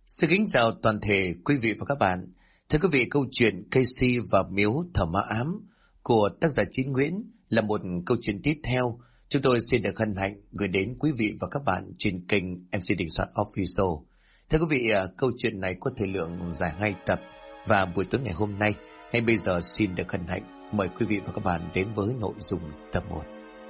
Xin kính chào toàn thể quý vị và các bạn. Thưa quý vị, câu chuyện cây si và miếu thờ ma ám của tác giả Chín Nguyễn là một câu chuyện tiếp theo. Chúng tôi xin được hân hạnh gửi đến quý vị và các bạn trên kênh MC Đình Soạn Official. Thưa quý vị, câu chuyện này có thời lượng dài 2 tập và buổi tối ngày hôm nay, ngay bây giờ xin được hân hạnh mời quý vị và các bạn đến với nội dung tập 1.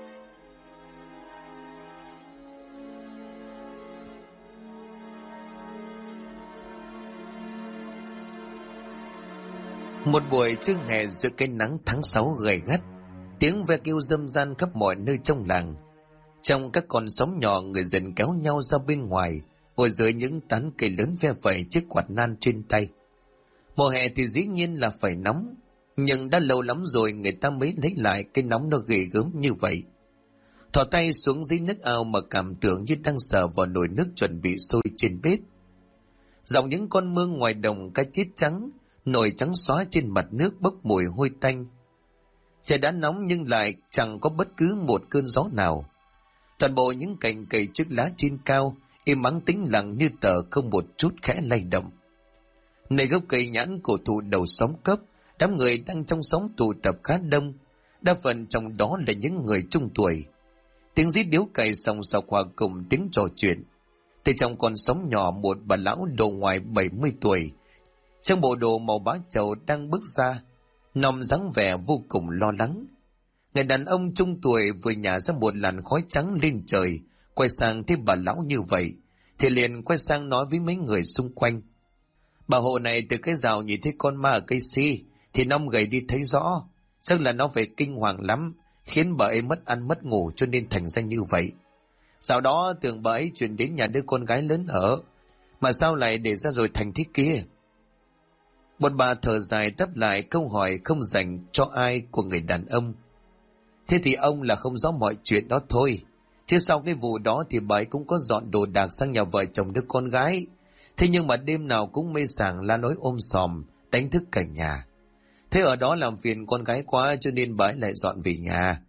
Một buổi trưa hè giữa cái nắng tháng 6 gay gắt, tiếng ve kêu râm ran khắp mọi nơi trong làng. Trong các con xóm nhỏ, người dân kéo nhau ra bên ngoài, ngồi dưới những tán cây lớn ve vẩy chiếc quạt nan trên tay. Mùa hè thì dĩ nhiên là phải nóng, nhưng đã lâu lắm rồi người ta mới lấy lại cái nóng nó ghê gớm như vậy. Thò tay xuống dưới nước ao mà cảm tưởng như đang sờ vào nồi nước chuẩn bị sôi trên bếp. Dòng những con mương ngoài đồng, cá chít trắng nổi trắng xóa trên mặt nước bốc mùi hôi tanh. Trời đã nóng nhưng lại chẳng có bất cứ một cơn gió nào. Toàn bộ những cành cây trước lá trên cao im ắng tĩnh lặng như tờ, không một chút khẽ lay động. Nơi gốc cây nhãn cổ thụ đầu xóm cấp, đám người đang trong xóm tụ tập khá đông, đa phần trong đó là những người trung tuổi. Tiếng rít điếu cày sòng sọc hòa cùng tiếng trò chuyện. Từ trong con xóm nhỏ, một bà lão độ ngoài 70 tuổi trong bộ đồ màu bá trầu đang bước ra, nòm dáng vẻ vô cùng lo lắng. Người đàn ông trung tuổi vừa nhả ra một làn khói trắng lên trời, quay sang thấy bà lão như vậy thì liền quay sang nói với mấy người xung quanh: bà hộ này từ cái rào nhìn thấy con ma ở cây si thì nong gầy đi thấy rõ, chắc là nó phải kinh hoàng lắm, khiến bà ấy mất ăn mất ngủ cho nên thành ra như vậy. Dạo đó tưởng bà ấy chuyển đến nhà đứa con gái lớn ở, mà sao lại để ra rồi thành thế kia. Một bà thở dài đáp lại câu hỏi không dành cho ai của người đàn ông: thế thì ông là không rõ mọi chuyện đó thôi, chứ sau cái vụ đó thì bà ấy cũng có dọn đồ đạc sang nhà vợ chồng đứa con gái. Thế nhưng mà đêm nào cũng mê sảng la lối ôm sòm, đánh thức cả nhà. Thế ở đó làm phiền con gái quá cho nên bà ấy lại dọn về nhà.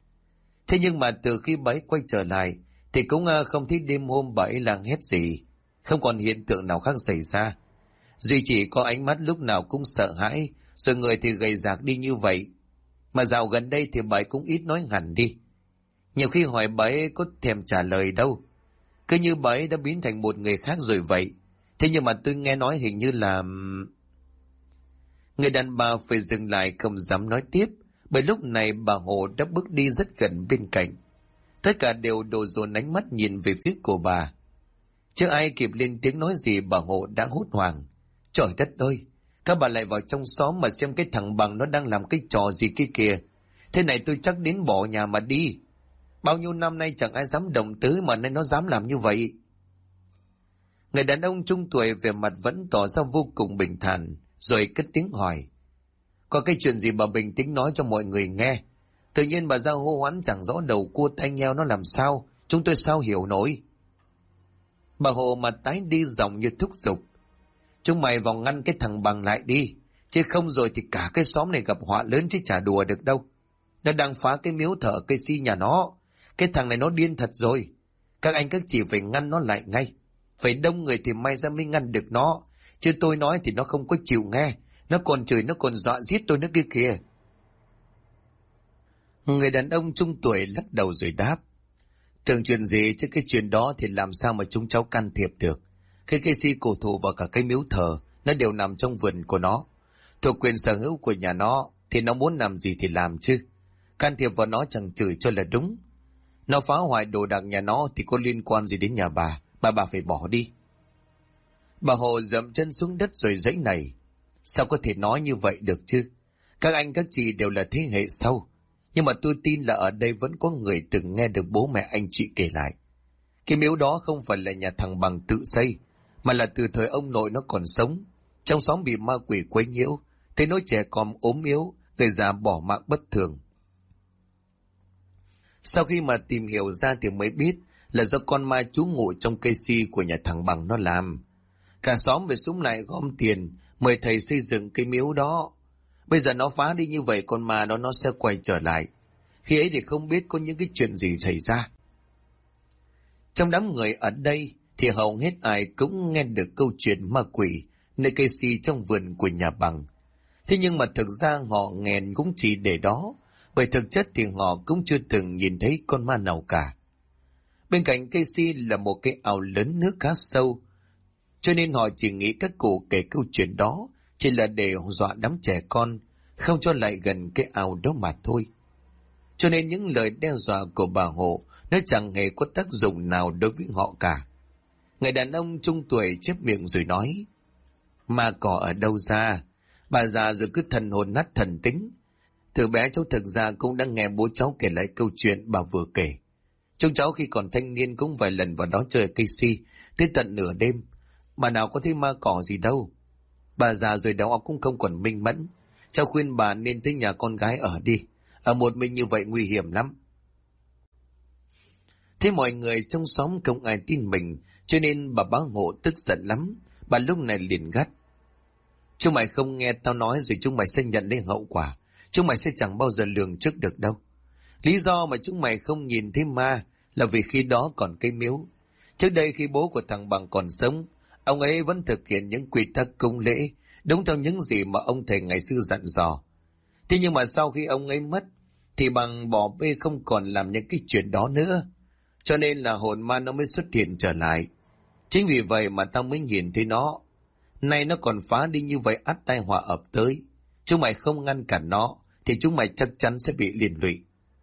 Thế nhưng mà từ khi bà ấy quay trở lại thì cũng không thấy đêm hôm bà ấy làng hét gì, không còn hiện tượng nào khác xảy ra. Duy chỉ có ánh mắt lúc nào cũng sợ hãi, rồi người thì gầy rạc đi như vậy. Mà dạo gần đây thì bà ấy cũng ít nói hẳn đi. Nhiều khi hỏi bà ấy có thèm trả lời đâu, cứ như bà ấy đã biến thành một người khác rồi vậy. Thế nhưng mà tôi nghe nói hình như là... Người đàn bà phải dừng lại không dám nói tiếp, bởi lúc này bà Hồ đã bước đi rất gần bên cạnh. Tất cả đều đổ dồn ánh mắt nhìn về phía của bà. Chưa ai kịp lên tiếng nói gì, bà Hồ đã hốt hoảng: trời đất ơi, các bà lại vào trong xóm mà xem cái thằng Bằng nó đang làm cái trò gì kia kìa. Thế này tôi chắc đến bỏ nhà mà đi. Bao nhiêu năm nay chẳng ai dám động tới mà nay nó dám làm như vậy. Người đàn ông trung tuổi về mặt vẫn tỏ ra vô cùng bình thản, rồi cất tiếng hỏi: có cái chuyện gì bà bình tĩnh nói cho mọi người nghe. Tự nhiên bà ra hô hoán chẳng rõ đầu cua tay nheo nó làm sao, chúng tôi sao hiểu nổi. Bà Hồ mặt tái đi, giọng như thúc giục: chúng mày vào ngăn cái thằng Bằng lại đi, chứ không rồi thì cả cái xóm này gặp họa lớn chứ chả đùa được đâu. Nó đang phá cái miếu thờ cây si nhà nó. Cái thằng này nó điên thật rồi. Các anh các chị phải ngăn nó lại ngay. Phải đông người thì may ra mới ngăn được nó, chứ tôi nói thì nó không có chịu nghe. Nó còn chửi, nó còn dọa giết tôi nữa kia kìa. Người đàn ông trung tuổi lắc đầu rồi đáp: tưởng chuyện gì chứ cái chuyện đó thì làm sao mà chúng cháu can thiệp được. Cái cây si cổ thụ và cả cái miếu thờ nó đều nằm trong vườn của nó, thuộc quyền sở hữu của nhà nó, thì nó muốn làm gì thì làm chứ. Can thiệp vào nó chẳng chửi cho là đúng. Nó phá hoại đồ đạc nhà nó thì có liên quan gì đến nhà bà, mà bà phải bỏ đi. Bà Hồ dậm chân xuống đất rồi giãy nảy: sao có thể nói như vậy được chứ. Các anh các chị đều là thế hệ sau, nhưng mà tôi tin là ở đây vẫn có người từng nghe được bố mẹ anh chị kể lại. Cái miếu đó không phải là nhà thằng Bằng tự xây, mà là từ thời ông nội nó còn sống. Trong xóm bị ma quỷ quấy nhiễu, thấy nó trẻ con ốm yếu, người già bỏ mạng bất thường. Sau khi mà tìm hiểu ra thì mới biết là do con ma trú ngụ trong cây si của nhà thằng Bằng nó làm. Cả xóm về súng lại gom tiền mời thầy xây dựng cái miếu đó. Bây giờ nó phá đi như vậy, con ma đó nó sẽ quay trở lại. Khi ấy thì không biết có những cái chuyện gì xảy ra. Trong đám người ở đây, thì hầu hết ai cũng nghe được câu chuyện ma quỷ nơi cây si trong vườn của nhà Bằng. Thế nhưng mà thực ra họ nghe cũng chỉ để đó, bởi thực chất thì họ cũng chưa từng nhìn thấy con ma nào cả. Bên cạnh cây si là một cái ao lớn nước khá sâu, cho nên họ chỉ nghĩ các cụ kể câu chuyện đó chỉ là để dọa đám trẻ con, không cho lại gần cái ao đó mà thôi. Cho nên những lời đe dọa của bà Hộ nó chẳng hề có tác dụng nào đối với họ cả. Người đàn ông trung tuổi chép miệng rồi nói: "Ma cỏ ở đâu ra? Bà già rồi cứ thần hồn nát thần tính. Từ bé cháu thực ra cũng đã nghe bố cháu kể lại câu chuyện bà vừa kể. Chúng cháu khi còn thanh niên cũng vài lần vào đó chơi cây si, tới tận nửa đêm. Mà nào có thấy ma cỏ gì đâu. Bà già rồi đầu óc cũng không còn minh mẫn. Cháu khuyên bà nên tới nhà con gái ở đi. Ở một mình như vậy nguy hiểm lắm." Thế mọi người trong xóm không ai tin mình, cho nên bà bá Hộ tức giận lắm. Bà lúc này liền gắt: "Chúng mày không nghe tao nói rồi chúng mày sẽ nhận lấy hậu quả. Chúng mày sẽ chẳng bao giờ lường trước được đâu. Lý do mà chúng mày không nhìn thấy ma là vì khi đó còn cây miếu. Trước đây khi bố của thằng Bằng còn sống, ông ấy vẫn thực hiện những quy tắc cung lễ đúng theo những gì mà ông thầy ngày xưa dặn dò. Thế nhưng mà sau khi ông ấy mất thì Bằng bỏ bê không còn làm những cái chuyện đó nữa. Cho nên là hồn ma nó mới xuất hiện trở lại. Chính vì vậy mà tao mới nhìn thấy nó. Nay nó còn phá đi như vậy ắt tai họa ập tới. Chúng mày không ngăn cản nó thì chúng mày chắc chắn sẽ bị liên lụy."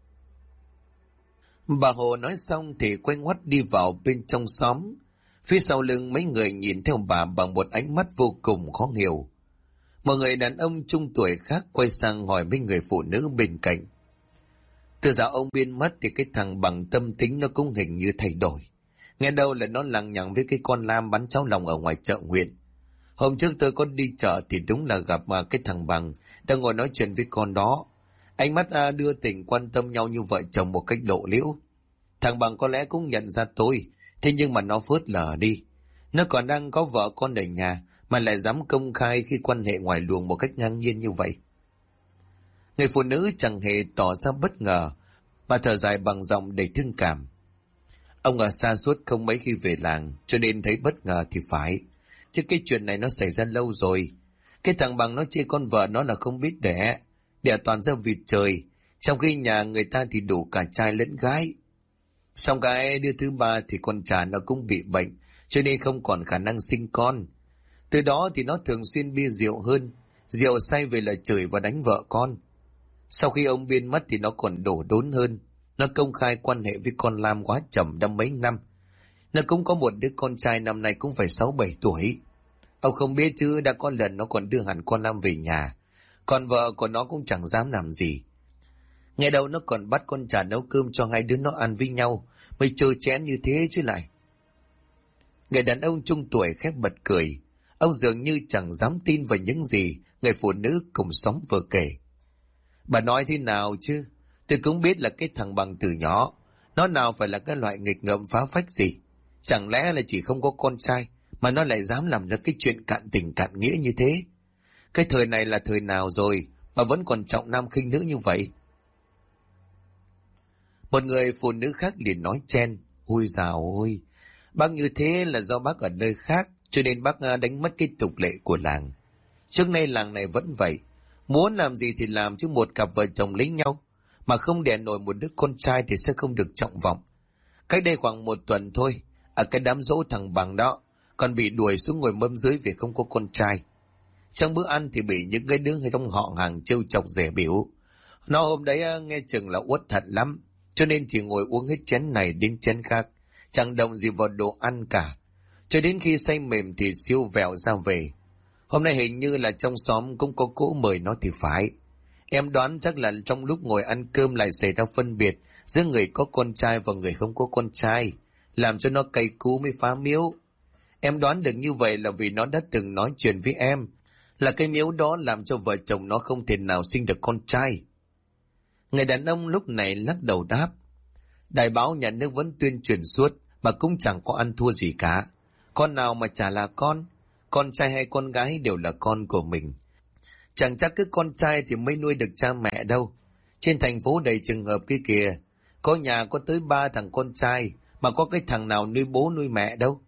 Bà Hồ nói xong thì quay ngoắt đi vào bên trong xóm. Phía sau lưng mấy người nhìn theo bà bằng một ánh mắt vô cùng khó hiểu. Một người đàn ông trung tuổi khác quay sang hỏi mấy người phụ nữ bên cạnh: "Từ dạo ông biến mất thì cái thằng Bằng tâm tính nó cũng hình như thay đổi. Nghe đâu là nó lằng nhằng với cái con lam bắn cháo lòng ở ngoài chợ huyện. Hôm trước tôi có đi chợ thì đúng là gặp mà cái thằng Bằng đang ngồi nói chuyện với con đó. Ánh mắt đưa tình quan tâm nhau như vợ chồng một cách lộ liễu. Thằng Bằng có lẽ cũng nhận ra tôi, thế nhưng mà nó phớt lờ đi. Nó còn đang có vợ con ở nhà mà lại dám công khai khi quan hệ ngoài luồng một cách ngang nhiên như vậy." Người phụ nữ chẳng hề tỏ ra bất ngờ, bà thở dài bằng giọng đầy thương cảm: "Ông ở xa suốt không mấy khi về làng, cho nên thấy bất ngờ thì phải. Chứ cái chuyện này nó xảy ra lâu rồi. Cái thằng Bằng nó chê con vợ nó là không biết đẻ toàn ra vịt trời, trong khi nhà người ta thì đủ cả trai lẫn gái. Xong cái đứa thứ ba thì con trà nó cũng bị bệnh, cho nên không còn khả năng sinh con. Từ đó thì nó thường xuyên bia rượu hơn, rượu say về là chửi và đánh vợ con. Sau khi ông Biên mất thì nó còn đổ đốn hơn. Nó công khai quan hệ với con Lam quá chậm đã mấy năm. Nó cũng có một đứa con trai năm nay cũng phải 6-7 tuổi. Ông không biết chứ đã có lần nó còn đưa hẳn con Lam về nhà. Còn vợ của nó cũng chẳng dám làm gì. Ngày đầu nó còn bắt con trà nấu cơm cho hai đứa nó ăn với nhau, mới chơi chén như thế chứ lại." Người đàn ông trung tuổi khép bật cười. Ông dường như chẳng dám tin vào những gì người phụ nữ cùng xóm vừa kể. "Bà nói thế nào chứ? Tôi cũng biết là cái thằng Bằng từ nhỏ, nó nào phải là cái loại nghịch ngợm phá phách gì. Chẳng lẽ là chỉ không có con trai mà nó lại dám làm ra cái chuyện cạn tình cạn nghĩa như thế? Cái thời này là thời nào rồi mà vẫn còn trọng nam khinh nữ như vậy?" Một người phụ nữ khác liền nói chen: "Ôi dào ôi, bác như thế là do bác ở nơi khác, cho nên bác đánh mất cái tục lệ của làng. Trước nay làng này vẫn vậy, muốn làm gì thì làm, chứ một cặp vợ chồng lấy nhau mà không đẻ nổi một đứa con trai thì sẽ không được trọng vọng. Cách đây khoảng 1 tuần thôi, ở cái đám dỗ thằng Bằng đó, còn bị đuổi xuống ngồi mâm dưới vì không có con trai. Trong bữa ăn thì bị những cái đứa trong họ hàng trêu chọc rẻ biểu. Nó hôm đấy nghe chừng là uất thật lắm, cho nên chỉ ngồi uống hết chén này đến chén khác, chẳng động gì vào đồ ăn cả. Cho đến khi say mềm thì siêu vẹo ra về. Hôm nay hình như là trong xóm cũng có cỗ mời nó thì phải. Em đoán chắc là trong lúc ngồi ăn cơm lại xảy ra phân biệt giữa người có con trai và người không có con trai, làm cho nó cay cú mới phá miếu. Em đoán được như vậy là vì nó đã từng nói chuyện với em, là cái miếu đó làm cho vợ chồng nó không thể nào sinh được con trai." Người đàn ông lúc này lắc đầu đáp: "Đài báo nhà nước vẫn tuyên truyền suốt mà cũng chẳng có ăn thua gì cả. Con nào mà chả là con trai hay con gái đều là con của mình. Chẳng chắc cứ con trai thì mới nuôi được cha mẹ đâu. Trên thành phố đầy trường hợp kia kìa, có nhà có tới 3 thằng con trai mà có cái thằng nào nuôi bố nuôi mẹ đâu.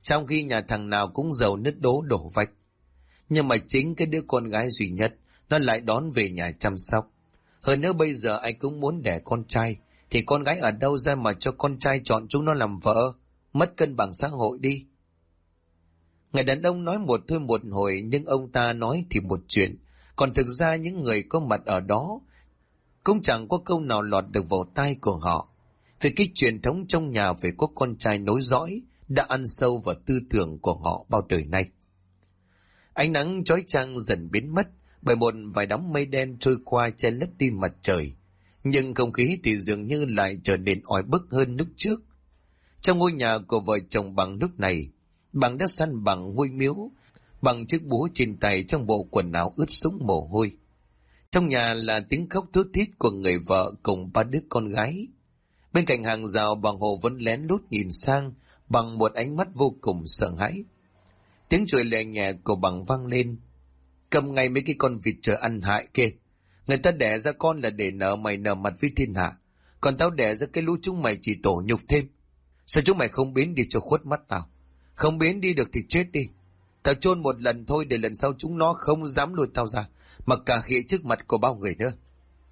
trong khi nhà thằng nào cũng giàu nứt đố đổ vách. Nhưng mà chính cái đứa con gái duy nhất nó lại đón về nhà chăm sóc. Hơn nữa bây giờ anh cũng muốn đẻ con trai, thì con gái ở đâu ra mà cho con trai chọn chúng nó làm vợ, mất cân bằng xã hội đi. Người đàn ông nói một thôi một hồi, nhưng ông ta nói thì một chuyện, còn thực ra những người có mặt ở đó cũng chẳng có câu nào lọt được vào tai của họ. Vì cái truyền thống trong nhà về có con trai nối dõi đã ăn sâu vào tư tưởng của họ bao đời nay. Ánh nắng chói chang dần biến mất bởi một vài đám mây đen trôi qua che lấp đi mặt trời, nhưng không khí thì dường như lại trở nên oi bức hơn lúc trước. Trong ngôi nhà của vợ chồng Bằng lúc này, Bằng đã săn bằng ngôi miếu, bằng chiếc búa trên tay trong bộ quần áo ướt sũng mồ hôi. Trong nhà là tiếng khóc thút thít của người vợ cùng ba đứa con gái. Bên cạnh hàng rào, bà Hồ vẫn lén lút nhìn sang bằng một ánh mắt vô cùng sợ hãi. Tiếng chửi lè nhẹ của Bằng vang lên. Cầm ngay mấy cái con vịt trời ăn hại kia. Người ta đẻ ra con là để nợ mày nợ mặt với thiên hạ. Còn tao đẻ ra cái lũ chúng mày chỉ tổ nhục thêm. Sao chúng mày không biến đi cho khuất mắt tao? Không biến đi được thì chết đi. Tao chôn một lần thôi, để lần sau chúng nó không dám lôi tao ra, mà cà khịa trước mặt của bao người nữa.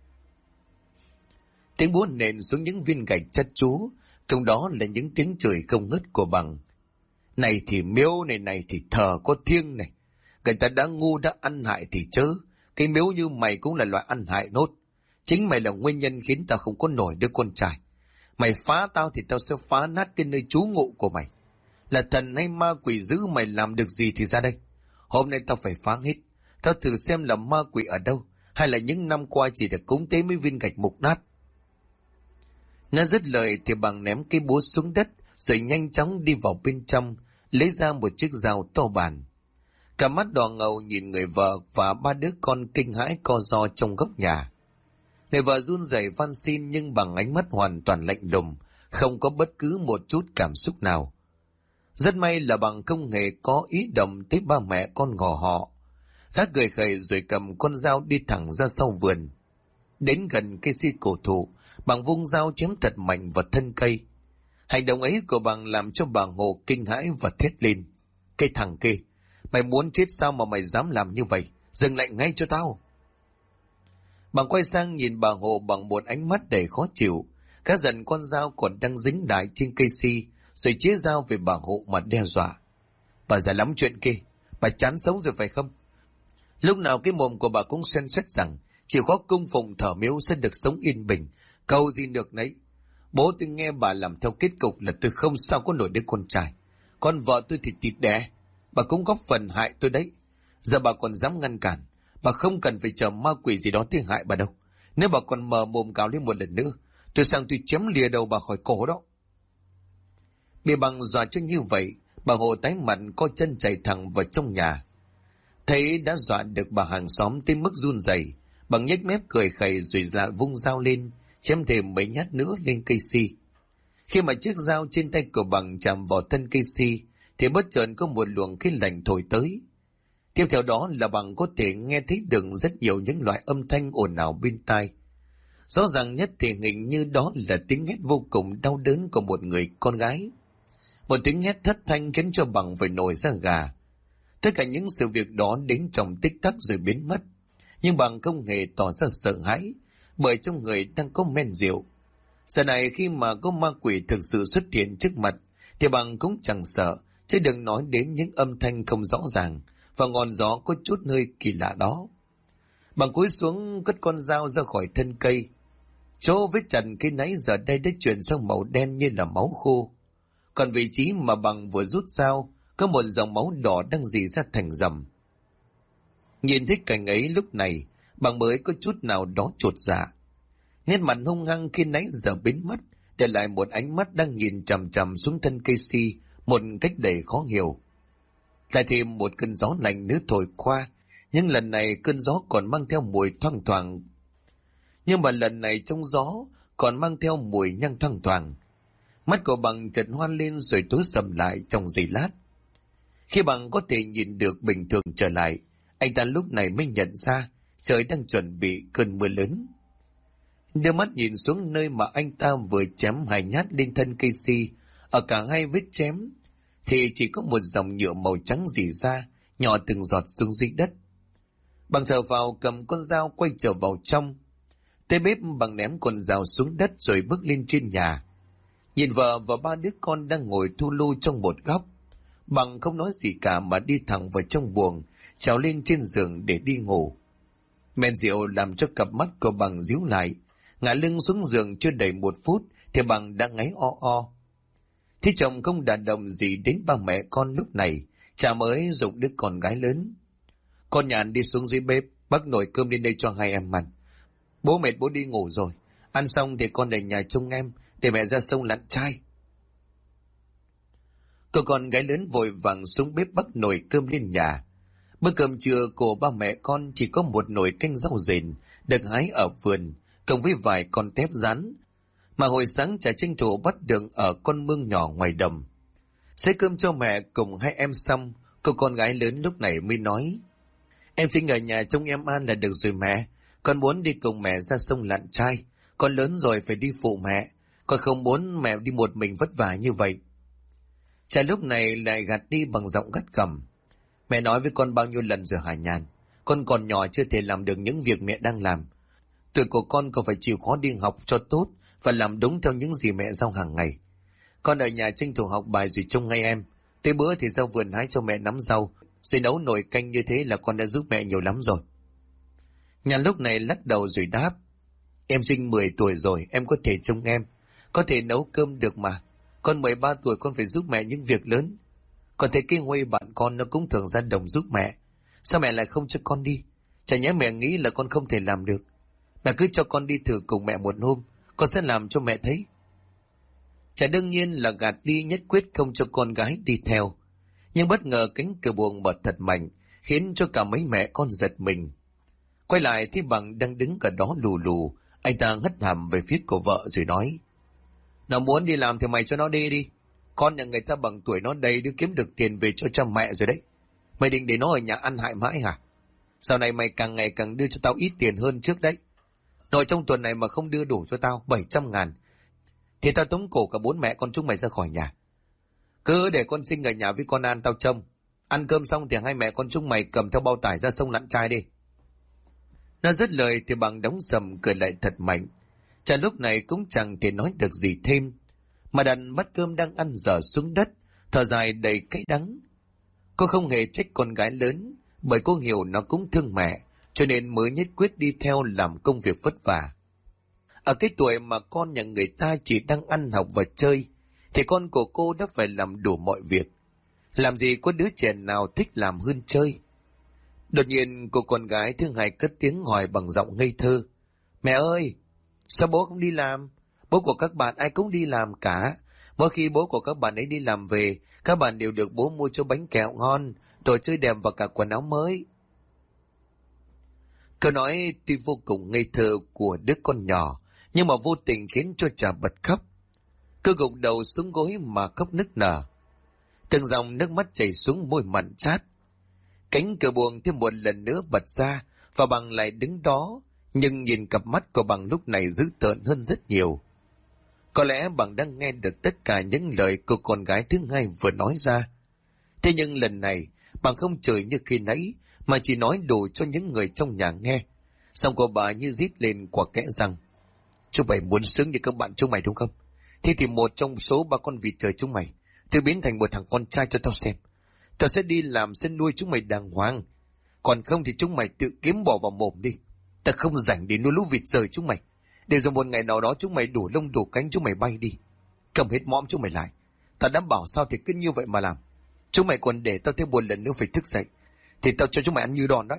Tiếng búa nện xuống những viên gạch chát chúa, cùng đó là những tiếng chửi không ngớt của Bằng. Này thì miếu này, này thì thờ có thiêng này. Người ta đã ngu đã ăn hại thì chớ. Cái miếu như mày cũng là loại ăn hại nốt. Chính mày là nguyên nhân khiến tao không có nổi đứa con trai. Mày phá tao thì tao sẽ phá nát cái nơi trú ngụ của mày. Là thần hay ma quỷ giữ mày làm được gì thì ra đây. Hôm nay tao phải phá hết. Tao thử xem là ma quỷ ở đâu, hay là những năm qua chỉ được cúng tế mấy viên gạch mục nát. Nó dứt lời thì Bằng ném cái búa xuống đất, rồi nhanh chóng đi vào bên trong, lấy ra một chiếc dao to bản. Cả mắt đỏ ngầu nhìn người vợ và ba đứa con kinh hãi co ro trong góc nhà. Người vợ run rẩy van xin, nhưng Bằng ánh mắt hoàn toàn lạnh lùng, không có bất cứ một chút cảm xúc nào. Rất may là Bằng không hề có ý động tới ba mẹ con ngỏ họ. Gã cười khẩy rồi cầm con dao đi thẳng ra sau vườn. Đến gần cây si cổ thụ, Bằng vung dao chém thật mạnh vào thân cây. Hành động ấy của Bằng làm cho bà Hồ kinh hãi và thét lên. Cái thằng kia, mày muốn chết sao mà mày dám làm như vậy? Dừng lại ngay cho tao. Bằng quay sang nhìn bà Hồ bằng một ánh mắt đầy khó chịu. Gã giận con dao còn đang dính lại trên cây si, rồi chĩa dao về bà Hồ mà đe dọa. Bà già lắm chuyện kia, bà chán sống rồi phải không? Lúc nào cái mồm của bà cũng xoen xoét rằng chỉ có cung phụng thờ miếu sẽ được sống yên bình, câu gì được nấy. Bố tôi nghe bà làm theo kết cục là tôi không sao có nổi đứa con trai. Con vợ tôi thì thịt đẻ, bà cũng góp phần hại tôi đấy. Giờ bà còn dám ngăn cản, bà không cần phải chờ ma quỷ gì đó tiếng hại bà đâu. Nếu bà còn mở mồm cào lên một lần nữa, tôi sang tôi chém lìa đầu bà khỏi cổ đó. Bị Bằng dọa cho như vậy, bà Hồ tái mặt co chân chạy thẳng vào trong nhà. Thấy đã dọa được bà hàng xóm tới mức run rẩy, Bằng nhếch mép cười khẩy rồi lại vung dao lên, chém thêm mấy nhát nữa lên cây si. Khi mà chiếc dao trên tay của Bằng chạm vào thân cây si, thì bất chợt có một luồng khí lạnh thổi tới. Tiếp theo đó là Bằng có thể nghe thấy được rất nhiều những loại âm thanh ồn ào bên tai. Rõ ràng nhất thì hình như đó là tiếng hét vô cùng đau đớn của một người con gái. Một tiếng hét thất thanh khiến cho Bằng phải nổi da gà. Tất cả những sự việc đó đến trong tích tắc rồi biến mất. Nhưng Bằng không hề tỏ ra sợ hãi, bởi trong người đang có men rượu. Giờ này khi mà có ma quỷ thực sự xuất hiện trước mặt, thì Bằng cũng chẳng sợ, chứ đừng nói đến những âm thanh không rõ ràng và ngọn gió có chút hơi kỳ lạ đó. Bằng cúi xuống cất con dao ra khỏi thân cây. Chỗ vết chặt cái nãy giờ đây đã chuyển sang màu đen như là máu khô. Còn vị trí mà Bằng vừa rút dao, có một dòng máu đỏ đang rỉ ra thành dầm. Nhìn thấy cảnh ấy lúc này, Bằng mới có chút nào đó chột dạ. Nét mặt hung hăng khi nãy giờ biến mất, để lại một ánh mắt đang nhìn chằm chằm xuống thân cây si một cách đầy khó hiểu. Lại thêm một cơn gió lạnh nữa thổi qua, nhưng lần này cơn gió còn mang theo mùi thoang thoảng. Nhưng mà lần này trong gió còn mang theo mùi nhang thoang thoảng. Mắt của Bằng chợt hoan lên rồi tối sầm lại trong giây lát. Khi Bằng có thể nhìn được bình thường trở lại, anh ta lúc này mới nhận ra trời đang chuẩn bị cơn mưa lớn. Đưa mắt nhìn xuống nơi mà anh ta vừa chém hai nhát lên thân cây si, ở cả hai vết chém thì chỉ có một dòng nhựa màu trắng rỉ ra, nhỏ từng giọt xuống dưới đất. Bằng thở vào cầm con dao quay trở vào trong. Tới bếp bằng ném con dao xuống đất rồi bước lên trên nhà. Nhìn vợ và ba đứa con đang ngồi thu lu trong một góc. Bằng không nói gì cả mà đi thẳng vào trong buồng, trèo lên trên giường để đi ngủ. Men rượu làm cho cặp mắt của Bằng díu lại. Ngả lưng xuống giường chưa đầy 1 phút thì Bằng đã ngáy o o. Thế chồng không đả động gì đến ba mẹ con lúc này, cha mới giục đứa con gái lớn. Con Nhàn đi xuống dưới bếp, bắc nồi cơm lên đây cho hai em ăn. Bố mệt bố đi ngủ rồi, ăn xong thì con ở nhà trông em, để mẹ ra sông lặn trai. Cô con gái lớn vội vàng xuống bếp bắc nồi cơm lên nhà. Bữa cơm trưa của ba mẹ con chỉ có một nồi canh rau rền được hái ở vườn, cộng với vài con tép rán mà hồi sáng cha tranh thủ bắt được ở con mương nhỏ ngoài đồng. Xế cơm cho mẹ cùng hai em xong, cô con gái lớn lúc này mới nói: Em Trinh ở nhà trông em ăn là được rồi mẹ. Con muốn đi cùng mẹ ra sông lặn trai. Con lớn rồi phải đi phụ mẹ. Con không muốn mẹ đi một mình vất vả như vậy. Cha lúc này lại gạt đi bằng giọng gắt gỏng: Mẹ nói với con bao nhiêu lần rồi hả Nhàn? Con còn nhỏ chưa thể làm được những việc mẹ đang làm. Tuổi của con còn phải chịu khó đi học cho tốt và làm đúng theo những gì mẹ giao hàng ngày. Con ở nhà tranh thủ học bài rồi trông ngay em. Tới bữa thì ra vườn hái cho mẹ nắm rau, rồi nấu nồi canh, như thế là con đã giúp mẹ nhiều lắm rồi. Nhàn lúc này lắc đầu rồi đáp: Em Trinh 10 tuổi rồi, em có thể trông em, có thể nấu cơm được mà. Con 13 tuổi con phải giúp mẹ những việc lớn. Còn thấy cái Huy bạn con nó cũng thường ra đồng giúp mẹ. Sao mẹ lại không cho con đi? Chả nhẽ mẹ nghĩ là con không thể làm được. Mẹ cứ cho con đi thử cùng mẹ một hôm, con sẽ làm cho mẹ thấy. Chả đương nhiên là gạt đi, nhất quyết không cho con gái đi theo. Nhưng bất ngờ cánh cửa buồng bật thật mạnh, khiến cho cả mấy mẹ con giật mình. Quay lại thì Bằng đang đứng ở đó lù lù, anh ta hất hàm về phía của vợ rồi nói: Nó muốn đi làm thì mày cho nó đi đi. Con nhà người ta bằng tuổi nó đầy, đứa kiếm được tiền về cho cha mẹ rồi đấy. Mày định để nó ở nhà ăn hại mãi hả? Sau này mày càng ngày càng đưa cho tao ít tiền hơn trước đấy. Nội trong tuần này mà không đưa đủ cho tao 700.000 thì tao tống cổ cả 4 mẹ con chúng mày ra khỏi nhà. Cứ để con Sinh ở nhà với con An tao trông. Ăn cơm xong thì hai mẹ con chúng mày cầm theo bao tải ra sông lặn trai đi. Nó dứt lời thì Bằng đóng sầm cười lại thật mạnh. Cha lúc này cũng chẳng thể nói được gì thêm, mà đặt bát cơm đang ăn dở xuống đất, thở dài đầy cay đắng. Cô không hề trách con gái lớn, bởi cô hiểu nó cũng thương mẹ, cho nên mới nhất quyết đi theo làm công việc vất vả. Ở cái tuổi mà con nhà người ta chỉ đang ăn học và chơi, thì con của cô đã phải làm đủ mọi việc. Làm gì có đứa trẻ nào thích làm hơn chơi. Đột nhiên cô con gái thứ hai cất tiếng hỏi bằng giọng ngây thơ: Mẹ ơi, sao bố không đi làm? Bố của các bạn ai cũng đi làm cả. Mỗi khi bố của các bạn ấy đi làm về, các bạn đều được bố mua cho bánh kẹo ngon, đồ chơi đẹp và cả quần áo mới. Câu nói tuy vô cùng ngây thơ của đứa con nhỏ, nhưng mà vô tình khiến cho cha bật khóc. Cứ gục đầu xuống gối mà khóc nức nở. Từng dòng nước mắt chảy xuống môi mặn chát. Cánh cửa buồng thêm một lần nữa bật ra, và Bằng lại đứng đó, nhưng nhìn cặp mắt của Bằng lúc này dữ tợn hơn rất nhiều. Có lẽ Bằng đang nghe được tất cả những lời của con gái thứ hai vừa nói ra. Thế nhưng lần này, Bằng không chửi như khi nãy, mà chỉ nói đủ cho những người trong nhà nghe. Xong cô bà như rít lên quả kẽ rằng: Chúng mày muốn sướng như các bạn chúng mày đúng không? Thế thì một trong số 3 con vịt trời chúng mày, tự biến thành một thằng con trai cho tao xem. Tao sẽ đi làm, sẽ nuôi chúng mày đàng hoàng. Còn không thì chúng mày tự kiếm bỏ vào mồm đi. Tao không rảnh để nuôi lũ vịt rời chúng mày. Để rồi một ngày nào đó chúng mày đủ lông đủ cánh, chúng mày bay đi. Cầm hết mõm chúng mày lại. Tao đã bảo sao thì cứ như vậy mà làm. Chúng mày còn để tao thêm một lần nữa phải thức dậy, thì tao cho chúng mày ăn như đòn đấy.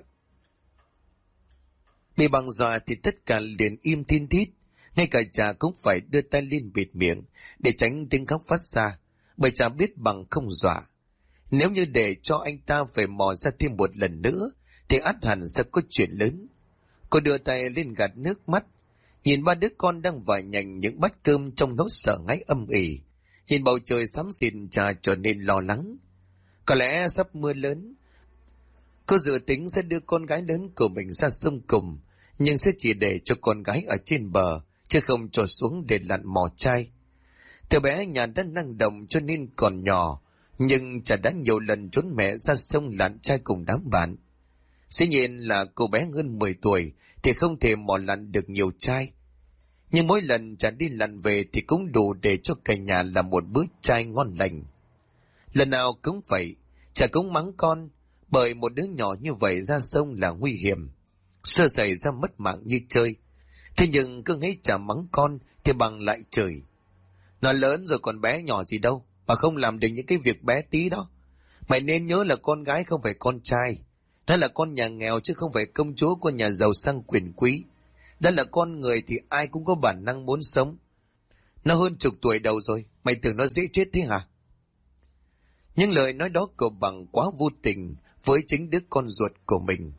Bị Bằng dọa thì tất cả liền im tin tít. Ngay cả cha cũng phải đưa tay lên bịt miệng để tránh tiếng khóc phát ra, bởi cha biết Bằng không dọa. Nếu như để cho anh ta phải mò ra thêm một lần nữa thì ắt hẳn sẽ có chuyện lớn. Cô đưa tay lên gạt nước mắt, nhìn 3 đứa con đang vải nhành những bát cơm trong nỗi sợ hãi âm ỉ. Nhìn bầu trời xám xịt, cha trở nên lo lắng. Có lẽ sắp mưa lớn. Cô dự tính sẽ đưa con gái lớn của mình ra sông cùng, nhưng sẽ chỉ để cho con gái ở trên bờ, chứ không cho xuống để lặn mò chai. Từ bé nhà đã năng động cho nên còn nhỏ, nhưng chả đã nhiều lần trốn mẹ ra sông lặn trai cùng đám bạn. Dĩ nhiên là cô bé hơn 10 tuổi thì không thể mò lặn được nhiều trai. Nhưng mỗi lần chả đi lặn về thì cũng đủ để cho cả nhà làm một bữa trai ngon lành. Lần nào cũng vậy, chả cũng mắng con, bởi một đứa nhỏ như vậy ra sông là nguy hiểm, sơ sẩy ra mất mạng như chơi. Thế nhưng cứ nghĩ chả mắng con thì bằng lại chửi. Nó lớn rồi còn bé nhỏ gì đâu, mà không làm được những cái việc bé tí đó. Mày nên nhớ là con gái không phải con trai. Đó là con nhà nghèo chứ không phải công chúa của nhà giàu sang quyền quý. Đó là con người thì ai cũng có bản năng muốn sống. Nó hơn chục tuổi đầu rồi, mày tưởng nó dễ chết thế hả? Những lời nói đó của Bằng quá vô tình với chính đứa con ruột của mình.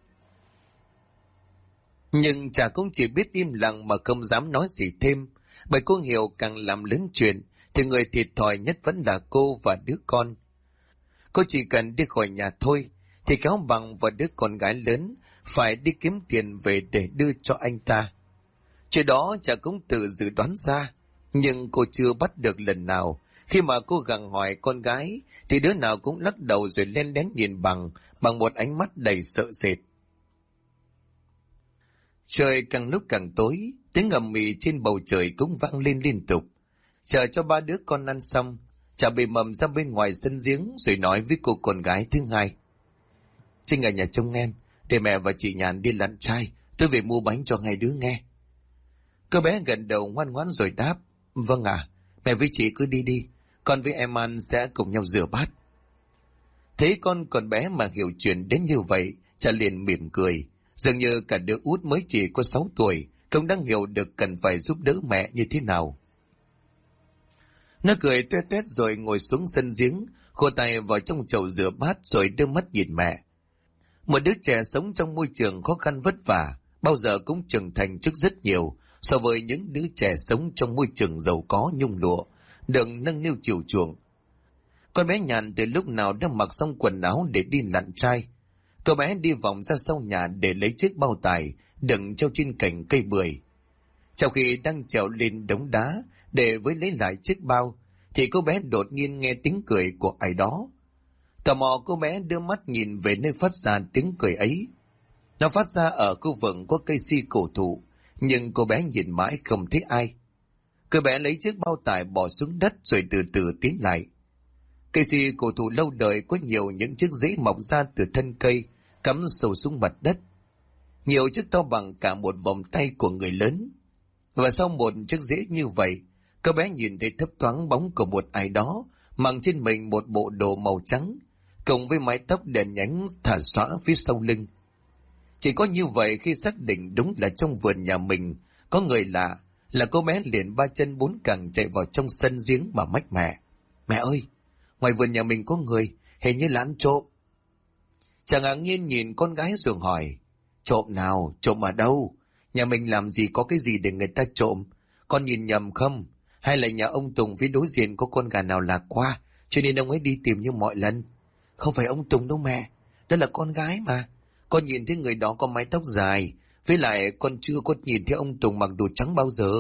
Nhưng chả cũng chỉ biết im lặng mà không dám nói gì thêm, bởi cô hiểu càng làm lớn chuyện thì người thiệt thòi nhất vẫn là cô và đứa con. Cô chỉ cần đi khỏi nhà thôi thì kéo Bằng và đứa con gái lớn phải đi kiếm tiền về để đưa cho anh ta. Chuyện đó chả cũng tự dự đoán ra, nhưng cô chưa bắt được lần nào. Khi mà cô gặng hỏi con gái thì đứa nào cũng lắc đầu rồi len lén nhìn bằng một ánh mắt đầy sợ sệt. Trời càng lúc càng tối, tiếng ầm ĩ trên bầu trời cũng vang lên liên tục. Chờ cho ba đứa con ăn xong, Chả bị mầm ra bên ngoài sân giếng rồi nói với cô con gái thứ hai: Trinh ở nhà trông em, để mẹ và chị Nhàn đi lặn trai, tôi về mua bánh cho hai đứa nghe. Cô bé gật đầu ngoan ngoãn rồi đáp: Vâng ạ, mẹ với chị cứ đi đi, con với em ăn sẽ cùng nhau rửa bát. Thấy con bé mà hiểu chuyện đến như vậy, Cha liền mỉm cười, dường như cả đứa út mới chỉ có 6 tuổi cũng đang hiểu được cần phải giúp đỡ mẹ như thế nào. Nó cười tuét tuét rồi ngồi xuống sân giếng, khô tay vào trong chậu rửa bát rồi đưa mắt nhìn mẹ. Một đứa trẻ sống trong môi trường khó khăn vất vả, bao giờ cũng trưởng thành trước rất nhiều so với những đứa trẻ sống trong môi trường giàu có nhung lụa, được nâng niu chiều chuộng. Con bé Nhàn từ lúc nào đã mặc xong quần áo để đi lặn trai. Cô bé đi vòng ra sau nhà để lấy chiếc bao tải đựng treo trên cành cây bưởi. Trong khi đang trèo lên đống đá để với lấy lại chiếc bao, thì cô bé đột nhiên nghe tiếng cười của ai đó. Tò mò cô bé đưa mắt nhìn về nơi phát ra tiếng cười ấy. Nó phát ra ở khu vực có cây si cổ thụ, nhưng cô bé nhìn mãi không thấy ai. Cô bé lấy chiếc bao tải bỏ xuống đất rồi từ từ tiến lại. Cây si cổ thụ lâu đời có nhiều những chiếc rễ mọc ra từ thân cây, cắm sâu xuống mặt đất. Nhiều chiếc to bằng cả một vòng tay của người lớn. Và sau một chiếc rễ như vậy, cô bé nhìn thấy thấp thoáng bóng của một ai đó, mặc trên mình một bộ đồ màu trắng, cùng với mái tóc đen nhánh thả xõa phía sau lưng. Chỉ có như vậy khi xác định đúng là trong vườn nhà mình có người lạ, là cô bé liền ba chân bốn cẳng chạy vào trong sân giếng mà mách mẹ: Mẹ ơi, ngoài vườn nhà mình có người, hình như là ăn trộm. Chàng ngạc nhiên nhìn con gái rồi hỏi: Trộm nào? Trộm ở đâu? Nhà mình làm gì có cái gì để người ta trộm? Con nhìn nhầm không? Hay là nhà ông Tùng phía đối diện có con gà nào lạc qua, cho nên ông ấy đi tìm như mọi lần? Không phải ông Tùng đâu mẹ, đó là con gái mà. Con nhìn thấy người đó có mái tóc dài, với lại con chưa có nhìn thấy ông Tùng mặc đồ trắng bao giờ.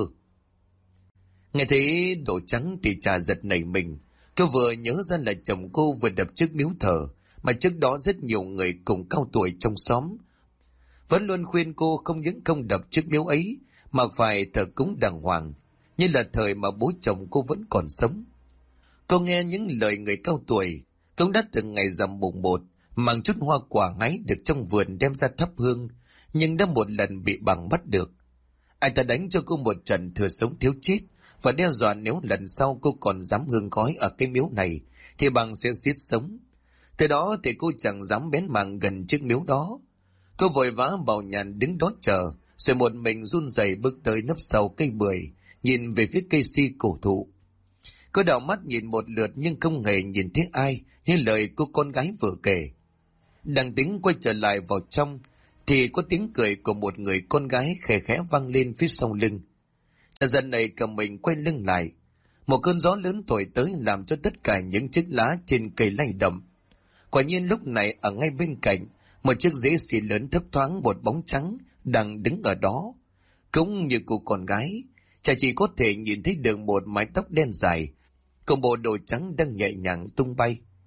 Nghe thấy đồ trắng thì Trà giật nảy mình. Cô vừa nhớ ra là chồng cô vừa đập chiếc miếu thờ, mà trước đó rất nhiều người cùng cao tuổi trong xóm vẫn luôn khuyên cô không những không đập chiếc miếu ấy, mà phải thờ cúng đàng hoàng, như là thời mà bố chồng cô vẫn còn sống. Cô nghe những lời người cao tuổi cũng đã từng ngày rằm mùng 1 mang chút hoa quả hái được trong vườn đem ra thắp hương, nhưng đã một lần bị Bằng bắt được. Anh ta đánh cho cô một trận thừa sống thiếu chết và đe dọa nếu lần sau cô còn dám hương khói ở cái miếu này thì Bằng sẽ giết sống. Từ đó thì cô chẳng dám bén mảng gần chiếc miếu đó. Cô vội vã vào nhà đứng đó chờ, rồi một mình run rẩy bước tới nấp sau cây bưởi, nhìn về phía cây si cổ thụ. Cô đảo mắt nhìn một lượt nhưng không hề nhìn thấy ai, như lời cô con gái vừa kể. Đang tính quay trở lại vào trong, thì có tiếng cười của một người con gái khẽ khẽ vang lên phía sau lưng. Dần này cầm mình quay lưng lại. Một cơn gió lớn thổi tới làm cho tất cả những chiếc lá trên cây lay động. Quả nhiên lúc này ở ngay bên cạnh, một chiếc rễ xì lớn thấp thoáng một bóng trắng đang đứng ở đó. Cũng như cô con gái, chả chỉ có thể nhìn thấy được một mái tóc đen dài, cùng bộ đồ trắng đang nhẹ nhàng tung bay.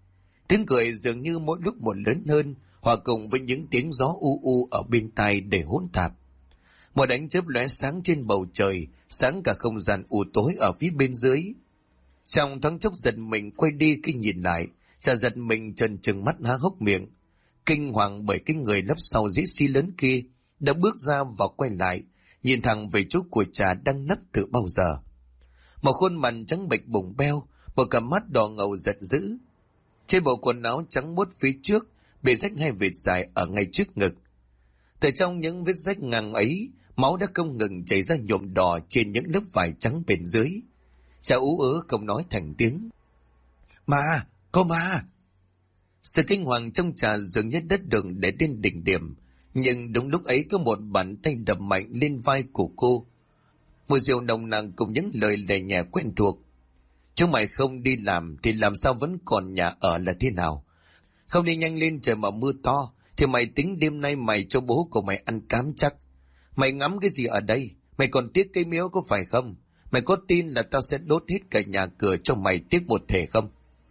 Tiếng cười dường như mỗi lúc một lớn hơn, hòa cùng với những tiếng gió u u ở bên tai để hỗn tạp. Một ánh chớp lóe sáng trên bầu trời, sáng cả không gian u tối ở phía bên dưới. Trong thoáng chốc giật mình quay đi khi nhìn lại, Trà giật mình trần trừng mắt há hốc miệng, kinh hoàng bởi cái người lấp sau dĩ xi lớn kia đã bước ra và quay lại, nhìn thẳng về chỗ của Trà đang nấp từ bao giờ. Một khuôn mặt trắng bệch bùng beo, một cặp mắt đỏ ngầu giận dữ. Trên bộ quần áo trắng muốt phía trước bị rách hai vệt dài ở ngay trước ngực. Từ trong những vết rách ngang ấy, máu đã không ngừng chảy ra nhuộm đỏ trên những lớp vải trắng bên dưới. Trà ú ớ không nói thành tiếng. Ma, có ma! Sự kinh hoàng trong Trà dường như đất đường để đến đỉnh điểm, nhưng đúng lúc ấy có một bàn tay đập mạnh lên vai của cô. Mùi rượu nồng nặc cùng những lời lè nhẹ quen thuộc. Chúng mày không đi làm thì làm sao vẫn còn nhà ở là thế nào? Không đi nhanh lên trời mà mưa to thì mày tính đêm nay mày cho bố của mày ăn cám chắc. Mày ngắm cái gì ở đây? Mày còn tiếc cây miếu có phải không? Mày có tin là tao sẽ đốt hết cả nhà cửa cho mày tiếc một thể không?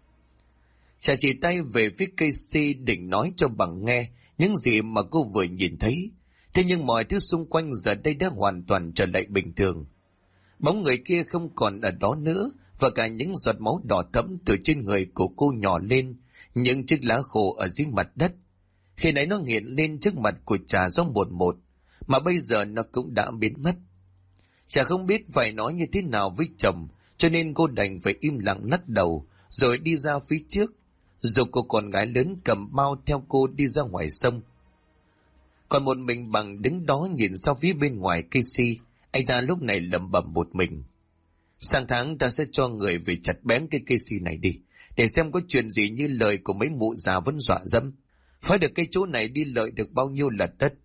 Trà chỉ tay về phía cây si định nói cho bằng nghe những gì mà cô vừa nhìn thấy. Thế nhưng mọi thứ xung quanh giờ đây đã hoàn toàn trở lại bình thường. Bóng người kia không còn ở đó nữa, và cả những giọt máu đỏ thẫm từ trên người của cô nhỏ lên, những chiếc lá khô ở dưới mặt đất. Khi nãy nó hiện lên trước mặt của Trà do một, mà bây giờ nó cũng đã biến mất. Trà không biết phải nói như thế nào với chồng, cho nên cô đành phải im lặng lắc đầu, rồi đi ra phía trước, rồi cô con gái lớn cầm bao theo cô đi ra ngoài sông. Còn một mình Bằng đứng đó nhìn sau phía bên ngoài cây si, anh ta lúc này lẩm bẩm một mình. Sang tháng ta sẽ cho người về chặt bén cái cây si này đi, để xem có chuyện gì như lời của mấy mụ già vẫn dọa dẫm. Phá được cái chỗ này đi lợi được bao nhiêu là đất.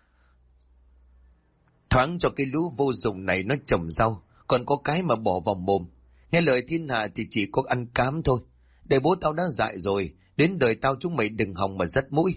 Thoáng cho cái lũ vô dụng này nó trồng rau, còn có cái mà bỏ vào mồm. Nghe lời thiên hạ thì chỉ có ăn cám thôi. Để bố tao đã dại rồi, đến đời tao chúng mày đừng hòng mà dắt mũi.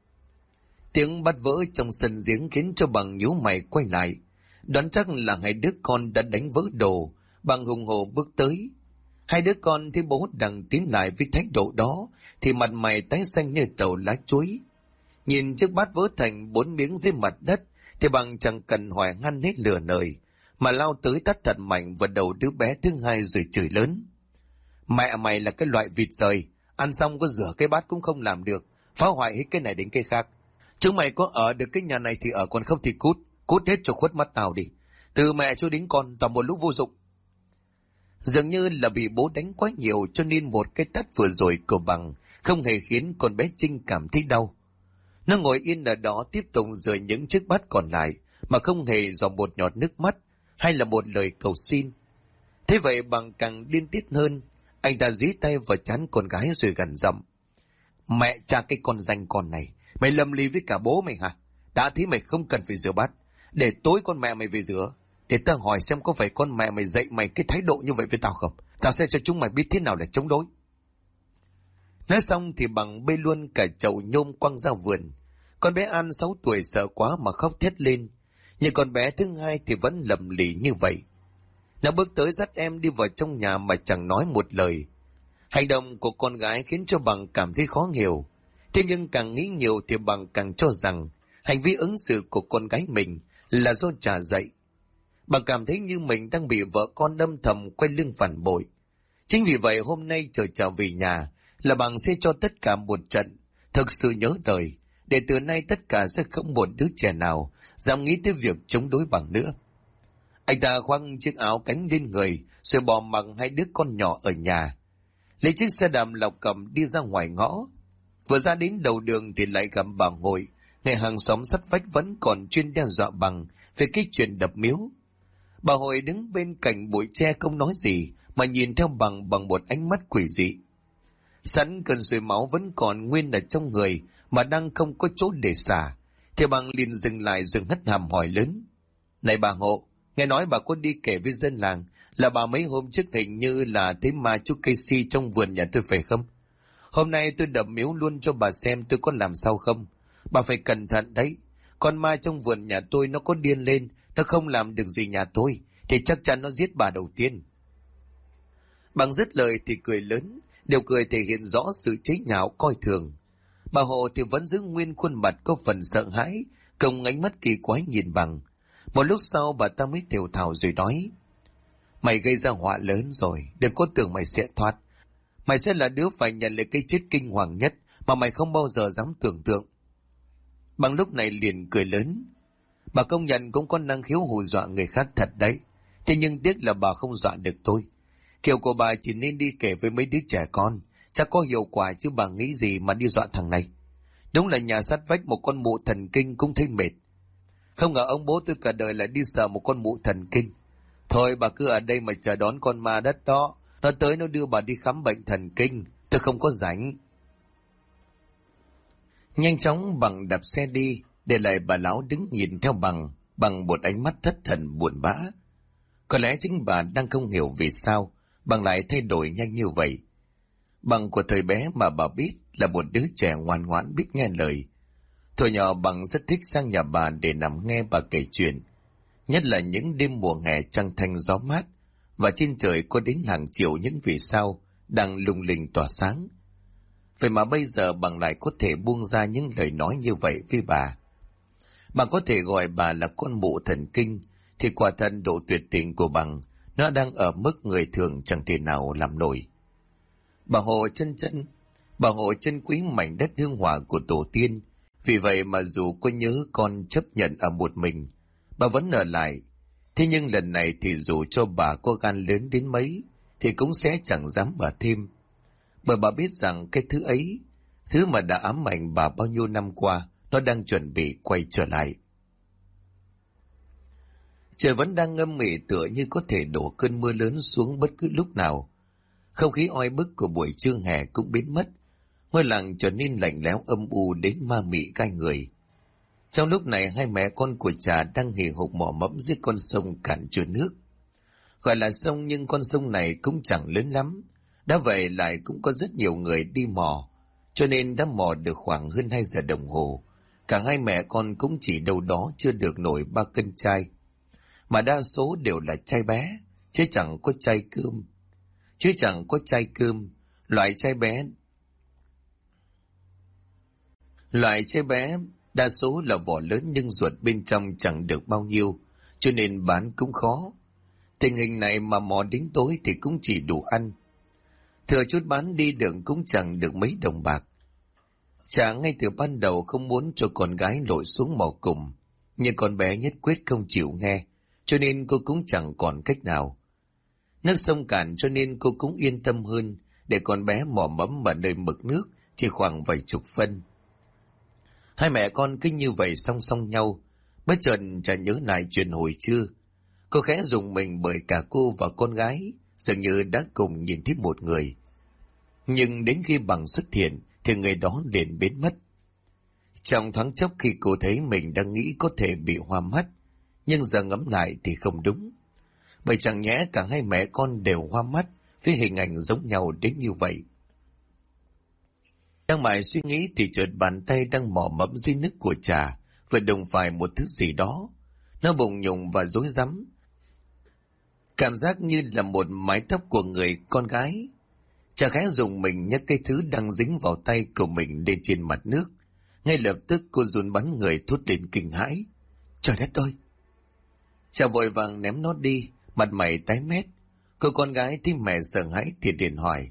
Tiếng bắt vỡ trong sân giếng khiến cho Bằng nhíu mày quay lại. Đoán chắc là hai đứa con đã đánh vỡ đồ. Bằng hùng hồ bước tới. Hai đứa con thấy bố đằng tiến lại với thái độ đó thì mặt mày tái xanh như tàu lá chuối. Nhìn chiếc bát vỡ thành 4 miếng dưới mặt đất thì Bằng chẳng cần hỏi ngăn hết lửa lời, mà lao tới tát thật mạnh vào đầu đứa bé thứ hai rồi chửi lớn. Mẹ mày là cái loại vịt rời, ăn xong có rửa cái bát cũng không làm được, phá hoại hết cái này đến cái khác. Chúng mày có ở được cái nhà này thì ở, còn không thì cút hết cho khuất mắt tao đi. Từ mẹ cho đến con toàn một lúc vô dụng. Dường như là bị bố đánh quá nhiều cho nên một cái tát vừa rồi của Bằng không hề khiến con bé Trinh cảm thấy đau. Nó ngồi yên ở đó tiếp tục rửa những chiếc bát còn lại mà không hề dò một giọt nước mắt hay là một lời cầu xin. Thế vậy Bằng càng điên tiết hơn, anh ta dí tay vào trán con gái rồi gằn giọng. Mẹ cha cái con danh con này, mày lầm ly với cả bố mày hả? Đã thế mày không cần phải rửa bát, để tối con mẹ mày về rửa. Để tao hỏi xem có phải con mẹ mày dạy mày cái thái độ như vậy với tao không? Tao sẽ cho chúng mày biết thế nào để chống đối. Nói xong thì Bằng bê luôn cả chậu nhôm quăng ra vườn. Con bé An 6 tuổi sợ quá mà khóc thét lên. Nhưng con bé thứ hai thì vẫn lầm lì như vậy. Nó bước tới dắt em đi vào trong nhà mà chẳng nói một lời. Hành động của con gái khiến cho Bằng cảm thấy khó hiểu. Thế nhưng càng nghĩ nhiều thì Bằng càng cho rằng hành vi ứng xử của con gái mình là do Trà dạy. Bằng cảm thấy như mình đang bị vợ con âm thầm quay lưng phản bội. Chính vì vậy hôm nay chờ trở về nhà là Bằng sẽ cho tất cả một trận thực sự nhớ đời, để từ nay tất cả sẽ không một đứa trẻ nào dám nghĩ tới việc chống đối Bằng nữa. Anh ta khoác chiếc áo cánh lên người rồi bỏ mặc hai đứa con nhỏ ở nhà, lấy chiếc xe đạp lọc cầm đi ra ngoài ngõ. Vừa ra đến đầu đường thì lại gặp bà Hội, người hàng xóm sắt vách vẫn còn chuyên đe dọa Bằng về cái chuyện đập miếu. Bà Hội đứng bên cạnh bụi tre không nói gì mà nhìn theo Bằng bằng một ánh mắt quỷ dị. Sẵn cơn sôi máu vẫn còn nguyên ở trong người mà đang không có chỗ để xả, thì Bằng liền dừng lại rồi hất hàm hỏi lớn. Này bà Hộ, nghe nói bà có đi kể với dân làng là bà mấy hôm trước hình như là thấy ma chú cây si trong vườn nhà tôi phải không? Hôm nay tôi đập miếu luôn cho bà xem tôi có làm sao không. Bà phải cẩn thận đấy. Con ma trong vườn nhà tôi nó có điên lên, nó không làm được gì nhà tôi, thì chắc chắn nó giết bà đầu tiên. Bằng dứt lời thì cười lớn, Điều cười thể hiện rõ sự chế nhạo coi thường. Bà Hồ thì vẫn giữ nguyên khuôn mặt có phần sợ hãi, cùng ánh mắt kỳ quái nhìn Bằng. Một lúc sau bà ta mới thều thào rồi nói: Mày gây ra họa lớn rồi, đừng có tưởng mày sẽ thoát. Mày sẽ là đứa phải nhận lại cái chết kinh hoàng nhất mà mày không bao giờ dám tưởng tượng. Bằng lúc này liền cười lớn: Bà công nhận cũng có năng khiếu hù dọa người khác thật đấy. Thế nhưng tiếc là bà không dọa được tôi. Kiểu của bà chỉ nên đi kể với mấy đứa trẻ con, chắc có hiệu quả, chứ bà nghĩ gì mà đi dọa thằng này. Đúng là nhà sát vách một con mụ thần kinh cũng thấy mệt. Không ngờ ông bố tôi cả đời lại đi sợ một con mụ thần kinh. Thôi bà cứ ở đây mà chờ đón con ma đất đó. Nó tới nó đưa bà đi khám bệnh thần kinh. Tôi không có rảnh. Nhanh chóng Bằng đạp xe đi, để lại bà lão đứng nhìn theo bằng một ánh mắt thất thần buồn bã. Có lẽ chính bà đang không hiểu vì sao Bằng lại thay đổi nhanh như vậy. Bằng của thời bé mà bà biết là một đứa trẻ ngoan ngoãn biết nghe lời. Thời nhỏ Bằng rất thích sang nhà bà để nằm nghe bà kể chuyện. Nhất là những đêm mùa hè trăng thanh gió mát, và trên trời có đến hàng triệu những vì sao đang lung linh tỏa sáng. Vậy mà bây giờ Bằng lại có thể buông ra những lời nói như vậy với bà. Bằng có thể gọi bà là con mụ thần kinh, thì quả thật độ tuyệt tình của Bằng nó đang ở mức người thường chẳng thể nào làm nổi. Bà Hồ chân quý mảnh đất hương hỏa của tổ tiên, vì vậy mà dù có nhớ con chấp nhận ở một mình, bà vẫn ở lại. Thế nhưng lần này thì dù cho bà có gan lớn đến mấy thì cũng sẽ chẳng dám ở thêm, bởi bà biết rằng cái thứ ấy, thứ mà đã ám ảnh bà bao nhiêu năm qua, nó đang chuẩn bị quay trở lại. Trời vẫn đang ngâm mị, tựa như có thể đổ cơn mưa lớn xuống bất cứ lúc nào. Không khí oi bức của buổi trưa hè cũng biến mất, ngôi làng trở nên lạnh lẽo âm u đến ma mị gai người. Trong lúc này hai mẹ con của Trà đang hì hục mò mẫm dưới con sông cạn chứa nước. Gọi là sông nhưng con sông này cũng chẳng lớn lắm, đã vậy lại cũng có rất nhiều người đi mò, cho nên đã mò được khoảng hơn 2 giờ đồng hồ. Cả hai mẹ con cũng chỉ đâu đó chưa được nổi 3 cân trai, mà đa số đều là trai bé, chứ chẳng có trai cơm. Loại trai bé đa số là vỏ lớn nhưng ruột bên trong chẳng được bao nhiêu, cho nên bán cũng khó. Tình hình này mà mò đến tối thì cũng chỉ đủ ăn. Thừa chút bán đi đường cũng chẳng được mấy đồng bạc. Chả ngay từ ban đầu không muốn cho con gái lội xuống mò cùng, nhưng con bé nhất quyết không chịu nghe, cho nên cô cũng chẳng còn cách nào. Nước sông cạn cho nên cô cũng yên tâm hơn, để con bé mò mẫm ở nơi mực nước chỉ khoảng vài chục phân. Hai mẹ con cứ như vậy song song nhau, bất chợt Trà nhớ lại chuyện hồi trưa. Cô khẽ rùng mình bởi cả cô và con gái dường như đã cùng nhìn thấy một người. Nhưng đến khi Bằng xuất hiện thì người đó liền biến mất. Trong thoáng chốc khi cô thấy mình đang nghĩ có thể bị hoa mắt, nhưng giờ ngẫm lại thì không đúng. Bởi chẳng nhẽ cả hai mẹ con đều hoa mắt với hình ảnh giống nhau đến như vậy. Đang mải suy nghĩ thì chợt bàn tay đang mò mẫm dưới nước của Trà vừa đụng phải một thứ gì đó. Nó bùng nhùng và rối rắm, cảm giác như là một mái tóc của người con gái. Trà khẽ dùng mình nhấc cái thứ đang dính vào tay của mình lên trên mặt nước. Ngay lập tức cô run bắn người thốt lên kinh hãi. Trời đất ơi! Trà vội vàng ném nó đi, mặt mày tái mét. Cô con gái thấy mẹ sợ hãi thì liền hỏi.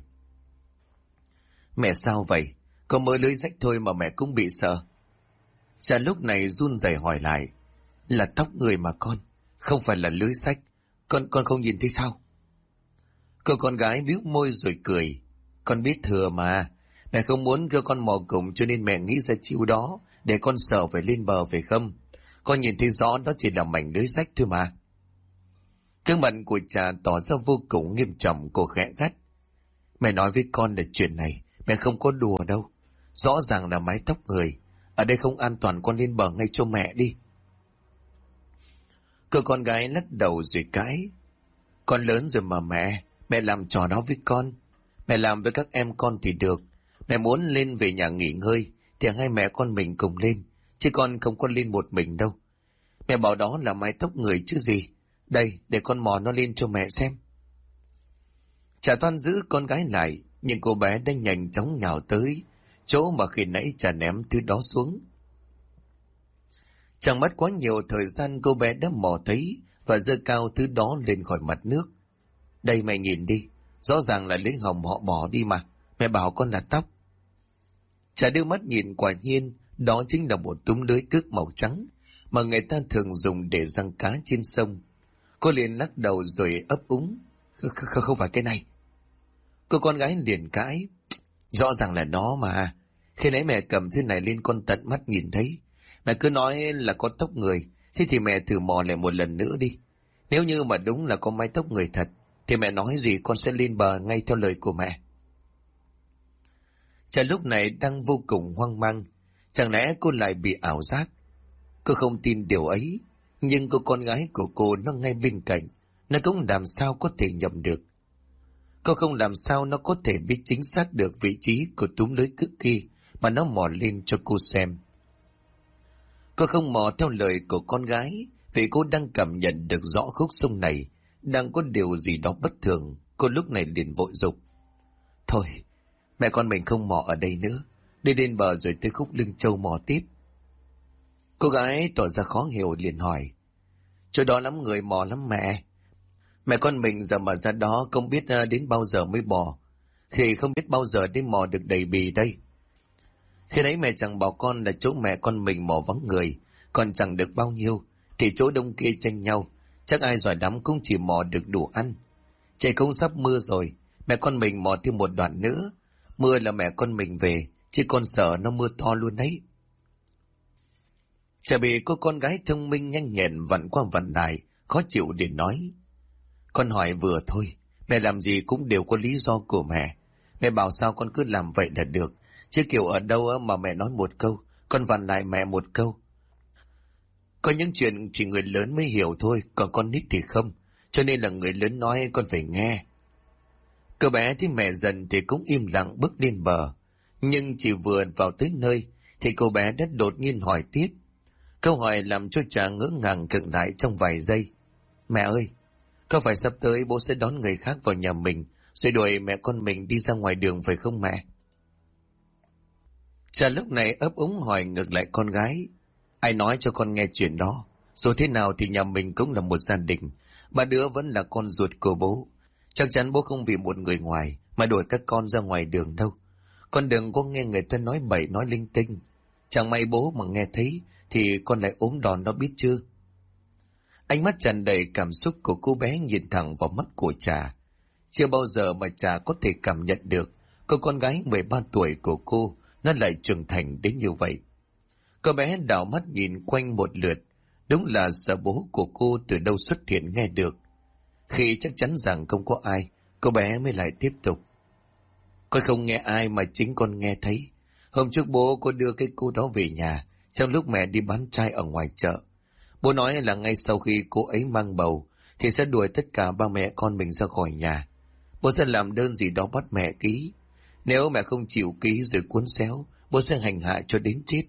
Mẹ sao vậy? Có mới lưới rách thôi mà mẹ cũng bị sợ. Trà lúc này run rẩy hỏi lại. Là tóc người mà con, không phải là lưới rách. Con không nhìn thấy sao? Cô con gái bĩu môi rồi cười. Con biết thừa mà. Mẹ không muốn cho con mò cùng cho nên mẹ nghĩ ra chiêu đó để con sợ phải lên bờ phải không? Con nhìn thấy rõ đó chỉ là mảnh lưới rách thôi mà. Gương mặt của Trà tỏ ra vô cùng nghiêm trọng, cô khẽ gắt. Mẹ nói với con là chuyện này, mẹ không có đùa đâu. Rõ ràng là mái tóc người. Ở đây không an toàn, con lên bờ ngay cho mẹ đi. Cô con gái lắc đầu rồi cãi. Con lớn rồi mà mẹ làm trò đó với con. Mẹ làm với các em con thì được. Mẹ muốn lên về nhà nghỉ ngơi thì hai mẹ con mình cùng lên, chứ con không có lên một mình đâu. Mẹ bảo đó là mái tóc người chứ gì. Đây, để con mò nó lên cho mẹ xem. Trà toan giữ con gái lại, nhưng cô bé đã nhanh chóng nhào tới chỗ mà khi nãy chả ném thứ đó xuống. Chẳng mất quá nhiều thời gian, cô bé đã mò thấy và giơ cao thứ đó lên khỏi mặt nước. Đây mẹ nhìn đi, rõ ràng là lấy hồng họ bỏ đi mà, mẹ bảo con là tóc. Chả đưa mắt nhìn, quả nhiên đó chính là một túm lưới cước màu trắng mà người ta thường dùng để giăng cá trên sông. Cô liền lắc đầu rồi ấp úng. Không phải cái này. Cô con gái liền cãi. Rõ ràng là nó mà. Khi nãy mẹ cầm thứ này lên con tận mắt nhìn thấy. Mẹ cứ nói là có tóc người, thế thì mẹ thử mò lại một lần nữa đi. Nếu như mà đúng là có mái tóc người thật, thì mẹ nói gì con sẽ lên bờ ngay theo lời của mẹ. Chả lúc này đang vô cùng hoang mang. Chẳng lẽ cô lại bị ảo giác? Cô không tin điều ấy, nhưng cô con gái của cô nó ngay bên cạnh, nó cũng làm sao có thể nhầm được. Cô không làm sao nó có thể biết chính xác được vị trí của túm lưới cước kia mà nó mò lên cho cô xem. Cô không mò theo lời của con gái, vì cô đang cảm nhận được rõ khúc sông này đang có điều gì đó bất thường. Cô lúc này liền vội dục. Thôi, mẹ con mình không mò ở đây nữa, đi lên bờ rồi tới khúc lưng châu mò tiếp. Cô gái tỏ ra khó hiểu liền hỏi. Chỗ đó lắm người mò lắm mẹ. Mẹ con mình giờ mà ra đó không biết đến bao giờ mới bò. Thì không biết bao giờ đến mò được đầy bì đây. Khi đấy mẹ chẳng bảo con là chỗ mẹ con mình mò vắng người, còn chẳng được bao nhiêu, thì chỗ đông kia tranh nhau, chắc ai giỏi lắm cũng chỉ mò được đủ ăn. Trời cũng sắp mưa rồi, mẹ con mình mò thêm một đoạn nữa. Mưa là mẹ con mình về, chứ con sợ nó mưa to luôn đấy. Chả bị cô con gái thông minh nhanh nhẹn vặn qua vặn lại, khó chịu để nói. Con hỏi vừa thôi, mẹ làm gì cũng đều có lý do của mẹ. Mẹ bảo sao con cứ làm vậy là được, chứ kiểu ở đâu mà mẹ nói một câu, con vặn lại mẹ một câu. Có những chuyện chỉ người lớn mới hiểu thôi, còn con nít thì không, cho nên là người lớn nói con phải nghe. Cô bé thấy mẹ dần thì cũng im lặng bước lên bờ, nhưng chỉ vừa vào tới nơi thì cô bé đã đột nhiên hỏi tiếp. Câu hỏi làm cho Trà ngỡ ngàng khựng lại trong vài giây. Mẹ ơi, có phải sắp tới bố sẽ đón người khác vào nhà mình rồi đuổi mẹ con mình đi ra ngoài đường phải không mẹ? Trà lúc này ấp úng hỏi ngược lại con gái. Ai nói cho con nghe chuyện đó? Dù thế nào thì nhà mình cũng là một gia đình, ba đứa vẫn là con ruột của bố. Chắc chắn bố không vì một người ngoài mà đuổi các con ra ngoài đường đâu. Con đừng có nghe người ta nói bậy nói linh tinh. Chẳng may bố mà nghe thấy thì con lại ốm đòn đó biết chưa? Ánh mắt tràn đầy cảm xúc của cô bé nhìn thẳng vào mắt của Trà. Chưa bao giờ mà Trà có thể cảm nhận được cô con gái 13 tuổi của cô nó lại trưởng thành đến như vậy. Cô bé đảo mắt nhìn quanh một lượt, đúng là sợ bố của cô từ đâu xuất hiện nghe được. Khi chắc chắn rằng không có ai, cô bé mới lại tiếp tục. Con không nghe ai mà chính con nghe thấy. Hôm trước bố có đưa cái cô đó về nhà, trong lúc mẹ đi bán trai ở ngoài chợ. Bố nói là ngay sau khi cô ấy mang bầu, thì sẽ đuổi tất cả ba mẹ con mình ra khỏi nhà. Bố sẽ làm đơn gì đó bắt mẹ ký. Nếu mẹ không chịu ký rồi cuốn xéo, bố sẽ hành hạ cho đến chết.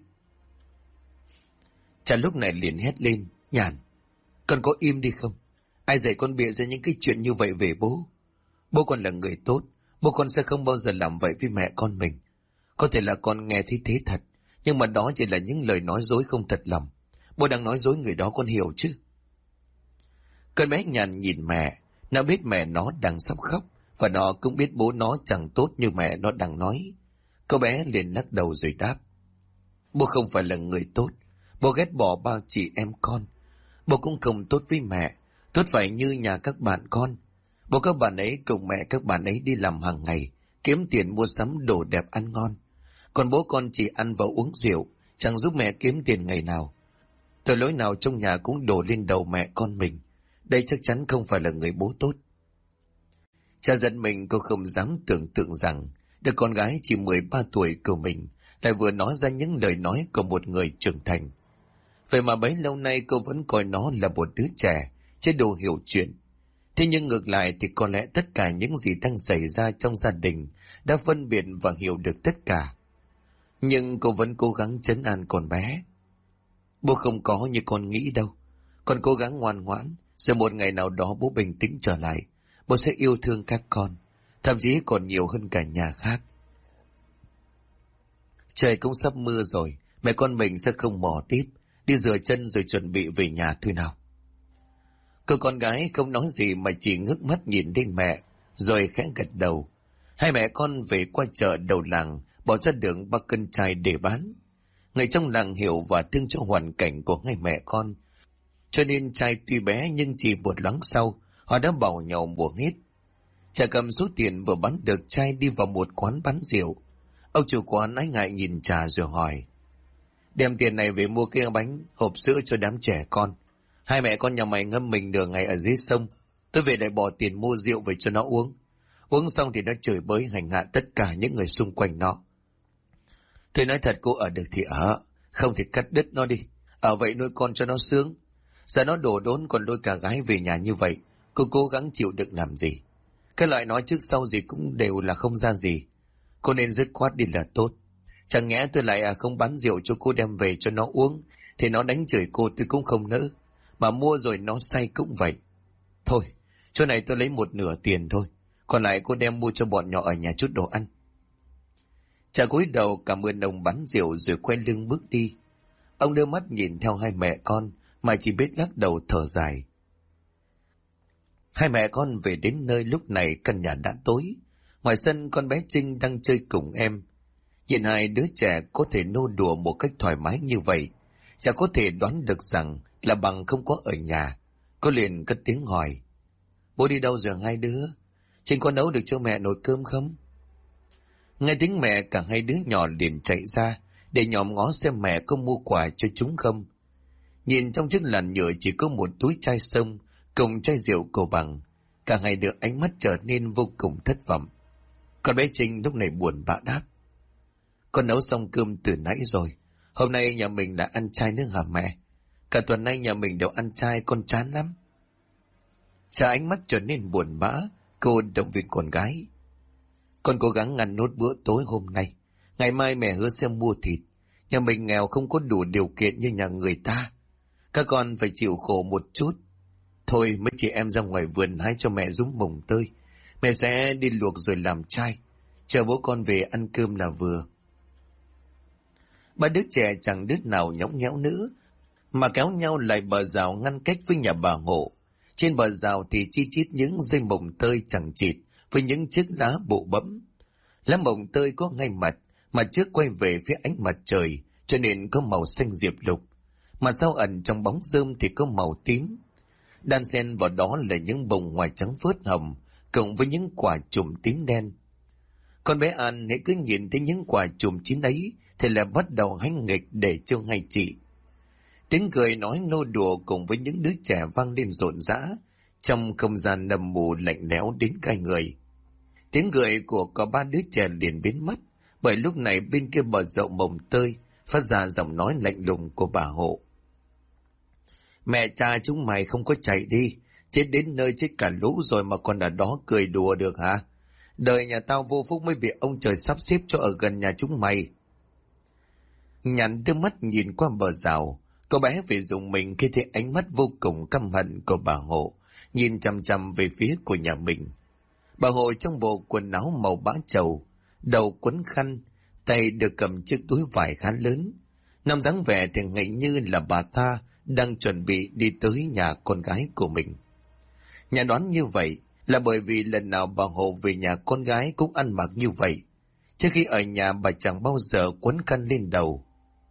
Chả lúc này liền hét lên. Nhàn, con có im đi không? Ai dạy con bịa ra những cái chuyện như vậy về bố? Bố con là người tốt, bố con sẽ không bao giờ làm vậy với mẹ con mình. Có thể là con nghe thấy thế thật, nhưng mà đó chỉ là những lời nói dối không thật lòng. Bố đang nói dối người đó, con hiểu chứ? Con bé Nhàn nhìn mẹ, nó biết mẹ nó đang sắp khóc, và nó cũng biết bố nó chẳng tốt như mẹ nó đang nói. Cô bé liền lắc đầu rồi đáp. Bố không phải là người tốt, bố ghét bỏ bao chị em con. Bố cũng không tốt với mẹ, tốt phải như nhà các bạn con. Bố các bạn ấy cùng mẹ các bạn ấy đi làm hàng ngày, kiếm tiền mua sắm đồ đẹp ăn ngon. Còn bố con chỉ ăn và uống rượu, chẳng giúp mẹ kiếm tiền ngày nào. Tội lỗi nào trong nhà cũng đổ lên đầu mẹ con mình. Đây chắc chắn không phải là người bố tốt. Cha giận mình, cô không dám tưởng tượng rằng đứa con gái chỉ 13 tuổi của mình lại vừa nói ra những lời nói của một người trưởng thành. Vậy mà bấy lâu nay cô vẫn coi nó là một đứa trẻ, chứ đồ hiểu chuyện. Thế nhưng ngược lại thì có lẽ tất cả những gì đang xảy ra trong gia đình đã phân biệt và hiểu được tất cả. Nhưng cô vẫn cố gắng trấn an con bé. Bố không có như con nghĩ đâu. Con cố gắng ngoan ngoãn, rồi một ngày nào đó bố bình tĩnh trở lại. Bố sẽ yêu thương các con. thậm chí còn nhiều hơn cả nhà khác. Trời cũng sắp mưa rồi, mẹ con mình sẽ không mò tiếp, đi rửa chân rồi chuẩn bị về nhà thôi nào. Cô con gái không nói gì mà chỉ ngước mắt nhìn lên mẹ, rồi khẽ gật đầu. Hai mẹ con về qua chợ đầu làng, bỏ ra đường 3 cân chai để bán. Người trong làng hiểu và thương cho hoàn cảnh của hai mẹ con, cho nên chai tuy bé nhưng chỉ một loáng sau, họ đã bảo nhau mua hết. Cha cầm số tiền vừa bán được chai đi vào một quán bán rượu. Ông chủ quán ái ngại nhìn Trà rồi hỏi: đem tiền này về mua cái bánh, hộp sữa cho đám trẻ con. Hai mẹ con nhà mày ngâm mình nửa ngày ở dưới sông, tôi về lại bỏ tiền mua rượu về cho nó uống. Uống xong thì nó chửi bới hành hạ tất cả những người xung quanh nó. Tôi nói thật, cô ở được thì ở, không thì cắt đứt nó đi. Ở vậy nuôi con cho nó sướng. Giờ nó đổ đốn còn lôi cả gái về nhà như vậy, cô cố gắng chịu đựng làm gì? Cái loại nói trước sau gì cũng đều là không ra gì. Cô nên dứt khoát đi là tốt. Chẳng nhẽ tôi lại không bán rượu cho cô đem về cho nó uống, thì nó đánh chửi cô tôi cũng không nỡ. Mà mua rồi nó say cũng vậy. Thôi, chỗ này tôi lấy một nửa tiền thôi, còn lại cô đem mua cho bọn nhỏ ở nhà chút đồ ăn. Cha cúi đầu cảm ơn ông bán rượu rồi quay lưng bước đi. Ông đưa mắt nhìn theo hai mẹ con mà chỉ biết lắc đầu thở dài. Hai mẹ con về đến nơi lúc này căn nhà đã tối. Ngoài sân con bé Trinh đang chơi cùng em. Nhìn hai đứa trẻ có thể nô đùa một cách thoải mái như vậy, chả có thể đoán được rằng là bằng không có ở nhà. Cô liền cất tiếng hỏi: bố đi đâu rồi hai đứa? Trinh có nấu được cho mẹ nồi cơm không? Nghe tiếng mẹ, cả hai đứa nhỏ liền chạy ra để nhòm ngó xem mẹ có mua quà cho chúng không. Nhìn trong chiếc làn nhựa chỉ có một túi chai sông cùng chai rượu cổ bằng, cả hai đứa ánh mắt trở nên vô cùng thất vọng. Con bé Trinh lúc này buồn bã đáp: con nấu xong cơm từ nãy rồi. Hôm nay nhà mình đã ăn chay nữa hả mẹ? Cả tuần nay nhà mình đều ăn chay, con chán lắm. Cha ánh mắt trở nên buồn bã, cô động viên con gái: con cố gắng ăn nốt bữa tối hôm nay. Ngày mai mẹ hứa sẽ mua thịt. Nhà mình nghèo không có đủ điều kiện như nhà người ta. Các con phải chịu khổ một chút. Thôi mấy chị em ra ngoài vườn hái cho mẹ rúm mồng tơi. Mẹ sẽ đi luộc rồi làm chay. Chờ bố con về ăn cơm là vừa. Ba đứa trẻ chẳng đứa nào nhõng nhẽo nữa, mà kéo nhau lại bờ rào ngăn cách với nhà bà Hộ. Trên bờ rào thì chi chít những dây mồng tơi chẳng chịt với những chiếc lá bụ bẫm. Lá mồng tơi có ngay mặt, mà trước quay về phía ánh mặt trời, cho nên có màu xanh diệp lục, mà sau ẩn trong bóng rơm thì có màu tím. Đan xen vào đó là những bông ngoài trắng phớt hồng, cộng với những quả chùm tím đen. Con bé An hãy cứ nhìn thấy những quả chùm chín ấy thì là bắt đầu hánh nghịch để trêu ngay chị. Tiếng cười nói nô đùa cùng với những đứa trẻ vang lên rộn rã trong không gian nầm mù lạnh lẽo đến cay người. Tiếng cười của có ba đứa trẻ liền biến mất, bởi lúc này bên kia bờ dậu mồng tơi phát ra giọng nói lạnh lùng của bà Hộ: mẹ cha chúng mày không có chạy đi, chết đến nơi chết cả lũ rồi mà còn ở đó cười đùa được hả? Đời nhà tao vô phúc mới bị ông trời sắp xếp cho ở gần nhà chúng mày. Nhàn đưa mắt nhìn qua bờ rào, cô bé phải dùng mình khi thấy ánh mắt vô cùng căm hận của bà Hộ nhìn chằm chằm về phía của nhà mình. Bà Hộ trong bộ quần áo màu bã trầu, đầu quấn khăn, tay được cầm chiếc túi vải khá lớn. Năm dáng vẻ thì ngại như là bà ta đang chuẩn bị đi tới nhà con gái của mình. Nhà đoán như vậy là bởi vì lần nào bà Hộ về nhà con gái cũng ăn mặc như vậy. Trước khi ở nhà bà chẳng bao giờ quấn khăn lên đầu.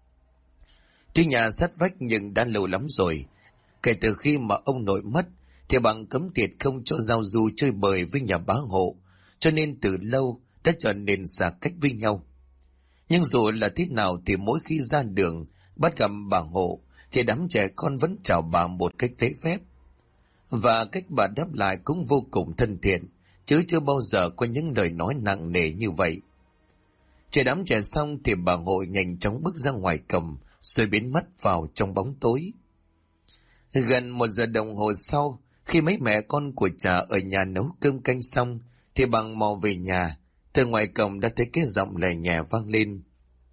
Tuy nhà sát vách nhưng đã lâu lắm rồi. Kể từ khi mà ông nội mất thì bằng cấm tiệt không cho giao du chơi bời với nhà bá Hộ, cho nên từ lâu đã trở nên xa cách với nhau. Nhưng dù là thế nào thì mỗi khi ra đường bắt gặp bà Hộ thì đám trẻ con vẫn chào bà một cách lễ phép. Và cách bà đáp lại cũng vô cùng thân thiện, chứ chưa bao giờ có những lời nói nặng nề như vậy. Chờ đám trẻ xong thì bà Hộ nhanh chóng bước ra ngoài cổng rồi biến mất vào trong bóng tối. Gần 1 giờ đồng hồ sau, khi mấy mẹ con của Trà ở nhà nấu cơm canh xong thì bằng mò về nhà, từ ngoài cổng đã thấy cái giọng lè nhẹ vang lên: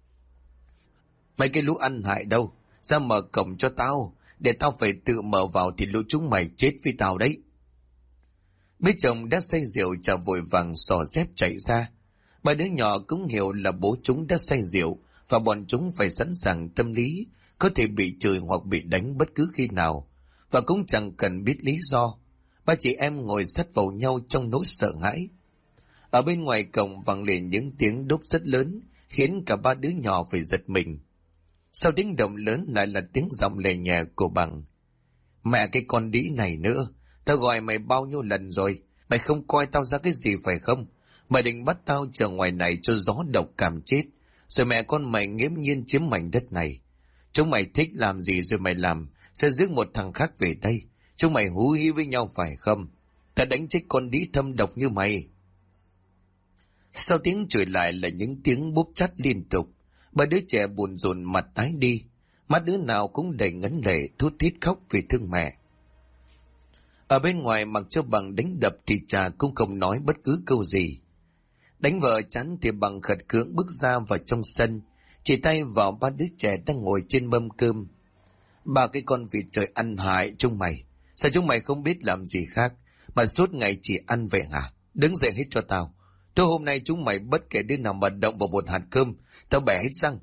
mấy cái lũ ăn hại đâu, ra mở cổng cho tao, để tao phải tự mở vào thì lũ chúng mày chết với tao đấy. Mấy chồng đã say rượu Trà vội vàng xỏ dép chạy ra. Ba đứa nhỏ cũng hiểu là bố chúng đã say rượu và bọn chúng phải sẵn sàng tâm lý, có thể bị chửi hoặc bị đánh bất cứ khi nào, và cũng chẳng cần biết lý do. Ba chị em ngồi sát vào nhau trong nỗi sợ hãi. Ở bên ngoài cổng vang lên những tiếng đốp rất lớn, khiến cả ba đứa nhỏ phải giật mình. Sau tiếng động lớn lại là tiếng giọng lè nhẹ của Bằng. Mẹ cái con đĩ này nữa, tao gọi mày bao nhiêu lần rồi, mày không coi tao ra cái gì phải không? Mày định bắt tao chờ ngoài này cho gió độc cảm chết, rồi mẹ con mày nghiễm nhiên chiếm mảnh đất này. Chúng mày thích làm gì rồi mày làm, sẽ rước một thằng khác về đây. Chúng mày hú hí với nhau phải không? Ta đánh chết con đĩ thâm độc như mày. Sau tiếng chửi lại là những tiếng bốp chát liên tục. Ba đứa trẻ buồn rộn mặt tái đi, mắt đứa nào cũng đầy ngấn lệ, thút thít khóc vì thương mẹ. Ở bên ngoài mặc cho Bằng đánh đập thì Trà cũng không nói bất cứ câu gì. Đánh vợ chán thì Bằng khật cưỡng bước ra vào trong sân, chỉ tay vào ba đứa trẻ đang ngồi trên mâm cơm. Ba cái con vịt trời ăn hại chúng mày, sao chúng mày không biết làm gì khác mà suốt ngày chỉ ăn vậy hả? Đứng dậy hết cho tao. Thôi hôm nay chúng mày bất kể đứa nào mà động vào một hạt cơm, tao bẻ hết răng.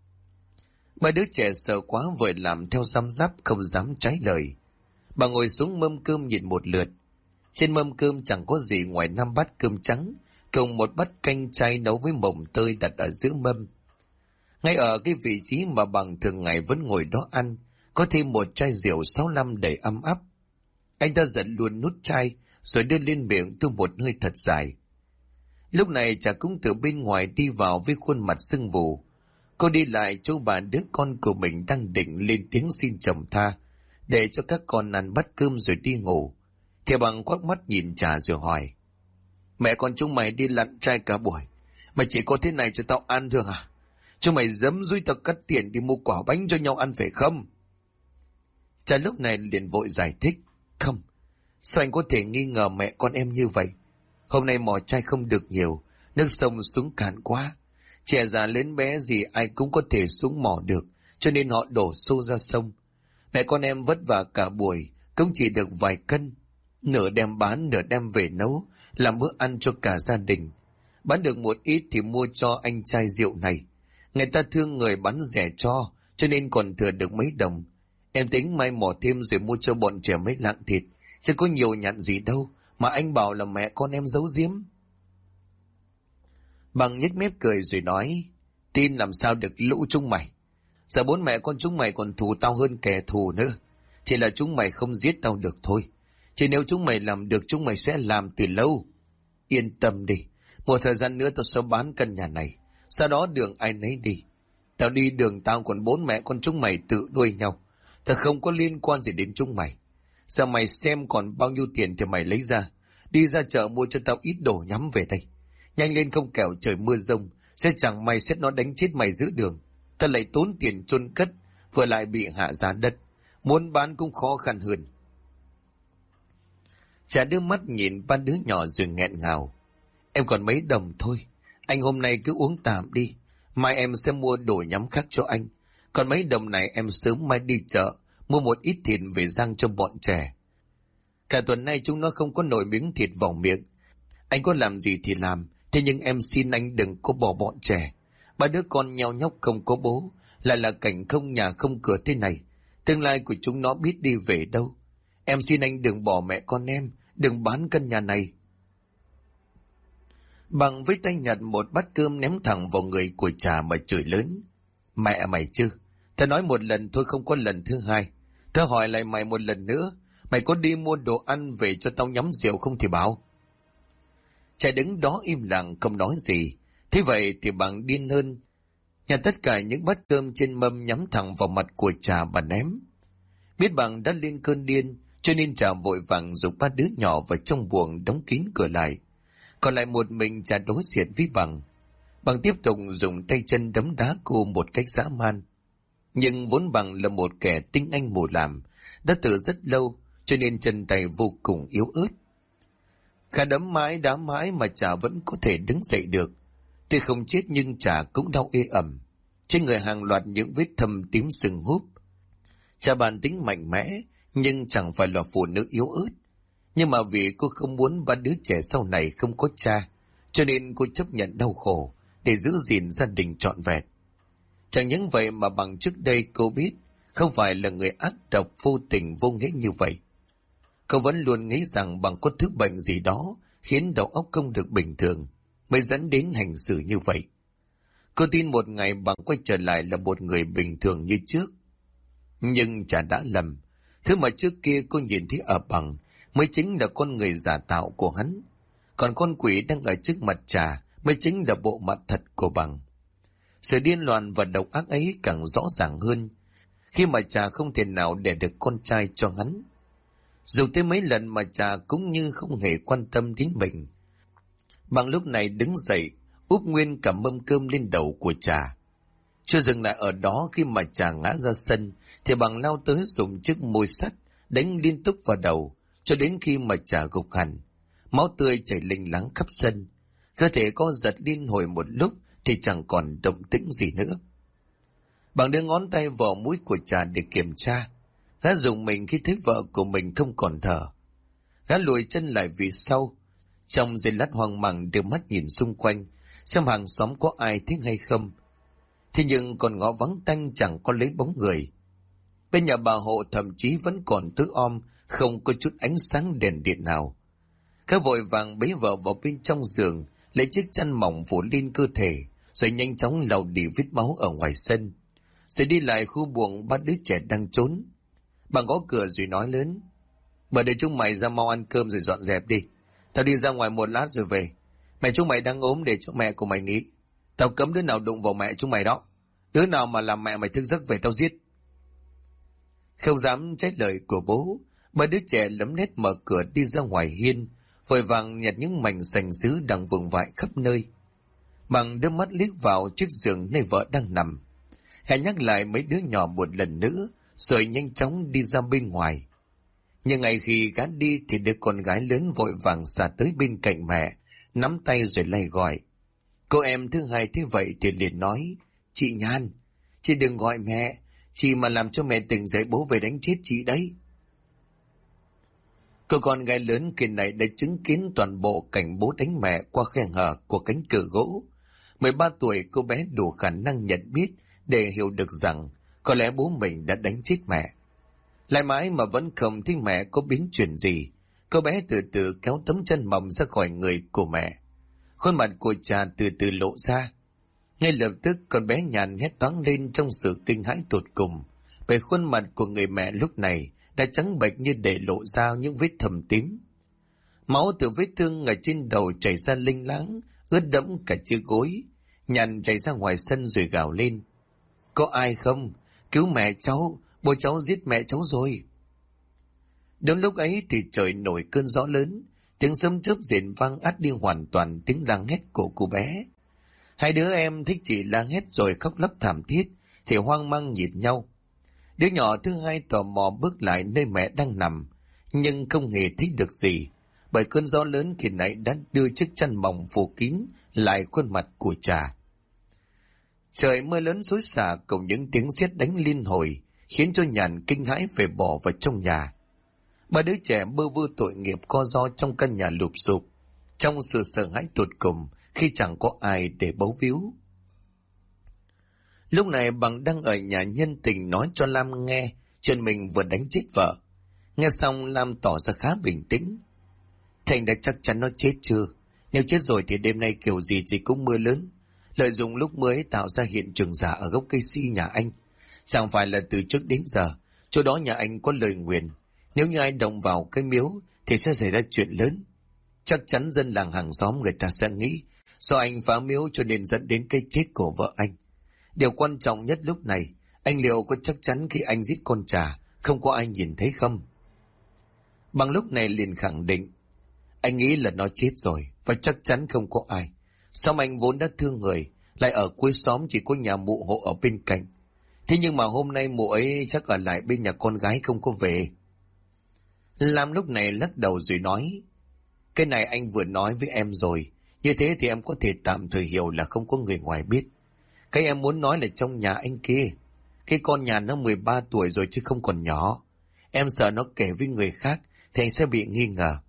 Ba đứa trẻ sợ quá vội làm theo răm rắp, không dám trái lời. Bà ngồi xuống mâm cơm nhìn một lượt. Trên mâm cơm chẳng có gì ngoài 5 bát cơm trắng, cùng một bát canh chay nấu với mồng tơi đặt ở giữa mâm. Ngay ở cái vị trí mà Bằng thường ngày vẫn ngồi đó ăn, có thêm một chai rượu 65 đầy ấm áp. Anh ta giận luôn nút chai, rồi đưa lên miệng tu một hơi thật dài. Lúc này Trà cũng từ bên ngoài đi vào với khuôn mặt sưng vù. Cô đi lại chỗ bà đứa con của mình đang định lên tiếng xin chồng tha, để cho các con ăn bát cơm rồi đi ngủ. Thì Bằng quắc mắt nhìn Trà rồi hỏi: Mẹ con chúng mày đi lặn trai cả buổi, mày chỉ có thế này cho tao ăn thôi à? Chúng mày dám dúi tao cắt tiền đi mua quả bánh cho nhau ăn phải không? Trà lúc này liền vội giải thích: Không, sao anh có thể nghi ngờ mẹ con em như vậy? Hôm nay mò trai không được nhiều, nước sông xuống cạn quá. Trẻ già lớn bé gì ai cũng có thể xuống mò được, cho nên họ đổ xô ra sông. Mẹ con em vất vả cả buổi, cũng chỉ được vài cân. Nửa đem bán, nửa đem về nấu, làm bữa ăn cho cả gia đình. Bán được một ít thì mua cho anh chai rượu này. Người ta thương người bán rẻ cho nên còn thừa được mấy đồng. Em tính mai mò thêm rồi mua cho bọn trẻ mấy lạng thịt, chứ có nhiều nhặn gì đâu mà anh bảo là mẹ con em giấu giếm. Bằng nhếch mép cười rồi nói: Tin làm sao được lũ chúng mày. Giờ bốn mẹ con chúng mày còn thù tao hơn kẻ thù nữa. Chỉ là chúng mày không giết tao được thôi. Chỉ nếu chúng mày làm được, chúng mày sẽ làm từ lâu. Yên tâm đi, một thời gian nữa tao sẽ bán căn nhà này, sau đó đường ai nấy đi. Tao đi đường tao, còn bốn mẹ con chúng mày tự đuôi nhau. Tao không có liên quan gì đến chúng mày. Giờ mày xem còn bao nhiêu tiền thì mày lấy ra, đi ra chợ mua cho tao ít đồ nhắm về đây. Nhanh lên không kẻo trời mưa rông, sẽ chẳng may xét nó đánh chết mày giữa đường. Ta lại tốn tiền chôn cất, vừa lại bị hạ giá đất, muốn bán cũng khó khăn hơn. Trà đưa mắt nhìn ba đứa nhỏ rồi nghẹn ngào: Em còn mấy đồng thôi, anh hôm nay cứ uống tạm đi, mai em sẽ mua đồ nhắm khác cho anh. Còn mấy đồng này em sớm mai đi chợ, mua một ít thịt về rang cho bọn trẻ. Cả tuần nay chúng nó không có nổi miếng thịt vào miệng. Anh có làm gì thì làm, thế nhưng em xin anh đừng có bỏ bọn trẻ. Ba đứa con nheo nhóc không có bố, lại là cảnh không nhà không cửa thế này. Tương lai của chúng nó biết đi về đâu. Em xin anh đừng bỏ mẹ con em, đừng bán căn nhà này. Bằng với tay nhặt một bát cơm ném thẳng vào người của Trà mà chửi lớn: Mẹ mày chứ, tao nói một lần thôi, không có lần thứ hai. Tao hỏi lại mày một lần nữa, mày có đi mua đồ ăn về cho tao nhắm rượu không thì bảo. Trà đứng đó im lặng không nói gì. Thế vậy thì Bằng điên hơn, nhặt tất cả những bát cơm trên mâm nhắm thẳng vào mặt của Trà và ném. Biết Bằng đã lên cơn điên, cho nên Trà vội vàng giục ba đứa nhỏ vào trong buồng đóng kín cửa lại. Còn lại một mình Trà đối diện với Bằng. Bằng tiếp tục dùng tay chân đấm đá cô một cách dã man. Nhưng vốn Bằng là một kẻ tinh anh mù làm, đã từ rất lâu, cho nên chân tay vô cùng yếu ớt. Khá đấm mãi đá mãi mà Trà vẫn có thể đứng dậy được. Tuy không chết nhưng Trà cũng đau ê ẩm, trên người hàng loạt những vết thâm tím sưng húp. Trà bản tính mạnh mẽ, nhưng chẳng phải là phụ nữ yếu ớt. Nhưng mà vì cô không muốn ba đứa trẻ sau này không có cha, cho nên cô chấp nhận đau khổ để giữ gìn gia đình trọn vẹn. Chẳng những vậy mà bằng trước đây cô biết không phải là người ác độc vô tình vô nghĩa như vậy. Cô vẫn luôn nghĩ rằng bằng có thứ bệnh gì đó khiến đầu óc không được bình thường mới dẫn đến hành xử như vậy. Cô tin một ngày bằng quay trở lại là một người bình thường như trước. Nhưng chả đã lầm, thứ mà trước kia cô nhìn thấy ở bằng mới chính là con người giả tạo của hắn. Còn con quỷ đang ở trước mặt trà mới chính là bộ mặt thật của bằng. Sự điên loạn và độc ác ấy càng rõ ràng hơn khi mà trà không thể nào đẻ được con trai cho hắn. Dù tới mấy lần mà trà cũng như không hề quan tâm đến mình. Bằng lúc này đứng dậy, úp nguyên cả mâm cơm lên đầu của trà. Chưa dừng lại ở đó, khi mà trà ngã ra sân, thì bằng lao tới dùng chiếc môi sắt đánh liên tục vào đầu, cho đến khi mà trà gục hẳn. Máu tươi chảy lênh láng khắp sân. Cơ thể co giật liên hồi một lúc thì chẳng còn động tĩnh gì nữa. Bằng đưa ngón tay vào mũi của trà để kiểm tra. Gã dùng mình khi thấy vợ của mình không còn thở. Gã lùi chân lại vì sau. Trong giây lát hoang mang đưa mắt nhìn xung quanh, xem hàng xóm có ai thấy hay không. Thế nhưng còn ngõ vắng tanh chẳng có lấy bóng người. Bên nhà bà Hộ thậm chí vẫn còn tối om, không có chút ánh sáng đèn điện nào. Gã vội vàng bế vợ vào bên trong giường, lấy chiếc chăn mỏng phủ lên cơ thể, rồi nhanh chóng lau đi vết máu ở ngoài sân. Rồi đi lại khu buồng ba đứa trẻ đang trốn. Bằng gõ cửa rồi nói lớn: "Mở để chúng mày ra mau ăn cơm rồi dọn dẹp đi. Tao đi ra ngoài một lát rồi về. Mẹ chúng mày đang ốm, để cho mẹ của mày nghỉ. Tao cấm đứa nào đụng vào mẹ chúng mày đó. Đứa nào mà làm mẹ mày thức giấc về tao giết." Không dám trách lời của bố, ba đứa trẻ lấm lét mở cửa đi ra ngoài hiên, vội vàng nhặt những mảnh sành sứ đang vương vãi khắp nơi. Bằng đưa mắt liếc vào chiếc giường nơi vợ đang nằm, hãy nhắc lại mấy đứa nhỏ một lần nữa, rồi nhanh chóng đi ra bên ngoài. Nhưng ngay khi gã đi thì đứa con gái lớn vội vàng xà tới bên cạnh mẹ, nắm tay rồi lay gọi. Cô em thứ hai thấy vậy thì liền nói: "Chị Nhan, chị đừng gọi mẹ, chị mà làm cho mẹ tỉnh dậy bố về đánh chết chị đấy." Cô con gái lớn kia này đã chứng kiến toàn bộ cảnh bố đánh mẹ qua khe hở của cánh cửa gỗ. 13 tuổi, cô bé đủ khả năng nhận biết để hiểu được rằng có lẽ bố mình đã đánh chết mẹ. Lại mãi mà vẫn không thấy mẹ có biến chuyển gì, cô bé từ từ kéo tấm chân mỏng ra khỏi người của mẹ. Khuôn mặt của cha từ từ lộ ra. Ngay lập tức con bé Nhàn hét toáng lên trong sự kinh hãi tột cùng, bởi khuôn mặt của người mẹ lúc này đã trắng bệch như để lộ ra những vết thâm tím. Máu từ vết thương ở trên đầu chảy ra lênh láng, ướt đẫm cả chiếc gối. Nhàn chạy ra ngoài sân rồi gào lên: "Có ai không? Cứu mẹ cháu, bố cháu giết mẹ cháu rồi." Đúng lúc ấy thì trời nổi cơn gió lớn, tiếng sấm chớp rền vang át đi hoàn toàn tiếng la hét của cô bé. Hai đứa em thích chị la hét rồi khóc lóc thảm thiết thì hoang mang nhìn nhau. Đứa nhỏ thứ hai tò mò bước lại nơi mẹ đang nằm, nhưng không hề thấy được gì, bởi cơn gió lớn khi nãy đã đưa chiếc chăn mỏng phủ kín lại khuôn mặt của Trà. Trời mưa lớn xối xả cùng những tiếng sét đánh liên hồi khiến cho Nhàn kinh hãi phải bỏ vào trong nhà. Ba đứa trẻ bơ vơ tội nghiệp co ro trong căn nhà lụp xụp, trong sự sợ hãi tột cùng khi chẳng có ai để bấu víu. Lúc này Bằng đang ở nhà nhân tình nói cho Lam nghe chuyện mình vừa đánh chết vợ. Nghe xong Lam tỏ ra khá bình tĩnh. "Thành đã chắc chắn nó chết chưa? Nếu chết rồi thì đêm nay kiểu gì cũng mưa lớn. Lợi dụng lúc mưa ấy tạo ra hiện trường giả ở gốc cây si nhà anh. Chẳng phải là từ trước đến giờ chỗ đó nhà anh có lời nguyền, nếu như ai động vào cái miếu thì sẽ xảy ra chuyện lớn. Chắc chắn dân làng hàng xóm người ta sẽ nghĩ do anh phá miếu cho nên dẫn đến cái chết của vợ anh. Điều quan trọng nhất lúc này, anh liệu có chắc chắn khi anh giết con Trà không có ai nhìn thấy không?" Bằng lúc này liền khẳng định: "Anh nghĩ là nó chết rồi và chắc chắn không có ai. Xong anh vốn đã thương người, lại ở cuối xóm chỉ có nhà mụ Hộ ở bên cạnh. Thế nhưng mà hôm nay mụ ấy chắc ở lại bên nhà con gái không có về." Lam lúc này lắc đầu rồi nói: "Cái này anh vừa nói với em rồi, như thế thì em có thể tạm thời hiểu là không có người ngoài biết. Cái em muốn nói là trong nhà anh kia, cái con nhà nó 13 tuổi rồi chứ không còn nhỏ. Em sợ nó kể với người khác thì anh sẽ bị nghi ngờ.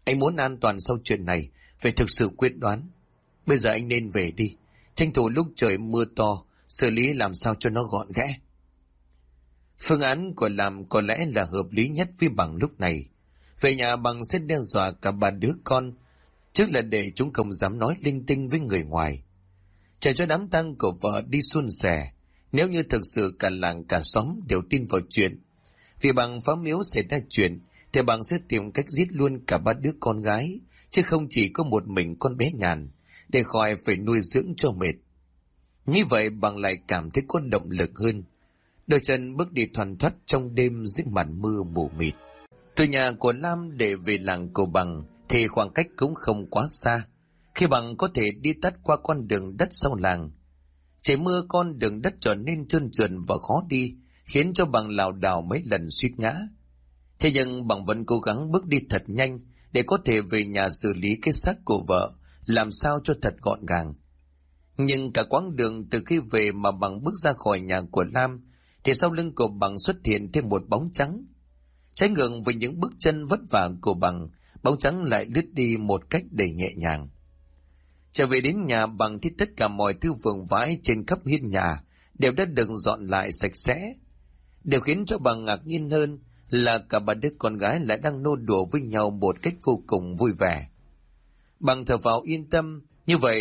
Anh muốn an toàn sau chuyện này, phải thực sự quyết đoán. Bây giờ anh nên về đi, tranh thủ lúc trời mưa to, xử lý làm sao cho nó gọn ghẽ. Phương án của Lam có lẽ là hợp lý nhất với Bằng lúc này. Về nhà Bằng sẽ đe dọa cả ba đứa con, trước là để chúng không dám nói linh tinh với người ngoài. Chờ cho đám tang của vợ đi suôn sẻ, nếu như thực sự cả làng cả xóm đều tin vào chuyện vì Bằng phá miếu xảy ra chuyện, thì Bằng sẽ tìm cách giết luôn cả ba đứa con gái, chứ không chỉ có một mình con bé Nhàn, để khỏi phải nuôi dưỡng cho mệt. Như vậy Bằng lại cảm thấy có động lực hơn. Đôi chân bước đi thoăn thoắt trong đêm dưới màn mưa mù mịt. Từ nhà của Lam để về làng của Bằng thì khoảng cách cũng không quá xa, khi Bằng có thể đi tắt qua con đường đất sau làng. Trời mưa con đường đất trở nên trơn trượt và khó đi, khiến cho Bằng lảo đảo mấy lần suýt ngã. Thế nhưng Bằng vẫn cố gắng bước đi thật nhanh để có thể về nhà xử lý cái xác của vợ, làm sao cho thật gọn gàng. Nhưng cả quãng đường từ khi về mà Bằng bước ra khỏi nhà của Lam, thì sau lưng của Bằng xuất hiện thêm một bóng trắng. Trái ngược với những bước chân vất vả của Bằng, bóng trắng lại lướt đi một cách đầy nhẹ nhàng. Trở về đến nhà Bằng thì tất cả mọi thứ vương vãi trên khắp hiên nhà đều đã được dọn lại sạch sẽ. Điều khiến cho Bằng ngạc nhiên hơn là cả ba đứa con gái lại đang nô đùa với nhau một cách vô cùng vui vẻ. Bằng thở phào yên tâm, như vậy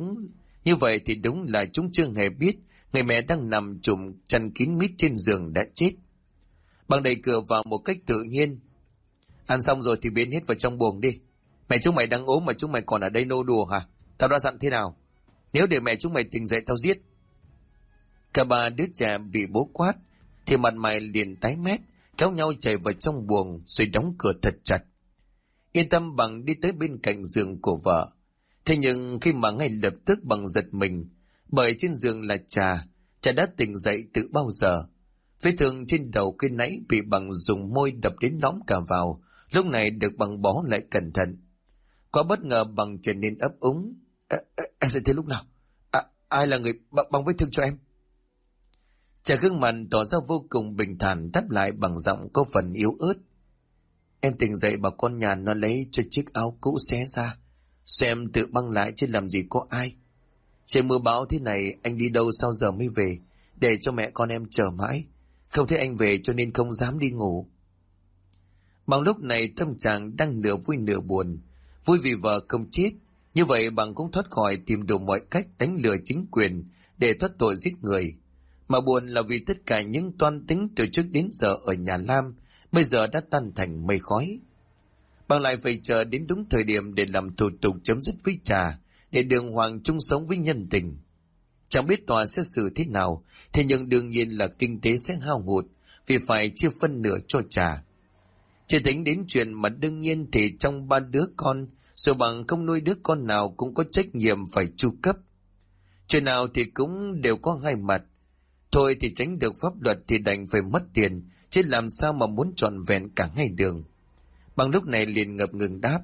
thì đúng là chúng chưa hề biết người mẹ đang nằm trùm chăn kín mít trên giường đã chết. Bằng đẩy cửa vào một cách tự nhiên. Ăn xong rồi thì biến hết vào trong buồng đi. Mẹ chúng mày đang ốm mà chúng mày còn ở đây nô đùa hả? Tao đã dặn thế nào? Nếu để mẹ chúng mày tỉnh dậy tao giết. Cả ba đứa trẻ bị bố quát thì mặt mày liền tái mét, kéo nhau chạy vào trong buồng rồi đóng cửa thật chặt. Yên tâm Bằng đi tới bên cạnh giường của vợ. Thế nhưng khi mà ngay lập tức Bằng giật mình, bởi trên giường là Trà đã tỉnh dậy từ bao giờ. Vết thương trên đầu khi nãy bị Bằng dùng môi đập đến lõm cả vào, lúc này được Bằng bó lại cẩn thận. Quá bất ngờ Bằng trở nên ấp úng. Em sẽ thấy lúc nào? Ai là người băng vết thương cho em? Trà gương mặt tỏ ra vô cùng bình thản đáp lại bằng giọng có phần yếu ớt. Em tỉnh dậy bảo con Nhàn nó lấy cho chiếc áo cũ xé ra, rồi em tự băng lại chứ làm gì có ai. Trời mưa bão thế này anh đi đâu sao giờ mới về, để cho mẹ con em chờ mãi. Không thấy anh về cho nên không dám đi ngủ. Bằng lúc này tâm trạng đang nửa vui nửa buồn. Vui vì vợ không chết, như vậy Bằng cũng thoát khỏi tìm đủ mọi cách đánh lừa chính quyền để thoát tội giết người. Mà buồn là vì tất cả những toan tính từ trước đến giờ ở nhà Lam bây giờ đã tan thành mây khói. Bằng lại phải chờ đến đúng thời điểm để làm thủ tục chấm dứt với Trà, để đường hoàng chung sống với nhân tình. Chẳng biết tòa xét xử thế nào, thế nhưng đương nhiên là kinh tế sẽ hao hụt vì phải chia phân nửa cho Trà. Chưa tính đến chuyện mà đương nhiên thì trong ba đứa con, rồi Bằng không nuôi đứa con nào cũng có trách nhiệm phải chu cấp. Chuyện nào thì cũng đều có hai mặt. Thôi thì tránh được pháp luật thì đành phải mất tiền, chứ làm sao mà muốn trọn vẹn cả hai đường. Bằng lúc này liền ngập ngừng đáp.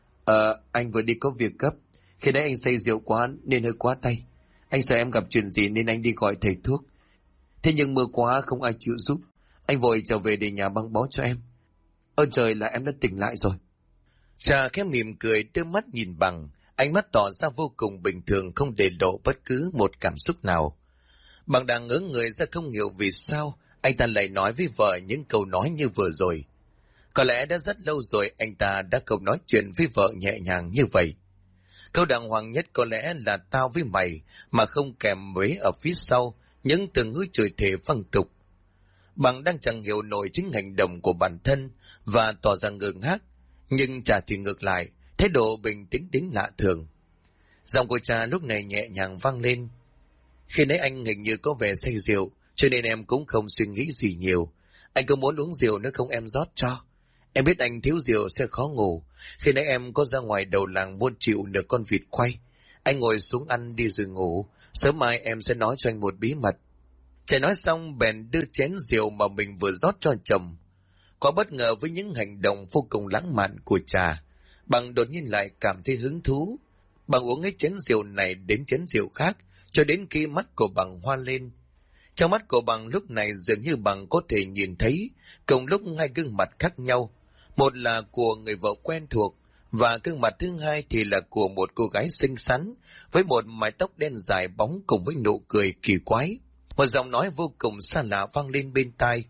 Anh vừa đi có việc gấp. Khi nãy anh say rượu quá nên hơi quá tay. Anh sợ em gặp chuyện gì nên anh đi gọi thầy thuốc. Thế nhưng mưa quá không ai chịu giúp. Anh vội trở về để nhà băng bó cho em. Ơn trời là em đã tỉnh lại rồi. Trà khẽ mỉm cười đưa mắt nhìn Bằng, ánh mắt tỏ ra vô cùng bình thường, không để lộ bất cứ một cảm xúc nào. Bằng đang ngớ người ra không hiểu vì sao anh ta lại nói với vợ những câu nói như vừa rồi. Có lẽ đã rất lâu rồi anh ta đã không nói chuyện với vợ nhẹ nhàng như vậy. Câu đàng hoàng nhất có lẽ là tao với mày, mà không kèm với ở phía sau những từ ngữ chửi thề văng tục. Bằng đang chẳng hiểu nổi chính hành động của bản thân và tỏ ra ngơ ngác, nhưng Trà thì ngược lại, thái độ bình tĩnh đến lạ thường. Giọng của Trà lúc này nhẹ nhàng vang lên. Khi nãy anh hình như có vẻ say rượu, cho nên em cũng không suy nghĩ gì nhiều. Anh có muốn uống rượu nữa không em rót cho? Em biết anh thiếu rượu sẽ khó ngủ. Khi nãy em có ra ngoài đầu làng buôn chịu nửa con vịt quay. Anh ngồi xuống ăn đi rồi ngủ. Sớm mai em sẽ nói cho anh một bí mật. Trà nói xong bèn đưa chén rượu mà mình vừa rót cho chồng. Quá bất ngờ với những hành động vô cùng lãng mạn của Trà, Bằng đột nhiên lại cảm thấy hứng thú. Bằng uống hết chén rượu này đến chén rượu khác, cho đến khi mắt của Bằng hoa lên. Trong mắt của Bằng lúc này dường như Bằng có thể nhìn thấy cùng lúc hai gương mặt khác nhau. Một là của người vợ quen thuộc Và gương mặt thứ hai thì là của một cô gái xinh xắn, với một mái tóc đen dài bóng cùng với nụ cười kỳ quái. Một giọng nói vô cùng xa lạ vang lên bên tai.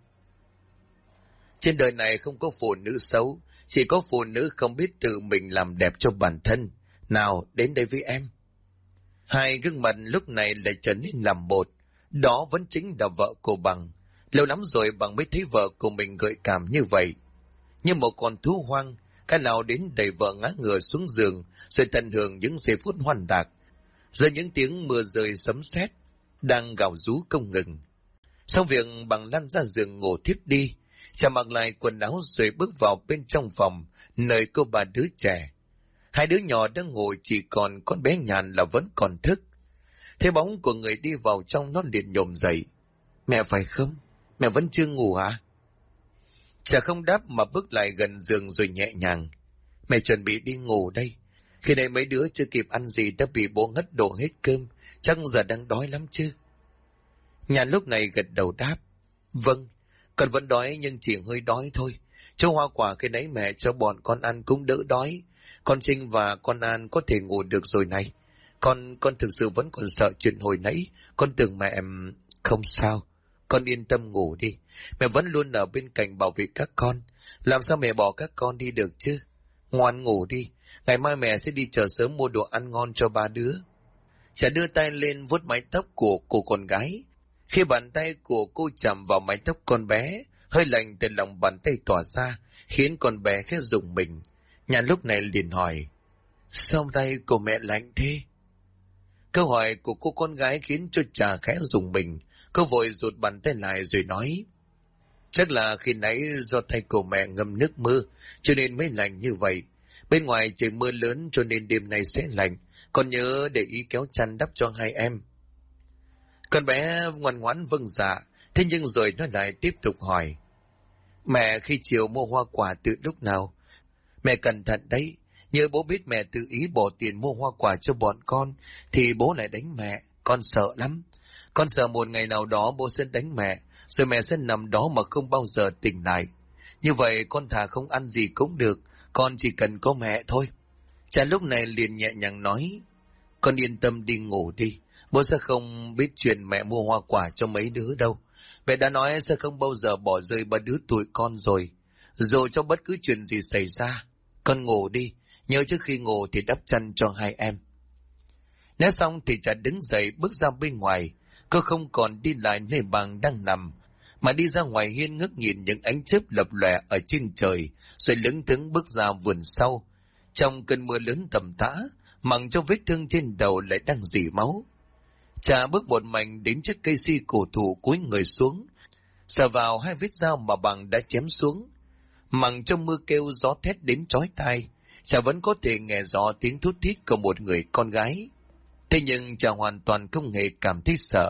Trên đời này không có phụ nữ xấu, chỉ có phụ nữ không biết tự mình làm đẹp cho bản thân. Nào, đến đây với em. Hai gương mặt lúc này lại trở nên làm một. Đó vẫn chính là vợ của Bằng. Lâu lắm rồi Bằng mới thấy vợ của mình gợi cảm như vậy. Như một con thú hoang, cái nào đến đẩy vợ ngã ngửa xuống giường, rồi tận hưởng những giây phút hoan lạc. Giờ những tiếng mưa rơi sấm sét đang gào rú không ngừng. Xong việc Bằng lăn ra giường ngủ thiếp đi, chả mặc lại quần áo rồi bước vào bên trong phòng, nơi cô bà đứa trẻ. Hai đứa nhỏ đang ngủ, chỉ còn con bé Nhàn là vẫn còn thức. Thấy bóng của người đi vào trong, nó liền nhổm dậy. Mẹ phải không? Mẹ vẫn chưa ngủ hả? Chả không đáp mà bước lại gần giường rồi nhẹ nhàng. Mẹ chuẩn bị đi ngủ đây. Khi này mấy đứa chưa kịp ăn gì đã bị bố ngất đổ hết cơm, chắc giờ đang đói lắm chứ. Nhàn lúc này gật đầu đáp. Vâng, con vẫn đói nhưng chỉ hơi đói thôi. Cho hoa quả khi nãy mẹ cho bọn con ăn cũng đỡ đói. Con Trinh và con An có thể ngủ được rồi này. Con thực sự vẫn còn sợ chuyện hồi nãy. Con tưởng mẹ... Không sao, con yên tâm ngủ đi. Mẹ vẫn luôn ở bên cạnh bảo vệ các con. Làm sao mẹ bỏ các con đi được chứ? Ngoan ngủ đi. Ngày mai mẹ sẽ đi chợ sớm mua đồ ăn ngon cho ba đứa. Chả đưa tay lên vuốt mái tóc của cô con gái. Khi bàn tay của cô chạm vào mái tóc con bé, hơi lạnh từ lòng bàn tay tỏa ra, khiến con bé khẽ rùng mình. Nhàn lúc này liền hỏi, sao tay của mẹ lạnh thế? Câu hỏi của cô con gái khiến cho Trà khẽ rùng mình. Cô vội rụt bàn tay lại rồi nói, chắc là khi nãy do tay của mẹ ngâm nước mưa, cho nên mới lạnh như vậy. Bên ngoài trời mưa lớn cho nên đêm nay sẽ lạnh. Con nhớ để ý kéo chăn đắp cho hai em. Con bé ngoan ngoãn vâng dạ, thế nhưng rồi nó lại tiếp tục hỏi, mẹ khi chiều mua hoa quả từ lúc nào? Mẹ cẩn thận đấy, nhớ bố biết mẹ tự ý bỏ tiền mua hoa quả cho bọn con, thì bố lại đánh mẹ, con sợ lắm. Con sợ một ngày nào đó bố sẽ đánh mẹ, rồi mẹ sẽ nằm đó mà không bao giờ tỉnh lại. Như vậy con thà không ăn gì cũng được, con chỉ cần có mẹ thôi. Cha lúc này liền nhẹ nhàng nói, con yên tâm đi ngủ đi, bố sẽ không biết chuyện mẹ mua hoa quả cho mấy đứa đâu. Mẹ đã nói sẽ không bao giờ bỏ rơi ba đứa tụi con rồi. Dù cho bất cứ chuyện gì xảy ra, con ngủ đi, nhớ trước khi ngủ thì đắp chăn cho hai em. Nói xong thì Trà đứng dậy bước ra bên ngoài. Cô không còn đi lại nơi Bằng đang nằm, mà đi ra ngoài hiên ngước nhìn những ánh chớp lập lòe ở trên trời, rồi lững thững bước ra vườn sau. Trong cơn mưa lớn tầm tã, mặc cho vết thương trên đầu lại đang rỉ máu. Trà bước một mảnh đến chiếc cây si cổ thụ, cúi người xuống, sờ vào hai vết dao mà Bằng đã chém xuống. Mặc trong mưa kêu gió thét đến chói tai, Trà vẫn có thể nghe rõ tiếng thút thít của một người con gái. Thế nhưng Trà hoàn toàn không hề cảm thấy sợ.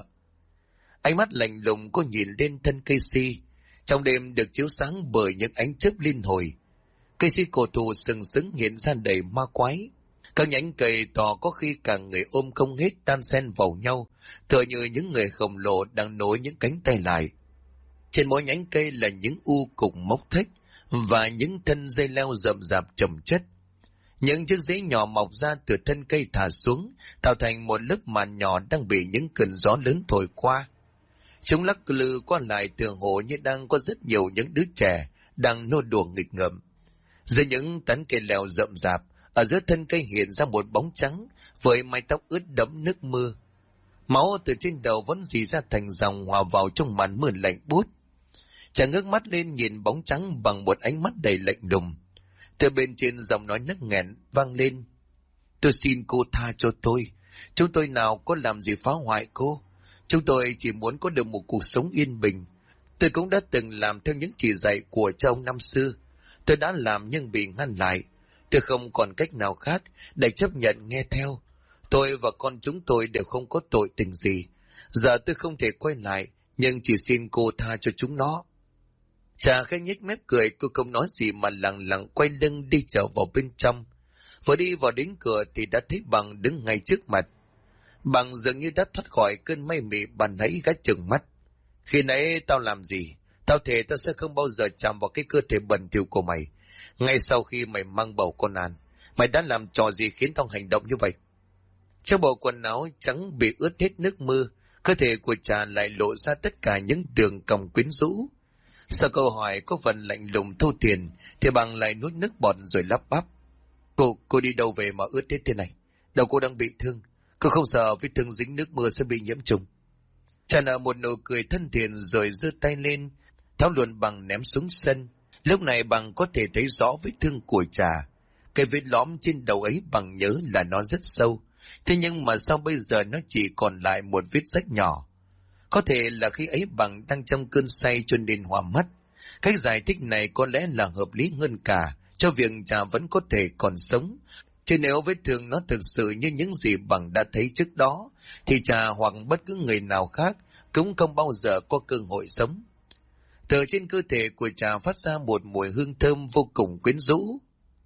Ánh mắt lạnh lùng cô nhìn lên thân cây si, trong đêm được chiếu sáng bởi những ánh chớp liên hồi. Cây si cổ thụ sừng sững hiện ra đầy ma quái. Các nhánh cây to có khi cả người ôm không hết đan xen vào nhau, tựa như những người khổng lồ đang nối những cánh tay lại. Trên mỗi nhánh cây là những u cục mốc thếch và những thân dây leo rậm rạp chồng chất. Những chiếc rễ nhỏ mọc ra từ thân cây thả xuống, tạo thành một lớp màn nhỏ đang bị những cơn gió lớn thổi qua. Chúng lắc lư qua lại tường hồ như đang có rất nhiều những đứa trẻ đang nô đùa nghịch ngợm. Dưới những tán cây leo rậm rạp, ở giữa thân cây hiện ra một bóng trắng với mái tóc ướt đẫm nước mưa. Máu từ trên đầu vẫn rỉ ra thành dòng hòa vào trong màn mưa lạnh buốt. Chàng ngước mắt lên nhìn bóng trắng bằng một ánh mắt đầy lạnh lùng. Từ bên trên giọng nói nấc nghẹn vang lên, tôi xin cô tha cho tôi. Chúng tôi nào có làm gì phá hoại cô. Chúng tôi chỉ muốn có được một cuộc sống yên bình. Tôi cũng đã từng làm theo những chỉ dạy của cha ông năm xưa. Tôi đã làm nhưng bị ngăn lại. Tôi không còn cách nào khác để chấp nhận nghe theo. Tôi và con chúng tôi đều không có tội tình gì. Giờ tôi không thể quay lại, nhưng chỉ xin cô tha cho chúng nó. Trà khẽ nhếch mép cười, cô không nói gì mà lặng lặng quay lưng đi trở vào bên trong. Vừa đi vào đến cửa thì đã thấy Bằng đứng ngay trước mặt. Bằng dường như đã thoát khỏi cơn mây mị ban nãy, gắt chừng mắt. Khi nãy tao làm gì? Tao thề tao sẽ không bao giờ chạm vào cái cơ thể bẩn thỉu của mày. Ngay sau khi mày mang bầu con An, Mày đã làm trò gì khiến tao hành động như vậy? Trong bộ quần áo trắng bị ướt hết nước mưa, cơ thể của Trà lại lộ ra tất cả những đường cong quyến rũ. Sau câu hỏi có phần lạnh lùng thô tiền, thì Bằng lại nuốt nước bọt rồi lắp bắp. Cô đi đâu về mà ướt hết thế này? Đầu cô đang bị thương. Cô không sợ vết thương dính nước mưa sẽ bị nhiễm trùng? Trà nở một nụ cười thân thiện rồi giơ tay lên, tháo luồn Bằng ném xuống sân. Lúc này Bằng có thể thấy rõ vết thương của Trà. Cái vết lõm trên đầu ấy Bằng nhớ là nó rất sâu. Thế nhưng mà sao bây giờ nó chỉ còn lại một vết rách nhỏ? Có thể là khi ấy Bằng đang trong cơn say cho nên hoa mắt. Cách giải thích này có lẽ là hợp lý hơn cả cho việc Trà vẫn có thể còn sống. Chứ nếu vết thương nó thực sự như những gì Bằng đã thấy trước đó, thì Trà hoặc bất cứ người nào khác cũng không bao giờ có cơ hội sống. Từ trên cơ thể của Trà phát ra một mùi hương thơm vô cùng quyến rũ.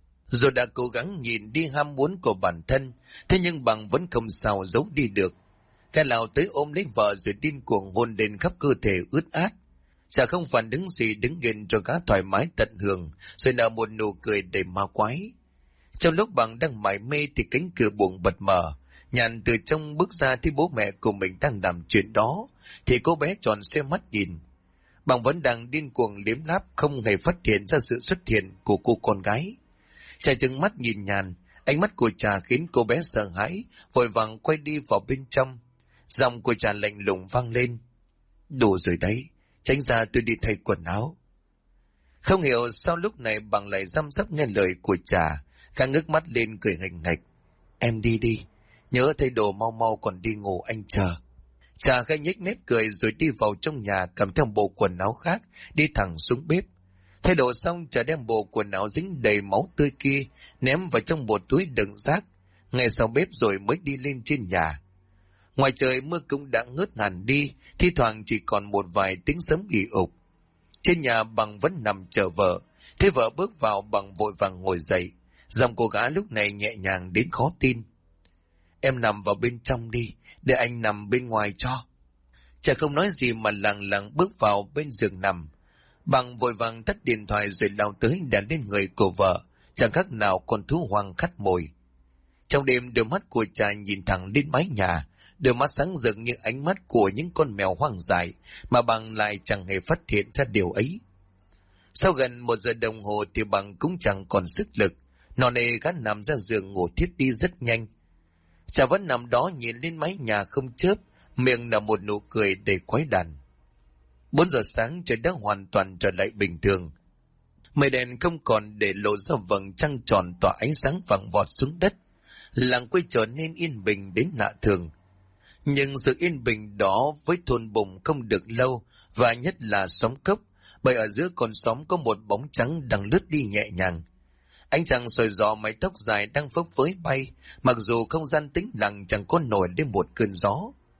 Dù đã cố gắng nhìn đi ham muốn của bản thân, thế nhưng Bằng vẫn không sao giấu đi được. Cái lao tới ôm lấy vợ rồi điên cuồng hôn lên khắp cơ thể ướt át. Chả không phản ứng gì, đứng yên cho gã thoải mái tận hưởng, rồi nở một nụ cười đầy ma quái. Trong lúc Bằng đang mải mê thì cánh cửa buồng bật mở. Nhàn từ trong bước ra thấy bố mẹ của mình đang làm chuyện đó, thì cô bé tròn xoe mắt nhìn. Bằng vẫn đang điên cuồng liếm láp, không hề phát hiện ra sự xuất hiện của cô con gái. Trà trừng mắt nhìn Nhàn, ánh mắt của Trà khiến cô bé sợ hãi, vội vàng quay đi vào bên trong. Giọng của Trà lạnh lùng vang lên. Đủ rồi đấy, tránh ra tôi đi thay quần áo. Không hiểu sao lúc này Bằng lại răm rắp nghe lời của Trà, gã ngước mắt lên cười hành ngạch. Em đi đi, nhớ thay đồ mau mau còn đi ngủ anh chờ. Trà khẽ nhếch mép cười rồi đi vào trong nhà, cầm theo bộ quần áo khác, đi thẳng xuống bếp. Thay đồ xong, Trà đem bộ quần áo dính đầy máu tươi kia ném vào trong một túi đựng rác, ngay sau bếp rồi mới đi lên trên nhà. Ngoài trời mưa cũng đã ngớt hẳn đi, thi thoảng chỉ còn một vài tiếng sấm ì ục. Trên nhà Bằng vẫn nằm chờ vợ, thế vợ bước vào Bằng vội vàng ngồi dậy, giọng cô gã lúc này nhẹ nhàng đến khó tin. Em nằm vào bên trong đi, để anh nằm bên ngoài cho. Chả không nói gì mà lẳng lặng bước vào bên giường nằm. Bằng vội vàng tắt điện thoại rồi lao tới đè lên người của vợ, chẳng khác nào con thú hoang khát mồi. Trong đêm, đôi mắt của Trà nhìn thẳng lên mái nhà, đôi mắt sáng rực như ánh mắt của những con mèo hoang dại, mà Bằng lại chẳng hề phát hiện ra điều ấy. Sau gần 1 giờ đồng hồ thì Bằng cũng chẳng còn sức lực, nọ nề gã nằm ra giường ngủ thiếp đi rất nhanh. Trà vẫn nằm đó nhìn lên mái nhà không chớp, miệng là một nụ cười đầy quái đản. 4 giờ sáng trời đã hoàn toàn trở lại bình thường. Mây đèn không còn để lộ ra vầng trăng tròn tỏa ánh sáng vàng vọt xuống đất. Làng quê trở nên yên bình đến lạ thường. Nhưng sự yên bình đó với thôn Bùng không được lâu, và nhất là xóm Cốc, bởi ở giữa con xóm có một bóng trắng đang lướt đi nhẹ nhàng. Ánh trăng soi rọ mái tóc dài đang phấp phới bay, mặc dù không gian tĩnh lặng chẳng có nổi lên một cơn gió.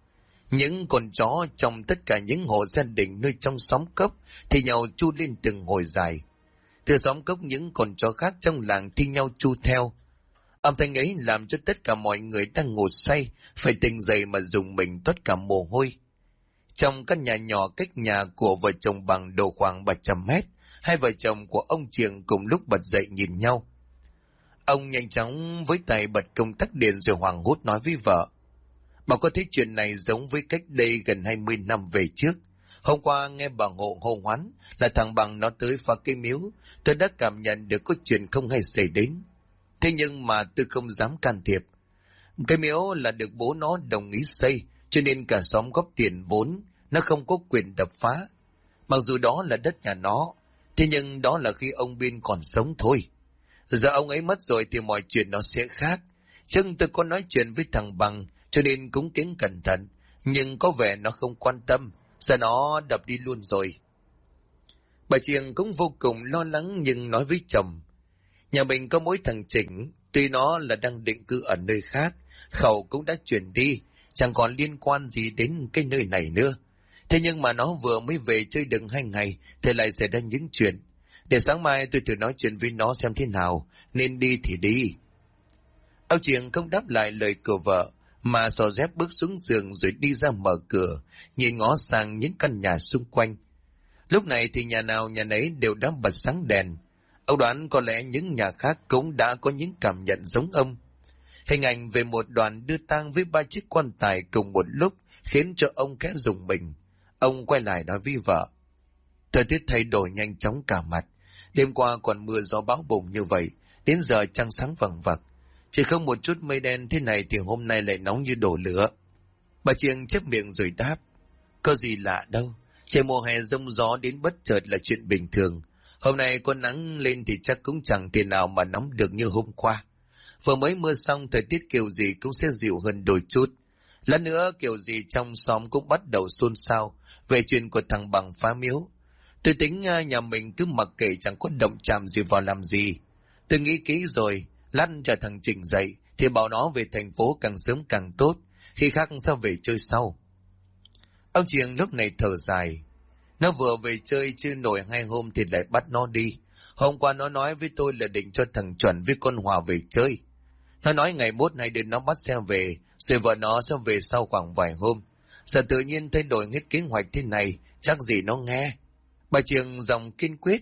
Những con chó trong tất cả những hộ gia đình nơi trong xóm Cốc thì nhau chu lên từng hồi dài. Từ xóm Cốc, những con chó khác trong làng thi nhau chu theo. Âm thanh ấy làm cho tất cả mọi người đang ngủ say phải tỉnh dậy mà dùng mình toát cả mồ hôi. Trong căn nhà nhỏ cách nhà của vợ chồng Bằng độ khoảng 300 mét, hai vợ chồng của ông Triềng cùng lúc bật dậy nhìn nhau. Ông nhanh chóng với tay bật công tắc điện rồi hoảng hốt nói với vợ. Bà có thấy chuyện này giống với cách đây gần 20 năm về trước. Hôm qua nghe bà Hộ hô hoán là thằng Bằng nó tới phá cái miếu. Tôi đã cảm nhận được có chuyện không hay xảy đến. Thế nhưng mà tôi không dám can thiệp. Cái miếu là được bố nó đồng ý xây, cho nên cả xóm góp tiền vốn, nó không có quyền đập phá. Mặc dù đó là đất nhà nó, thế nhưng đó là khi ông Bin còn sống thôi. Giờ ông ấy mất rồi thì mọi chuyện nó sẽ khác. Chừng tôi có nói chuyện với thằng Bằng, cho nên cũng kính cẩn thận, nhưng có vẻ nó không quan tâm, giờ nó đập đi luôn rồi. Bà Triềng cũng vô cùng lo lắng nhưng nói với chồng, nhà mình có mỗi thằng Chỉnh, tuy nó là đang định cư ở nơi khác, khẩu cũng đã chuyển đi, chẳng còn liên quan gì đến cái nơi này nữa. Thế nhưng mà nó vừa mới về chơi được 2 ngày, thì lại xảy ra những chuyện. Để sáng mai tôi thử nói chuyện với nó xem thế nào, nên đi thì đi. Ông Triềng không đáp lại lời của vợ, mà xò dép bước xuống giường rồi đi ra mở cửa, nhìn ngó sang những căn nhà xung quanh. Lúc này thì nhà nào nhà nấy đều đã bật sáng đèn. Ông đoán có lẽ những nhà khác cũng đã có những cảm nhận giống ông. Hình ảnh về một đoàn đưa tang với 3 chiếc quan tài cùng một lúc khiến cho ông khẽ rùng mình. Ông quay lại nói với vợ. Thời tiết thay đổi nhanh chóng cả mặt. Đêm qua còn mưa gió bão bùng như vậy, đến giờ trăng sáng vằng vặc. Chỉ không một chút mây đen thế này thì hôm nay lại nóng như đổ lửa. Bà Chiêng chép miệng rồi đáp. Có gì lạ đâu, trời mùa hè giông gió đến bất chợt là chuyện bình thường. Hôm nay có nắng lên thì chắc cũng chẳng thể nào mà nóng được như hôm qua. Vừa mới mưa xong thời tiết kiểu gì cũng sẽ dịu hơn đôi chút. Lát nữa kiểu gì trong xóm cũng bắt đầu xôn xao về chuyện của thằng Bằng phá miếu. Tôi tính nhà mình cứ mặc kệ chẳng có động chạm gì vào làm gì. Tôi nghĩ kỹ rồi, lát chờ thằng Trình dậy thì bảo nó về thành phố càng sớm càng tốt, khi khác sẽ về chơi sau. Ông Chiêng lúc này thở dài. Nó vừa về chơi chưa nổi 2 hôm thì lại bắt nó đi. Hôm qua nó nói với tôi là định cho thằng Chuẩn với con Hòa về chơi. Nó nói ngày mốt này đến nó bắt xe về, rồi vợ nó sẽ về sau khoảng vài hôm. Giờ tự nhiên thay đổi hết kế hoạch thế này, chắc gì nó nghe. Bà Chiêng giọng kiên quyết.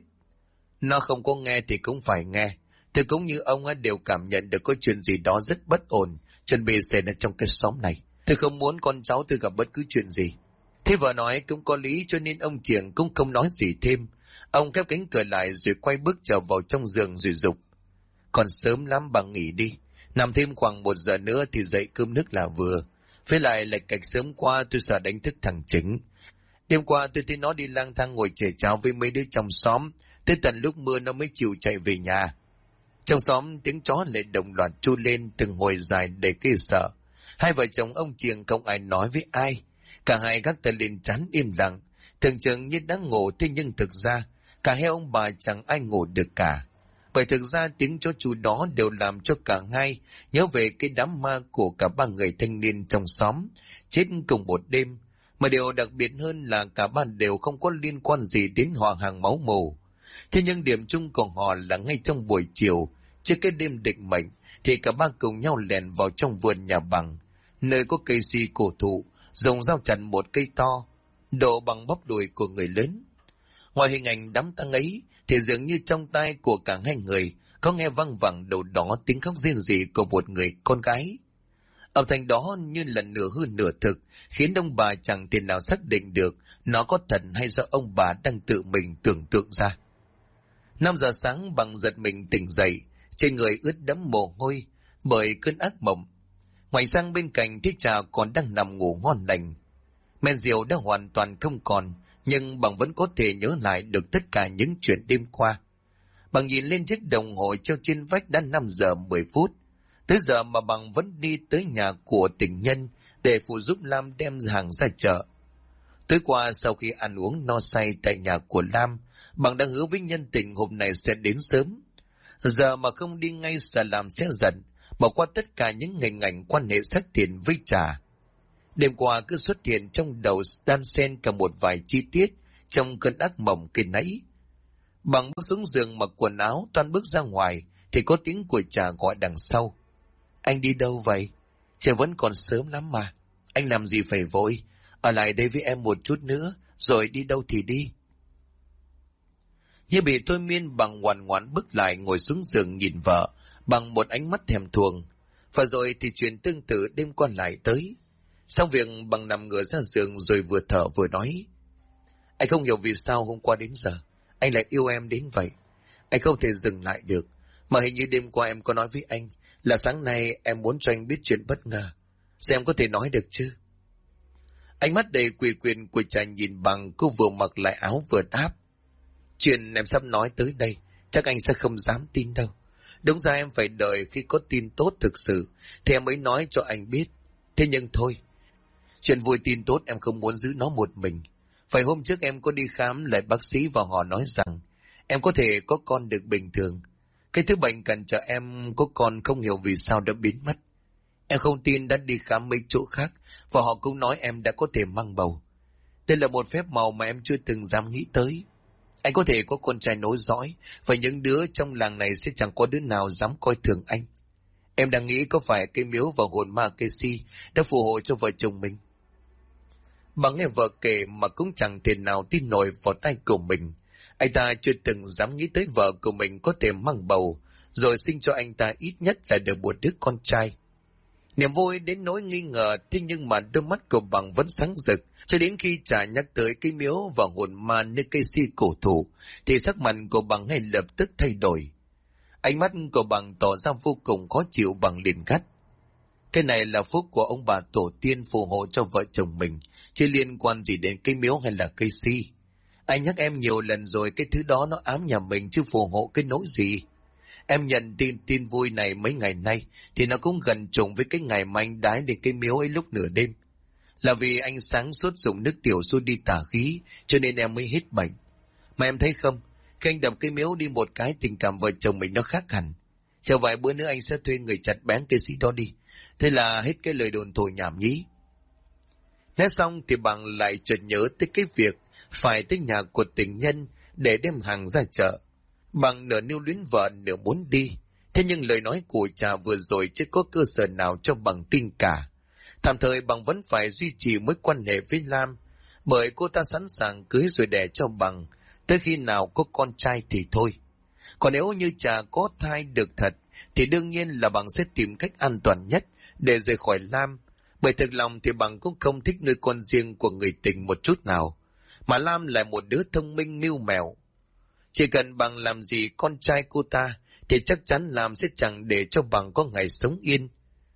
Nó không có nghe thì cũng phải nghe. Tôi cũng như ông đều cảm nhận được có chuyện gì đó rất bất ổn, chuẩn bị xảy ra trong cái xóm này. Tôi không muốn con cháu tôi gặp bất cứ chuyện gì. Thế vợ nói cũng có lý cho nên ông Chiêng cũng không nói gì thêm. Ông khép cánh cửa lại rồi quay bước trở vào trong giường rồi dục. Còn sớm lắm bà nghỉ đi. Nằm thêm khoảng 1 giờ nữa thì dậy cơm nước là vừa. Với lại lệch cạch sớm qua tôi sợ đánh thức thằng Chính. Đêm qua tôi thấy nó đi lang thang ngồi chè cháo với mấy đứa trong xóm. Tới tận lúc mưa nó mới chịu chạy về nhà. Trong xóm tiếng chó lại đồng loạt tru lên từng hồi dài đầy ghê sợ. Hai vợ chồng ông Chiêng không ai nói với ai. Cả hai gác tay lên trán im lặng. Tưởng chừng như đang ngủ thế nhưng thực ra cả hai ông bà chẳng ai ngủ được cả. Bởi thực ra tiếng chó chú đó đều làm cho cả hai nhớ về cái đám ma của cả 3 người thanh niên trong xóm chết cùng một đêm. Mà điều đặc biệt hơn là cả 3 đều không có liên quan gì đến họ hàng máu mủ. Thế nhưng điểm chung của họ là ngay trong buổi chiều, trước cái đêm định mệnh, thì cả 3 cùng nhau lèn vào trong vườn nhà Bằng, nơi có cây si cổ thụ, dùng dao chặt một cây to, độ bằng bắp đùi của người lớn. Ngoài hình ảnh đám tang ấy, thì dường như trong tai của cả hai người có nghe văng vẳng đâu đó tiếng khóc riêng rỉ của một người con gái. Âm thanh đó như là nửa hư nửa thực, khiến ông bà chẳng thể nào xác định được nó có thật hay do ông bà đang tự mình tưởng tượng ra. 5 giờ sáng Bằng giật mình tỉnh dậy, trên người ướt đẫm mồ hôi bởi cơn ác mộng. Ngoài sang bên cạnh Thiết Trà còn đang nằm ngủ ngon lành. Men rượu đã hoàn toàn không còn, nhưng Bằng vẫn có thể nhớ lại được tất cả những chuyện đêm qua. Bằng nhìn lên chiếc đồng hồ treo trên vách đã 5 giờ 10 phút. Tới giờ mà Bằng vẫn đi tới nhà của tình nhân để phụ giúp Lam đem hàng ra chợ. Tối qua sau khi ăn uống no say tại nhà của Lam, Bằng đã hứa với nhân tình hôm nay sẽ đến sớm. Giờ mà không đi ngay sợ Lam sẽ giận, bỏ qua tất cả những hình ảnh quan hệ xác tiền với Trà. Đêm qua cứ xuất hiện trong đầu đan xen cả một vài chi tiết trong cơn ác mộng kia nãy. Bằng bước xuống giường mặc quần áo toan bước ra ngoài thì có tiếng của Trà gọi đằng sau. Anh đi đâu vậy? Trời vẫn còn sớm lắm mà. Anh làm gì phải vội? Ở lại đây với em một chút nữa, rồi đi đâu thì đi. Như bị thôi miên, Bằng ngoan ngoãn bước lại ngồi xuống giường nhìn vợ bằng một ánh mắt thèm thuồng. Và rồi thì chuyện tương tự đêm qua lại tới. Xong việc Bằng nằm ngửa ra giường rồi vừa thở vừa nói. Anh không hiểu vì sao hôm qua đến giờ anh lại yêu em đến vậy. Anh không thể dừng lại được. Mà hình như đêm qua em có nói với anh là sáng nay em muốn cho anh biết chuyện bất ngờ. Giờ em có thể nói được chứ? Ánh mắt đầy quỳ quyền của Trà nhìn Bằng, cô vừa mặc lại áo vừa đáp. Chuyện em sắp nói tới đây chắc anh sẽ không dám tin đâu. Đúng ra em phải đợi khi có tin tốt thực sự thì em mới nói cho anh biết. Thế nhưng thôi, chuyện vui tin tốt em không muốn giữ nó một mình. Phải hôm trước em có đi khám lại bác sĩ và họ nói rằng em có thể có con được bình thường. Cái thứ bệnh cản trở em có con không hiểu vì sao đã biến mất. Em không tin, đã đi khám mấy chỗ khác và họ cũng nói em đã có thể mang bầu. Đây là một phép màu mà em chưa từng dám nghĩ tới. Anh có thể có con trai nối dõi và những đứa trong làng này sẽ chẳng có đứa nào dám coi thường anh. Em đang nghĩ có phải cây miếu và hồn ma cây si đã phù hộ cho vợ chồng mình. Bằng nghe vợ kể mà cũng chẳng thể nào tin nổi vào tay của mình. Anh ta chưa từng dám nghĩ tới vợ của mình có thể mang bầu, rồi sinh cho anh ta ít nhất là được một đứa con trai. Niềm vui đến nỗi nghi ngờ, thế nhưng mà đôi mắt của Bằng vẫn sáng rực, cho đến khi Trà nhắc tới cây miếu và hồn ma nơi cây si cổ thụ, thì sắc mặt của Bằng ngay lập tức thay đổi. Ánh mắt của Bằng tỏ ra vô cùng khó chịu. Bằng liền gắt: cái này là phúc của ông bà tổ tiên phù hộ cho vợ chồng mình, chứ liên quan gì đến cây miếu hay là cây si. Anh nhắc em nhiều lần rồi, cái thứ đó nó ám nhà mình chứ phù hộ cái nỗi gì. Em nhận tin vui này mấy ngày nay thì nó cũng gần trùng với cái ngày mà anh đái đến cây miếu ấy lúc nửa đêm. Là vì anh sáng suốt dùng nước tiểu xua đi tà khí, cho nên em mới hết bệnh. Mà em thấy không, khi anh đập cây miếu đi một cái, tình cảm vợ chồng mình nó khác hẳn. Chờ vài bữa nữa anh sẽ thuê người chặt bén cây sĩ đó đi. Thế là hết cái lời đồn thổi nhảm nhí. Nói xong thì Bằng lại chợt nhớ tới cái việc phải tới nhà của tình nhân để đem hàng ra chợ. Bằng nửa níu luyến vợ nửa muốn đi, thế nhưng lời nói của Trà vừa rồi chưa có cơ sở nào cho Bằng tin cả. Tạm thời Bằng vẫn phải duy trì mối quan hệ với Lam, bởi cô ta sẵn sàng cưới rồi đẻ cho Bằng, tới khi nào có con trai thì thôi. Còn nếu như Trà có thai được thật, thì đương nhiên là Bằng sẽ tìm cách an toàn nhất để rời khỏi Lam, bởi thực lòng thì Bằng cũng không thích nuôi con riêng của người tình một chút nào, mà Lam là một đứa thông minh mưu mẹo. Chỉ cần Bằng làm gì con trai cô ta, thì chắc chắn Lam sẽ chẳng để cho Bằng có ngày sống yên.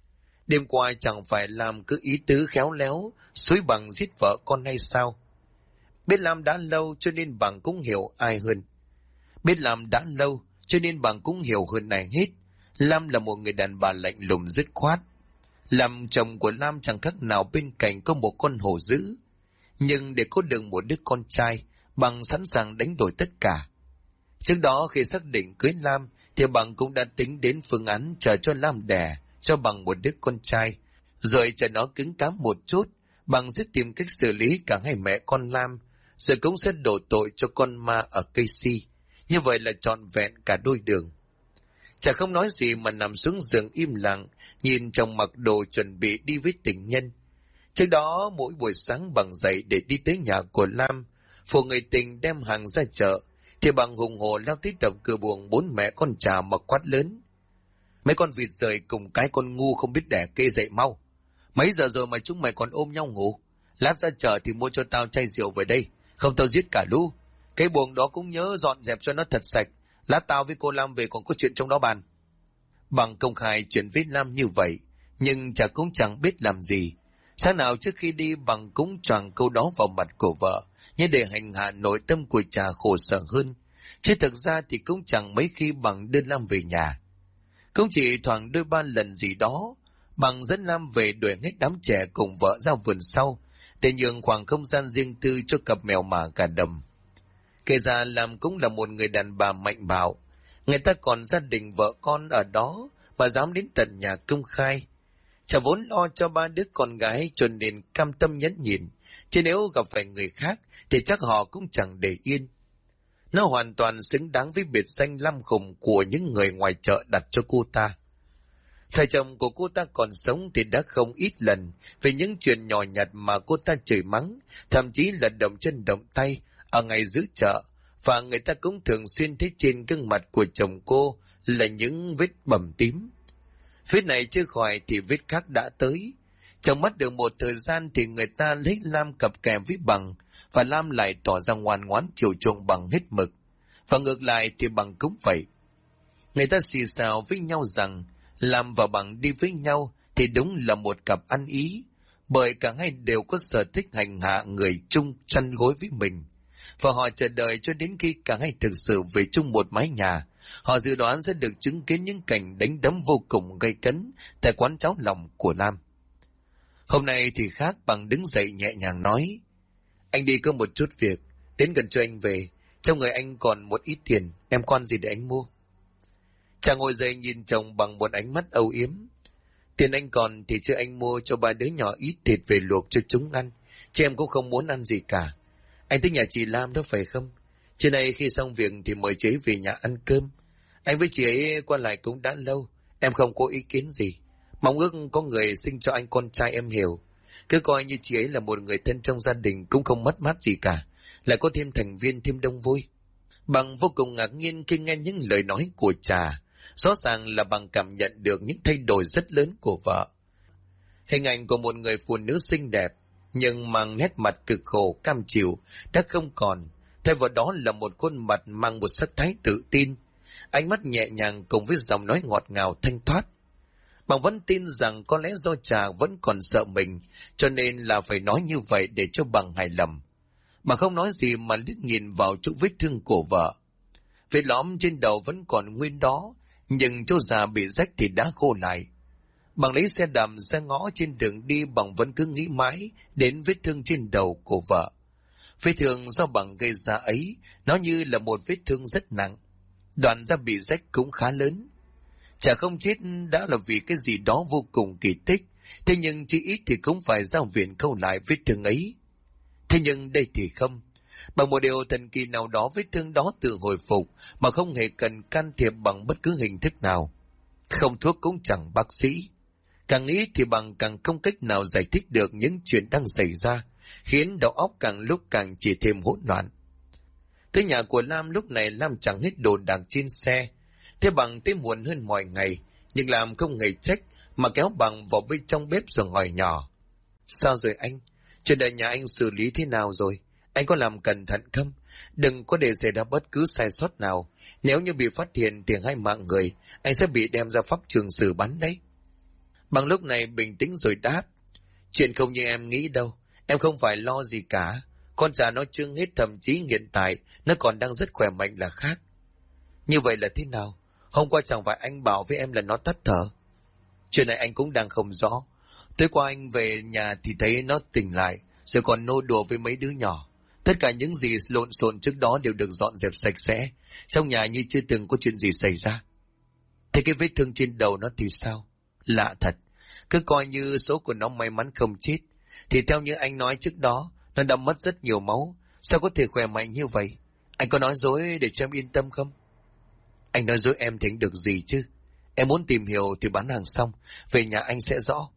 Đêm qua chẳng phải Lam cứ ý tứ khéo léo xúi Bằng giết vợ con hay sao? Biết Lam đã lâu cho nên Bằng cũng hiểu ai hơn. Biết Lam đã lâu cho nên Bằng cũng hiểu hơn này hết. Lam là một người đàn bà lạnh lùng dứt khoát. Làm chồng của Lam chẳng khác nào bên cạnh có một con hổ dữ. Nhưng để có được một đứa con trai, Bằng sẵn sàng đánh đổi tất cả. Trước đó khi xác định cưới Lam thì Bằng cũng đã tính đến phương án chờ cho Lam đẻ cho Bằng một đứa con trai, rồi chờ nó cứng cáp một chút, Bằng sẽ tìm cách xử lý cả hai mẹ con Lam, rồi cũng sẽ đổ tội cho con ma ở cây si. Như vậy là trọn vẹn cả đôi đường. Chả không nói gì mà nằm xuống giường im lặng, nhìn chồng mặc đồ chuẩn bị đi với tình nhân. Trước đó mỗi buổi sáng Bằng dậy để đi tới nhà của Lam, phụ người tình đem hàng ra chợ, thì Bằng hùng hổ lao tới đập cửa buồng bốn mẹ con Trà mà quát lớn: mấy con vịt rời cùng cái con ngu không biết đẻ kê dậy mau. Mấy giờ rồi mà chúng mày còn ôm nhau ngủ? Lát ra chợ thì mua cho tao chai rượu về đây, không tao giết cả lũ. Cái buồng đó cũng nhớ dọn dẹp cho nó thật sạch, lát tao với cô Lam về còn có chuyện trong đó bàn. Bằng công khai chuyện với Lam như vậy, nhưng Trà cũng chẳng biết làm gì. Sáng nào trước khi đi Bằng cũng choàng câu đó vào mặt của vợ, như để hành hạ nội tâm của Trà khổ sở hơn. Chứ thực ra thì cũng chẳng mấy khi Bằng đưa Lam về nhà. Cũng chỉ thoảng đôi ba lần gì đó, Bằng dẫn Lam về đuổi hết đám trẻ cùng vợ ra vườn sau, để nhường khoảng không gian riêng tư cho cặp mèo mả cả đầm. Kể ra Lam cũng là một người đàn bà mạnh bạo, người ta còn gia đình vợ con ở đó mà dám đến tận nhà công khai. Chả vốn lo cho ba đứa con gái cho nên cam tâm nhẫn nhịn, chứ nếu gặp phải người khác thì chắc họ cũng chẳng để yên. Nó hoàn toàn xứng đáng với biệt danh Lam khùng của những người ngoài chợ đặt cho cô ta. Thầy chồng của cô ta còn sống thì đã không ít lần về những chuyện nhỏ nhặt mà cô ta chửi mắng, thậm chí là động chân động tay ở ngày giữ chợ, và người ta cũng thường xuyên thấy trên gương mặt của chồng cô là những vết bầm tím. Vết này chưa khỏi thì vết khác đã tới. Trong mắt được một thời gian thì người ta lấy Lam cặp kè với Bằng, và Lam lại tỏ ra ngoan ngoãn chiều chuộng Bằng hết mực. Và ngược lại thì Bằng cũng vậy. Người ta xì xào với nhau rằng Lam và Bằng đi với nhau thì đúng là một cặp ăn ý, bởi cả hai đều có sở thích hành hạ người chung chăn gối với mình. Và họ chờ đợi cho đến khi cả hai thực sự về chung một mái nhà, họ dự đoán sẽ được chứng kiến những cảnh đánh đấm vô cùng gay cấn tại quán cháo lòng của Lam. Hôm nay thì khác, Bằng đứng dậy nhẹ nhàng nói: anh đi có một chút việc, đến gần cho anh về, trong người anh còn một ít tiền, em con gì để anh mua. Chàng ngồi dậy nhìn chồng bằng một ánh mắt âu yếm. Tiền anh còn thì chưa anh mua cho ba đứa nhỏ ít thịt về luộc cho chúng ăn, chứ em cũng không muốn ăn gì cả. Anh thích nhà chị Lam đó phải không? Trưa nay khi xong việc thì mời chị ấy về nhà ăn cơm. Anh với chị ấy qua lại cũng đã lâu, em không có ý kiến gì. Mong ước có người sinh cho anh con trai em hiểu. Cứ coi như chị ấy là một người thân trong gia đình cũng không mất mát gì cả, lại có thêm thành viên thêm đông vui. Bằng vô cùng ngạc nhiên khi nghe những lời nói của cha. Rõ ràng là bằng cảm nhận được những thay đổi rất lớn của vợ. Hình ảnh của một người phụ nữ xinh đẹp, nhưng mang nét mặt cực khổ, cam chịu, đã không còn. Thay vào đó là một khuôn mặt mang một sắc thái tự tin, ánh mắt nhẹ nhàng cùng với giọng nói ngọt ngào thanh thoát. Bằng vẫn tin rằng có lẽ do cha vẫn còn sợ mình, cho nên là phải nói như vậy để cho bằng hài lòng. Mà không nói gì mà liếc nhìn vào chỗ vết thương của vợ. Vết lõm trên đầu vẫn còn nguyên đó, nhưng chỗ da bị rách thì đã khô lại. Bằng lấy xe đạp ra ngõ trên đường đi, bằng vẫn cứ nghĩ mãi đến vết thương trên đầu của vợ. Vết thương do bằng gây ra ấy, nó như là một vết thương rất nặng. Đoạn da bị rách cũng khá lớn. Chả không chết đã là vì cái gì đó vô cùng kỳ tích, thế nhưng chỉ ít thì cũng phải giao viện khâu lại vết thương ấy. Thế nhưng đây thì không. Bằng một điều thần kỳ nào đó, vết thương đó tự hồi phục mà không hề cần can thiệp bằng bất cứ hình thức nào. Không thuốc cũng chẳng bác sĩ. Càng nghĩ thì bằng càng không cách nào giải thích được những chuyện đang xảy ra, khiến đầu óc càng lúc càng chỉ thêm hỗn loạn. Tới nhà của Lam lúc này Lam chẳng hết đồ đạc trên xe. Thế bằng tới muộn hơn mọi ngày, nhưng Lam không hề trách mà kéo bằng vào bên trong bếp rồi hỏi nhỏ. Sao rồi anh? Chuyện ở nhà anh xử lý thế nào rồi? Anh có làm cẩn thận không? Đừng có để xảy ra bất cứ sai sót nào. Nếu như bị phát hiện thì 2 mạng người, anh sẽ bị đem ra pháp trường xử bắn đấy. Bằng lúc này bình tĩnh rồi đáp. Chuyện không như em nghĩ đâu. Em không phải lo gì cả. Con già nó chưa hết, thậm chí hiện tại nó còn đang rất khỏe mạnh là khác. Như vậy là thế nào? Hôm qua chẳng phải anh bảo với em là nó tắt thở? Chuyện này anh cũng đang không rõ. Tối qua anh về nhà thì thấy nó tỉnh lại, rồi còn nô đùa với mấy đứa nhỏ. Tất cả những gì lộn xộn trước đó đều được dọn dẹp sạch sẽ, trong nhà như chưa từng có chuyện gì xảy ra. Thế cái vết thương trên đầu nó thì sao? Lạ thật. Cứ coi như số của nó may mắn không chết, thì theo như anh nói trước đó, nó đã mất rất nhiều máu. Sao có thể khỏe mạnh như vậy? Anh có nói dối để cho em yên tâm không? Anh nói dối em thì anh được gì chứ? Em muốn tìm hiểu thì bán hàng xong, về nhà anh sẽ rõ.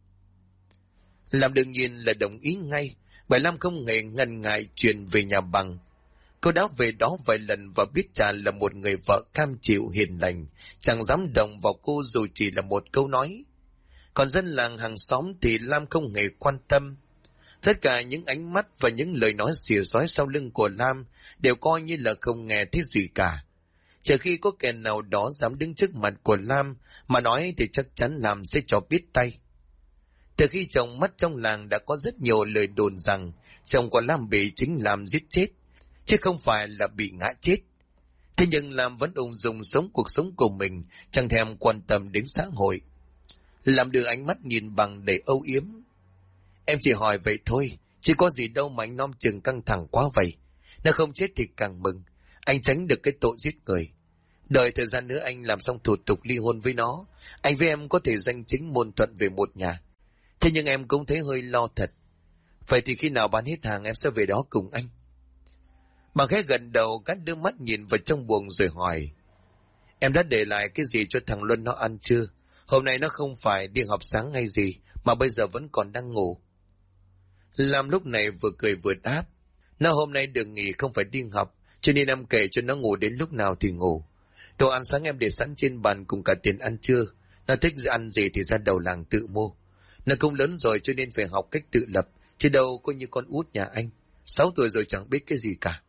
Làm đương nhiên là đồng ý ngay. Bà Lam không hề ngần ngại chuyện về nhà bằng. Cô đã về đó vài lần và biết cha là một người vợ cam chịu hiền lành, chẳng dám động vào cô dù chỉ là một câu nói. Còn dân làng hàng xóm thì Lam không hề quan tâm. Tất cả những ánh mắt và những lời nói xỉa xói sau lưng của Lam đều coi như là không nghe thấy gì cả. Chờ khi có kẻ nào đó dám đứng trước mặt của Lam mà nói thì chắc chắn Lam sẽ cho biết tay. Từ khi chồng mất trong làng đã có rất nhiều lời đồn rằng chồng của Lam bị chính Lam giết chết, chứ không phải là bị ngã chết. Thế nhưng Lam vẫn ung dung sống cuộc sống của mình, chẳng thèm quan tâm đến xã hội. Lam đưa ánh mắt nhìn bằng đầy âu yếm. Em chỉ hỏi vậy thôi, chứ có gì đâu mà anh nom chừng căng thẳng quá vậy. Nó không chết thì càng mừng, anh tránh được cái tội giết người. Đợi thời gian nữa anh làm xong thủ tục ly hôn với nó, anh với em có thể danh chính ngôn thuận về một nhà. Thế nhưng em cũng thấy hơi lo thật. Vậy thì khi nào bán hết hàng em sẽ về đó cùng anh. Bằng khẽ gần đầu, gắt đưa mắt nhìn vào trong buồng rồi hỏi. Em đã để lại cái gì cho thằng Luân nó ăn chưa? Hôm nay nó không phải đi học sáng hay gì, mà bây giờ vẫn còn đang ngủ. Lam lúc này vừa cười vừa đáp. Nó hôm nay được nghỉ không phải đi học, cho nên em kể cho nó ngủ đến lúc nào thì ngủ. Đồ ăn sáng em để sẵn trên bàn cùng cả tiền ăn trưa. Nó thích ăn gì thì ra đầu làng tự mua. Nó cũng lớn rồi cho nên phải học cách tự lập, chứ đâu có như con út nhà anh. 6 tuổi rồi chẳng biết cái gì cả.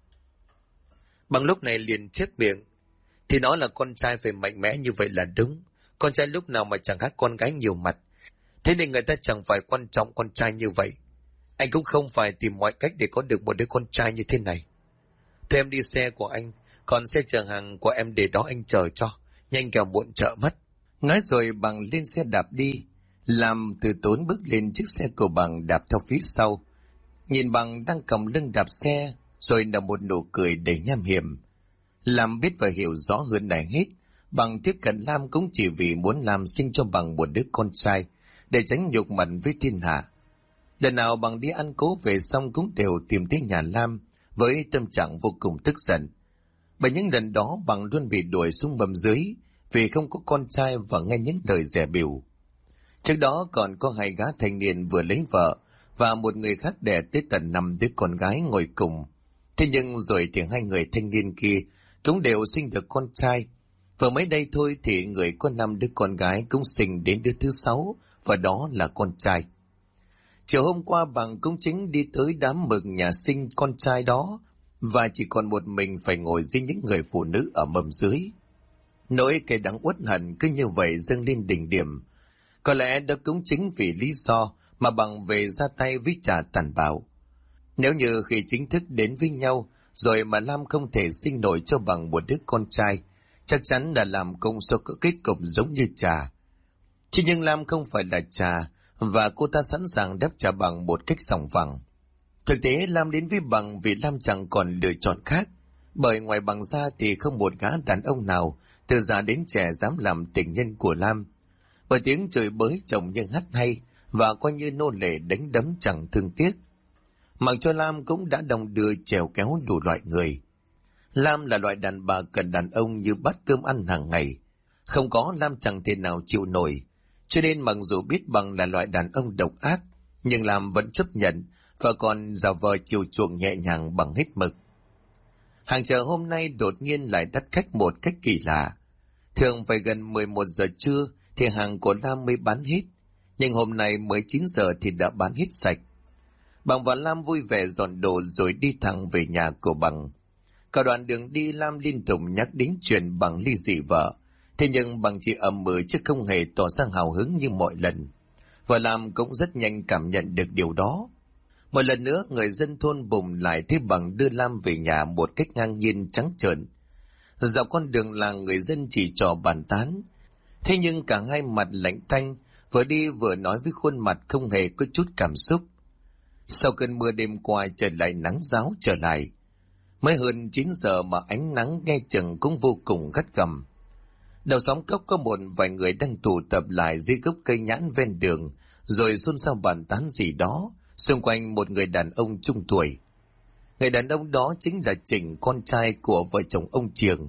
Bằng lúc này liền chép miệng. Thì nó là con trai phải mạnh mẽ như vậy là đúng. Con trai lúc nào mà chẳng khác con gái nhiều mặt. Thế nên người ta chẳng phải quan trọng con trai như vậy. Anh cũng không phải tìm mọi cách để có được một đứa con trai như thế này. Thế em đi xe của anh, còn xe chở hàng của em để đó anh chờ cho. Nhanh kẻo muộn chợ mất. Nói rồi Bằng lên xe đạp đi. Làm từ tốn bước lên chiếc xe của Bằng đạp theo phía sau. Nhìn Bằng đang cầm lưng đạp xe, rồi là một nụ cười đầy nham hiểm. Lam biết và hiểu rõ hơn này hết. Bằng tiếp cận Lam cũng chỉ vì muốn Lam sinh cho Bằng một đứa con trai, để tránh nhục mặt với thiên hạ. Lần nào Bằng đi ăn cố về xong cũng đều tìm tới nhà Lam với tâm trạng vô cùng tức giận. Bởi những lần đó Bằng luôn bị đuổi xuống bầm dưới vì không có con trai và nghe những lời dè bỉu. Trước đó còn có 2 gã thanh niên vừa lấy vợ và một người khác đẻ tới tận 5 đứa con gái ngồi cùng. Thế nhưng rồi thì hai người thanh niên kia cũng đều sinh được con trai. Vừa mới đây thôi thì người có 5 đứa con gái cũng sinh đến đứa thứ 6, và đó là con trai. Chiều hôm qua Bằng cũng chính đi tới đám mừng nhà sinh con trai đó, và chỉ còn một mình phải ngồi dưới những người phụ nữ ở mâm dưới. Nỗi cay đắng uất hận cứ như vậy dâng lên đỉnh điểm. Có lẽ đó cũng chính vì lý do mà Bằng về ra tay với Trà tàn bạo. Nếu như khi chính thức đến với nhau rồi mà Lam không thể sinh nổi cho Bằng một đứa con trai, chắc chắn là làm công số có kết cục giống như Trà. Chứ nhưng Lam không phải là Trà, và cô ta sẵn sàng đáp trả Bằng một cách sòng phẳng. Thực tế Lam đến với Bằng vì Lam chẳng còn lựa chọn khác, bởi ngoài Bằng ra thì không một gã đàn ông nào từ già đến trẻ dám làm tình nhân của Lam. Bởi tiếng chửi bới chồng nhưng hát hay, và coi như nô lệ đánh đấm chẳng thương tiếc. Mặc cho Lam cũng đã đồng đưa chèo kéo đủ loại người. Lam là loại đàn bà cần đàn ông như bát cơm ăn hàng ngày. Không có Lam chẳng thể nào chịu nổi. Cho nên mặc dù biết Bằng là loại đàn ông độc ác, nhưng Lam vẫn chấp nhận và còn giả vờ chiều chuộng nhẹ nhàng bằng hết mực. Hàng chợ hôm nay đột nhiên lại đắt khách một cách kỳ lạ. Thường phải gần 11 giờ trưa thì hàng của Lam mới bán hết, nhưng hôm nay mới 9 giờ thì đã bán hết sạch. Bằng và Lam vui vẻ dọn đồ rồi đi thẳng về nhà của Bằng. Cả đoạn đường đi Lam liên tục nhắc đến chuyện Bằng ly dị vợ, thế nhưng Bằng chỉ ậm ừ chứ không hề tỏ ra hào hứng như mọi lần. Và Lam cũng rất nhanh cảm nhận được điều đó. Một lần nữa người dân thôn bùng lại thấy Bằng đưa Lam về nhà một cách ngang nhiên trắng trợn. Dọc con đường làng người dân chỉ trò bàn tán. Thế nhưng cả hai mặt lạnh tanh, vừa đi vừa nói với khuôn mặt không hề có chút cảm xúc. Sau cơn mưa đêm qua trời lại nắng ráo trở lại. Mới hơn 9 giờ mà ánh nắng nghe chừng cũng vô cùng gắt gầm. Đầu xóm cốc có một vài người đang tụ tập lại dưới gốc cây nhãn ven đường, rồi xôn xao bàn tán gì đó xung quanh một người đàn ông trung tuổi. Người đàn ông đó chính là Trịnh, con trai của vợ chồng ông Trường.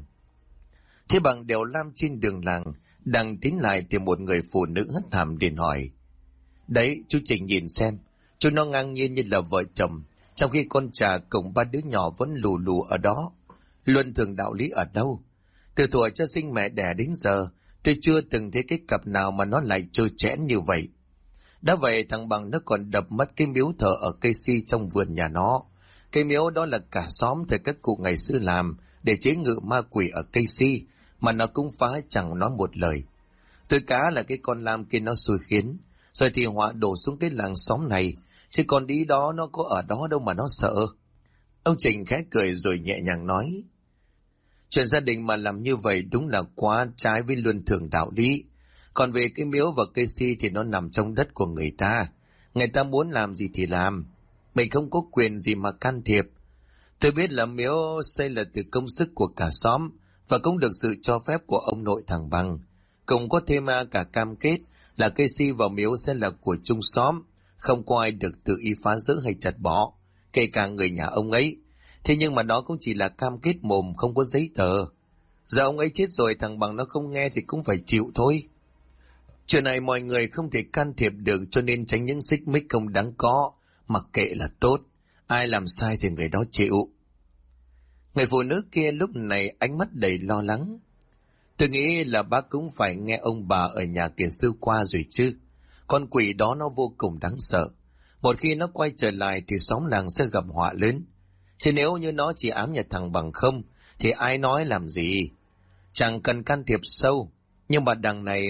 Thế Bằng đèo Lam trên đường làng, đang tiến lại thì một người phụ nữ hất hàm điện hỏi: "Đấy, chú Trịnh nhìn xem, chú nó ngang nhiên như là vợ chồng, trong khi con Trà cùng 3 đứa nhỏ vẫn lù lù ở đó. Luân thường đạo lý ở đâu? Từ thuở cho sinh mẹ đẻ đến giờ, tôi chưa từng thấy cái cặp nào mà nó lại trơ trẽn như vậy. Đã vậy thằng Bằng nó còn đập mất cái miếu thờ ở cây si trong vườn nhà nó. Cây miếu đó là cả xóm thời các cụ ngày xưa làm để chế ngự ma quỷ ở cây si, mà nó cũng phá chẳng nói một lời. Tôi cá là cái con Lam kia nó xui khiến, rồi thì họa đổ xuống cái làng xóm này, chứ con đi đó nó có ở đó đâu mà nó sợ." Ông Trình khẽ cười rồi nhẹ nhàng nói: "Chuyện gia đình mà làm như vậy đúng là quá trái với luân thường đạo lý. Còn về cái miếu và cây si thì nó nằm trong đất của người ta. Người ta muốn làm gì thì làm. Mình không có quyền gì mà can thiệp. Tôi biết là miếu xây là từ công sức của cả xóm, và cũng được sự cho phép của ông nội thằng Bằng. Cũng có thêm cả cam kết là cây si vào miếu sẽ là của chung xóm, không có ai được tự ý phá rỡ hay chặt bỏ, kể cả người nhà ông ấy. Thế nhưng mà nó cũng chỉ là cam kết mồm, không có giấy tờ. Giờ ông ấy chết rồi, thằng Bằng nó không nghe thì cũng phải chịu thôi. Chuyện này mọi người không thể can thiệp được, cho nên tránh những xích mích không đáng có, mặc kệ là tốt. Ai làm sai thì người đó chịu." Người phụ nữ kia lúc này ánh mắt đầy lo lắng: "Tôi nghĩ là bác cũng phải nghe ông bà ở nhà kia sư qua rồi chứ. Con quỷ đó nó vô cùng đáng sợ. Một khi nó quay trở lại thì xóm làng sẽ gặp họa lớn. Chứ nếu như nó chỉ ám nhà thằng Bằng không, thì ai nói làm gì. Chẳng cần can thiệp sâu. Nhưng mà đằng này..."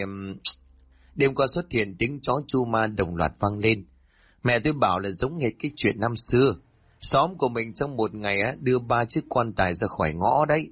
Đêm qua xuất hiện tiếng chó chu ma đồng loạt vang lên. Mẹ tôi bảo là giống nghệt cái chuyện năm xưa. Xóm của mình trong một ngày đưa 3 chiếc quan tài ra khỏi ngõ đấy.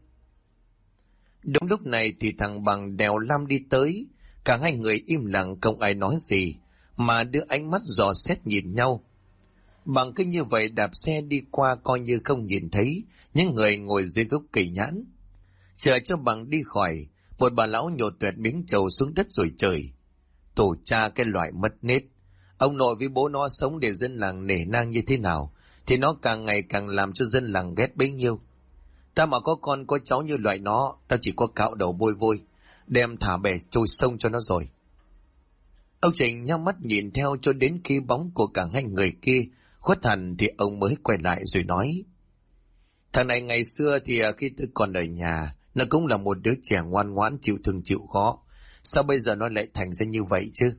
Đúng lúc này thì thằng Bằng đèo Lam đi tới. Cả hai người im lặng không ai nói gì, mà đưa ánh mắt dò xét nhìn nhau. Bằng cứ như vậy đạp xe đi qua coi như không nhìn thấy những người ngồi dưới gốc cây nhãn. Chờ cho Bằng đi khỏi, một bà lão nhổ tuẹt miếng trầu xuống đất rồi chửi: "Tổ cha cái loại mất nết. Ông nội với bố nó sống để dân làng nể nang như thế nào, thì nó càng ngày càng làm cho dân làng ghét bấy nhiêu. Ta mà có con có cháu như loại nó, ta chỉ có cạo đầu bôi vôi, đem thả bể trôi sông cho nó rồi." Ông Trình nhắm mắt nhìn theo cho đến khi bóng của cả hai người kia khuất hẳn thì ông mới quay lại rồi nói: Thằng này ngày xưa thì khi tôi còn ở nhà, nó cũng là một đứa trẻ ngoan ngoãn chịu thương chịu khó. Sao bây giờ nó lại thành ra như vậy chứ?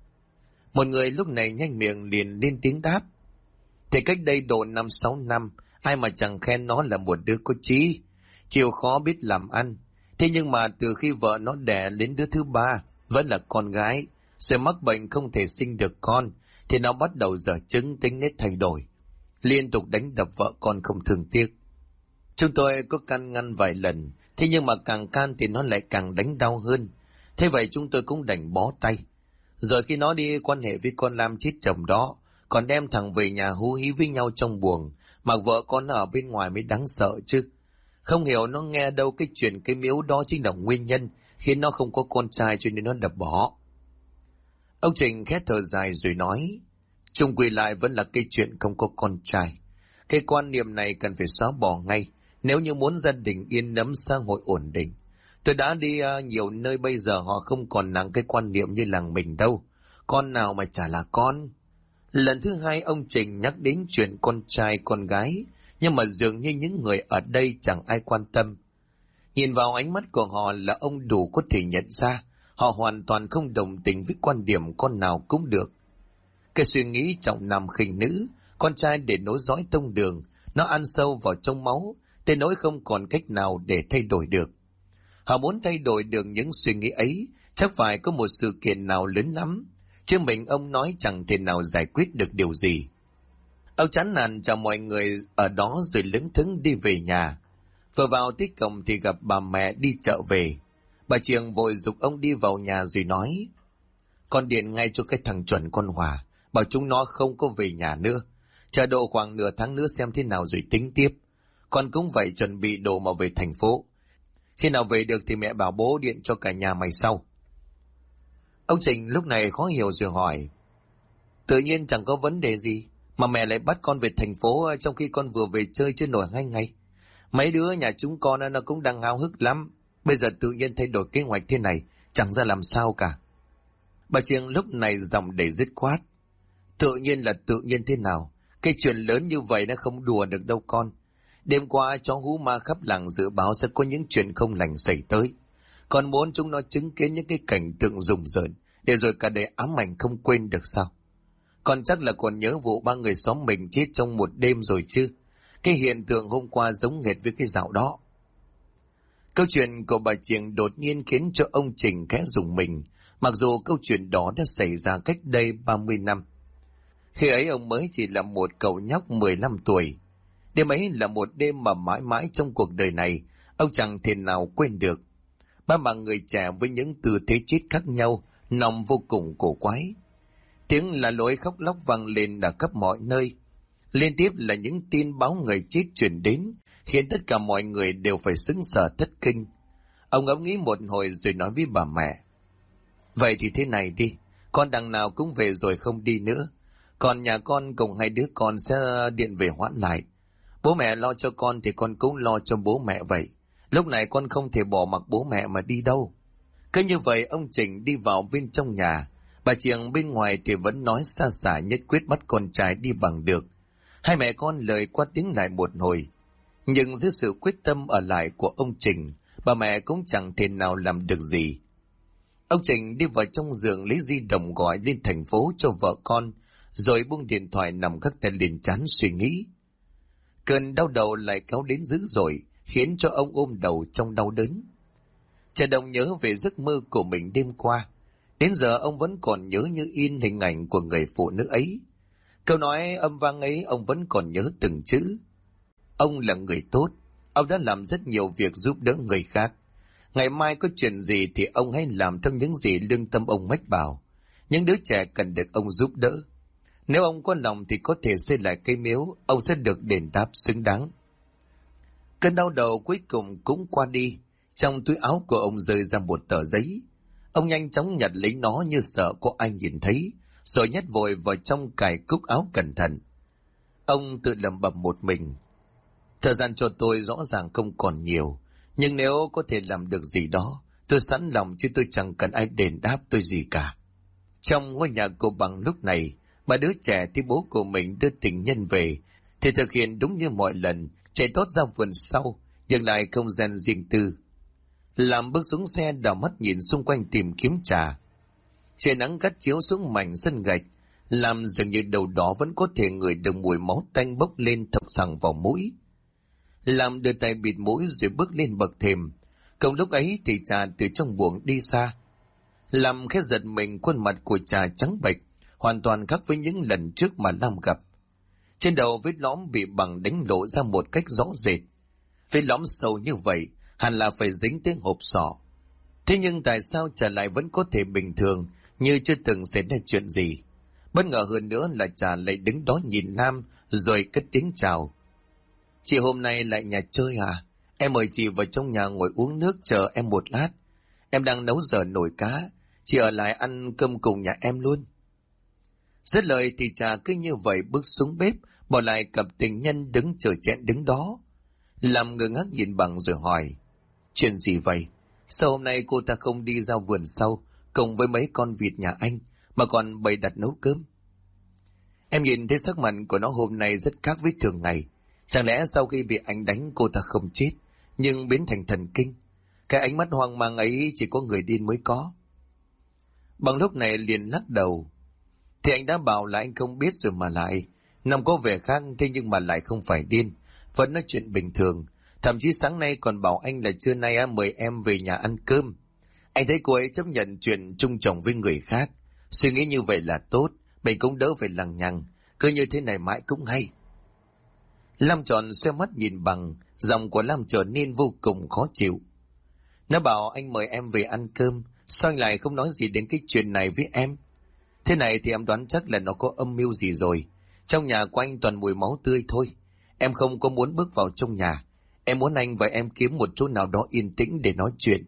Một người lúc này nhanh miệng liền lên tiếng đáp. Thì cách đây độ 5-6 năm, ai mà chẳng khen nó là một đứa có chí, chịu khó biết làm ăn. Thế nhưng mà từ khi vợ nó đẻ đến đứa thứ ba, vẫn là con gái, rồi mắc bệnh không thể sinh được con, thì nó bắt đầu dở chứng tính nết thay đổi. Liên tục đánh đập vợ con không thương tiếc. Chúng tôi có can ngăn vài lần, thế nhưng mà càng can thì nó lại càng đánh đau hơn. Thế vậy chúng tôi cũng đành bó tay. Rồi khi nó đi quan hệ với con Lam chết chồng đó, còn đem thằng về nhà hú hí với nhau trong buồng, mà vợ con ở bên ngoài mới đáng sợ chứ. Không hiểu nó nghe đâu cái chuyện cái miếu đó chính là nguyên nhân khiến nó không có con trai, cho nên nó đập bỏ. Ông Trình khét thở dài rồi nói, chung quy lại vẫn là cái chuyện không có con trai. Cái quan niệm này cần phải xóa bỏ ngay, nếu như muốn gia đình yên ấm, xã hội ổn định. Tôi đã đi nhiều nơi, bây giờ họ không còn nặng cái quan niệm như làng mình đâu. Con nào mà chả là con. Lần thứ hai ông Trình nhắc đến chuyện con trai con gái, nhưng mà dường như những người ở đây chẳng ai quan tâm. Nhìn vào ánh mắt của họ là ông đủ có thể nhận ra, họ hoàn toàn không đồng tình với quan điểm con nào cũng được. Cái suy nghĩ trọng nam khinh nữ, con trai để nối dõi tông đường, nó ăn sâu vào trong máu, tới nỗi không còn cách nào để thay đổi được. Họ muốn thay đổi được những suy nghĩ ấy, chắc phải có một sự kiện nào lớn lắm, chứ mình ông nói chẳng thể nào giải quyết được điều gì. Ông chán nản chào mọi người ở đó rồi lững thững đi về nhà. Vừa vào tới cổng thì gặp bà mẹ đi chợ về. Bà Triềng vội giục ông đi vào nhà rồi nói, con điện ngay cho cái thằng chuẩn con Hòa, bảo chúng nó không có về nhà nữa. Chờ độ khoảng nửa tháng nữa xem thế nào rồi tính tiếp. Con cũng vậy, chuẩn bị đồ mà về thành phố. Khi nào về được thì mẹ bảo bố điện cho cả nhà mày sau. Ông Trình lúc này khó hiểu rồi hỏi, tự nhiên chẳng có vấn đề gì mà mẹ lại bắt con về thành phố trong khi con vừa về chơi chưa nổi 2 ngày. Mấy đứa nhà chúng con nó cũng đang háo hức lắm, bây giờ tự nhiên thay đổi kế hoạch thế này chẳng ra làm sao cả. Bà Triềng lúc này giọng đầy dứt khoát, tự nhiên là tự nhiên thế nào, cái chuyện lớn như vậy nó không đùa được đâu con. Đêm qua chó hú ma khắp làng dự báo sẽ có những chuyện không lành xảy tới. Con muốn chúng nó chứng kiến những cái cảnh tượng rùng rợn, để rồi cả đời ám ảnh không quên được sao? Con chắc là còn nhớ vụ 3 người xóm mình chết trong một đêm rồi chứ? Cái hiện tượng hôm qua giống hệt với cái dạo đó. Câu chuyện của bà Triềng đột nhiên khiến cho ông Trình khẽ rùng mình, mặc dù câu chuyện đó đã xảy ra cách đây 30 năm. Khi ấy ông mới chỉ là một cậu nhóc 15 tuổi. Đêm ấy là một đêm mà mãi mãi trong cuộc đời này ông chẳng thể nào quên được. Ba mà người trẻ với những tư thế chết khác nhau, nòng vô cùng cổ quái. Tiếng là lối khóc lóc vang lên ở khắp mọi nơi. Liên tiếp là những tin báo người chết truyền đến, khiến tất cả mọi người đều phải sững sờ thất kinh. Ông ngẫm nghĩ một hồi rồi nói với bà mẹ, vậy thì thế này đi, con đằng nào cũng về rồi không đi nữa. Còn nhà con cùng 2 đứa con sẽ điện về hoãn lại. Bố mẹ lo cho con thì con cũng lo cho bố mẹ vậy. Lúc này con không thể bỏ mặc bố mẹ mà đi đâu. Cứ như vậy ông Trình đi vào bên trong nhà. Bà Triềng bên ngoài thì vẫn nói xa xả nhất quyết bắt con trai đi bằng được. Hai mẹ con lời qua tiếng lại một hồi. Nhưng dưới sự quyết tâm ở lại của ông Trình, bà mẹ cũng chẳng thể nào làm được gì. Ông Trình đi vào trong giường lấy di động gọi lên thành phố cho vợ con, rồi buông điện thoại nằm gác tay lên trán suy nghĩ. Cơn đau đầu lại kéo đến dữ dội, khiến cho ông ôm đầu trong đau đớn. Trà Đồng nhớ về giấc mơ của mình đêm qua. Đến giờ ông vẫn còn nhớ như in hình ảnh của người phụ nữ ấy. Câu nói âm vang ấy ông vẫn còn nhớ từng chữ. Ông là người tốt, ông đã làm rất nhiều việc giúp đỡ người khác. Ngày mai có chuyện gì thì ông hãy làm theo những gì lương tâm ông mách bảo. Những đứa trẻ cần được ông giúp đỡ. Nếu ông có lòng thì có thể xây lại cây miếu, ông sẽ được đền đáp xứng đáng. Cơn đau đầu cuối cùng cũng qua đi. Trong túi áo của ông rơi ra một tờ giấy. Ông nhanh chóng nhặt lấy nó như sợ có ai nhìn thấy, rồi nhét vội vào trong cài cúc áo cẩn thận. Ông tự lẩm bẩm một mình. Thời gian cho tôi rõ ràng không còn nhiều, nhưng nếu có thể làm được gì đó, tôi sẵn lòng chứ tôi chẳng cần ai đền đáp tôi gì cả. Trong ngôi nhà của Bằng lúc này, bà đứa trẻ thì bố của mình đưa tình nhân về, thì thực hiện đúng như mọi lần, chạy tót ra vườn sau, dừng lại không gian riêng tư. Làm bước xuống xe đảo mắt nhìn xung quanh tìm kiếm trà. Trời nắng gắt chiếu xuống mảnh sân gạch, làm dường như đầu đó vẫn có thể ngửi được mùi máu tanh bốc lên thập thẳng vào mũi. Làm đưa tay bịt mũi rồi bước lên bậc thềm. Cùng lúc ấy thì Trà từ trong buồng đi xa. Làm khẽ giật mình, khuôn mặt của Trà trắng bệch, hoàn toàn khác với những lần trước mà Lam gặp. Trên đầu vết lõm bị bằng đánh lộ ra một cách rõ rệt. Vết lõm sâu như vậy hẳn là phải dính tới hộp sọ. Thế nhưng tại sao Trà lại vẫn có thể bình thường, như chưa từng xảy ra chuyện gì? Bất ngờ hơn nữa là Trà lại đứng đó nhìn Lam rồi cất tiếng chào. Chị hôm nay lại nhà chơi à? Em mời chị vào trong nhà ngồi uống nước chờ em một lát. Em đang nấu dở nồi cá, chị ở lại ăn cơm cùng nhà em luôn. Dứt lời thì Trà cứ như vậy bước xuống bếp, bỏ lại cặp tình nhân đứng chờ chẹn đứng đó. Làm ngơ ngác nhìn Bằng rồi hỏi, chuyện gì vậy? Sao hôm nay cô ta không đi ra vườn sau cùng với mấy con vịt nhà anh mà còn bày đặt nấu cơm? Em nhìn thấy sắc mặt của nó hôm nay rất khác với thường ngày. Chẳng lẽ sau khi bị anh đánh cô ta không chết, nhưng biến thành thần kinh? Cái ánh mắt hoang mang ấy chỉ có người điên mới có. Bằng lúc này liền lắc đầu. Thì anh đã bảo là anh không biết rồi mà lại. Năm có vẻ khác, thế nhưng mà lại không phải điên, vẫn nói chuyện bình thường. Thậm chí sáng nay còn bảo anh là trưa nay mời em về nhà ăn cơm. Anh thấy cô ấy chấp nhận chuyện chung chồng với người khác. Suy nghĩ như vậy là tốt, mình cũng đỡ phải lằng nhằng. Cứ như thế này mãi cũng hay. Lam tròn xoe mắt nhìn Bằng, giọng của Lam trở nên vô cùng khó chịu. Nó bảo anh mời em về ăn cơm, sao anh lại không nói gì đến cái chuyện này với em? Thế này thì em đoán chắc là nó có âm mưu gì rồi. Trong nhà của anh toàn mùi máu tươi thôi. Em không có muốn bước vào trong nhà. Em muốn anh và em kiếm một chỗ nào đó yên tĩnh để nói chuyện.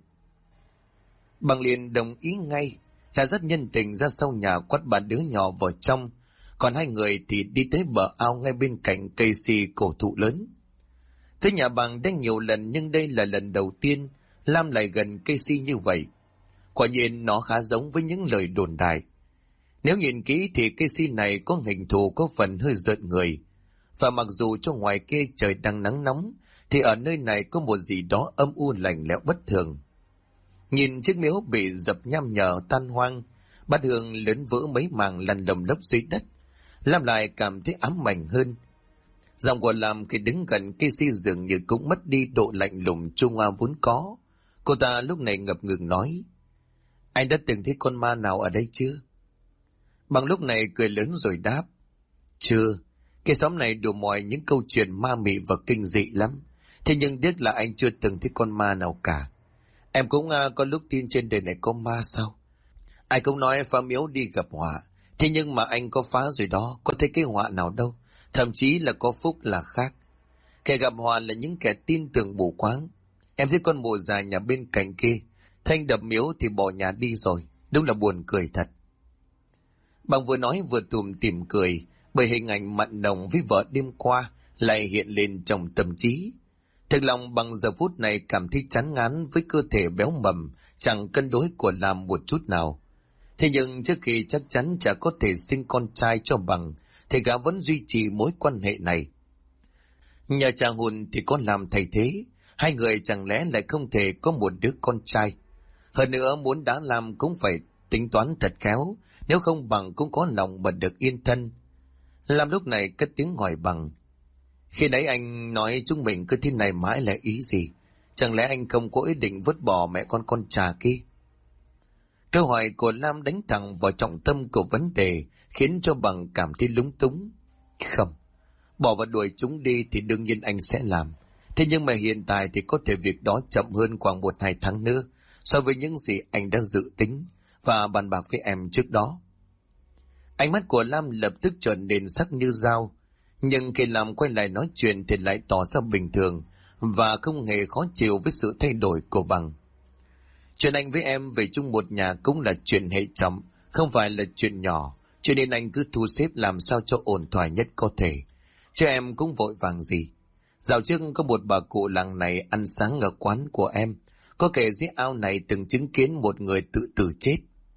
Bằng liền đồng ý ngay, là rất nhân tình ra sau nhà quát ba đứa nhỏ vào trong. Còn hai người thì đi tới bờ ao ngay bên cạnh cây xì cổ thụ lớn. Tới nhà Bằng đã nhiều lần nhưng đây là lần đầu tiên Lam lại gần cây xì như vậy. Quả nhiên nó khá giống với những lời đồn đại. Nếu nhìn kỹ thì cây xì này có hình thù có phần hơi rợn người. Và mặc dù cho ngoài kia trời đang nắng nóng, thì ở nơi này có một gì đó âm u lạnh lẽo bất thường. Nhìn chiếc miếu bị dập nham nhở tan hoang, bát hương lớn vỡ mấy màng lăn lồng lốc dưới đất, Lam lại cảm thấy ám ảnh hơn. Giọng của Lam khi đứng gần cây si dường như cũng mất đi độ lạnh lùng trung hoa vốn có. Cô ta lúc này ngập ngừng nói, anh đã từng thấy con ma nào ở đây chưa? Bằng lúc này cười lớn rồi đáp, chưa. Cái xóm này đủ mọi những câu chuyện ma mị và kinh dị lắm. Thế nhưng tiếc là anh chưa từng thấy con ma nào cả. Em cũng có lúc tin trên đời này có ma sao? Ai cũng nói phá miếu đi gặp họa. Thế nhưng mà anh có phá rồi đó, có thấy cái họa nào đâu. Thậm chí là có phúc là khác. Kẻ gặp họa là những kẻ tin tưởng mù quáng. Em thấy con mụ già nhà bên cạnh kia, thanh đập miếu thì bỏ nhà đi rồi. Đúng là buồn cười thật. Bằng vừa nói vừa tùm tìm cười, bởi hình ảnh mặn nồng với vợ đêm qua lại hiện lên trong tâm trí. Thực lòng Bằng giờ phút này cảm thấy chán ngán với cơ thể béo mầm, chẳng cân đối của Lam một chút nào. Thế nhưng trước khi chắc chắn chả có thể sinh con trai cho Bằng, thì gã vẫn duy trì mối quan hệ này. Nhà cha Hùn thì có Lam thay thế, hai người chẳng lẽ lại không thể có một đứa con trai. Hơn nữa muốn đá Lam cũng phải tính toán thật khéo, nếu không Bằng cũng có lòng mà được yên thân. Lam lúc này cất tiếng hỏi Bằng, khi nãy anh nói chúng mình cứ thế này mãi là ý gì? Chẳng lẽ anh không có ý định vứt bỏ mẹ con trà kia? Câu hỏi của Lam đánh thẳng vào trọng tâm của vấn đề, khiến cho Bằng cảm thấy lúng túng. Không, bỏ và đuổi chúng đi thì đương nhiên anh sẽ làm. Thế nhưng mà hiện tại thì có thể việc đó chậm hơn khoảng 1-2 tháng nữa, so với những gì anh đã dự tính và bàn bạc với em trước đó. Ánh mắt của Lam lập tức trở nên sắc như dao, nhưng khi Lam quay lại nói chuyện thì lại tỏ ra bình thường và không hề khó chịu với sự thay đổi của Bằng. Chuyện anh với em về chung một nhà cũng là chuyện hệ trọng, không phải là chuyện nhỏ, cho nên anh cứ thu xếp làm sao cho ổn thỏa nhất có thể. Chứ em cũng vội vàng gì. Dạo trước có một bà cụ làng này ăn sáng ở quán của em, có kể dưới ao này từng chứng kiến một người tự tử chết.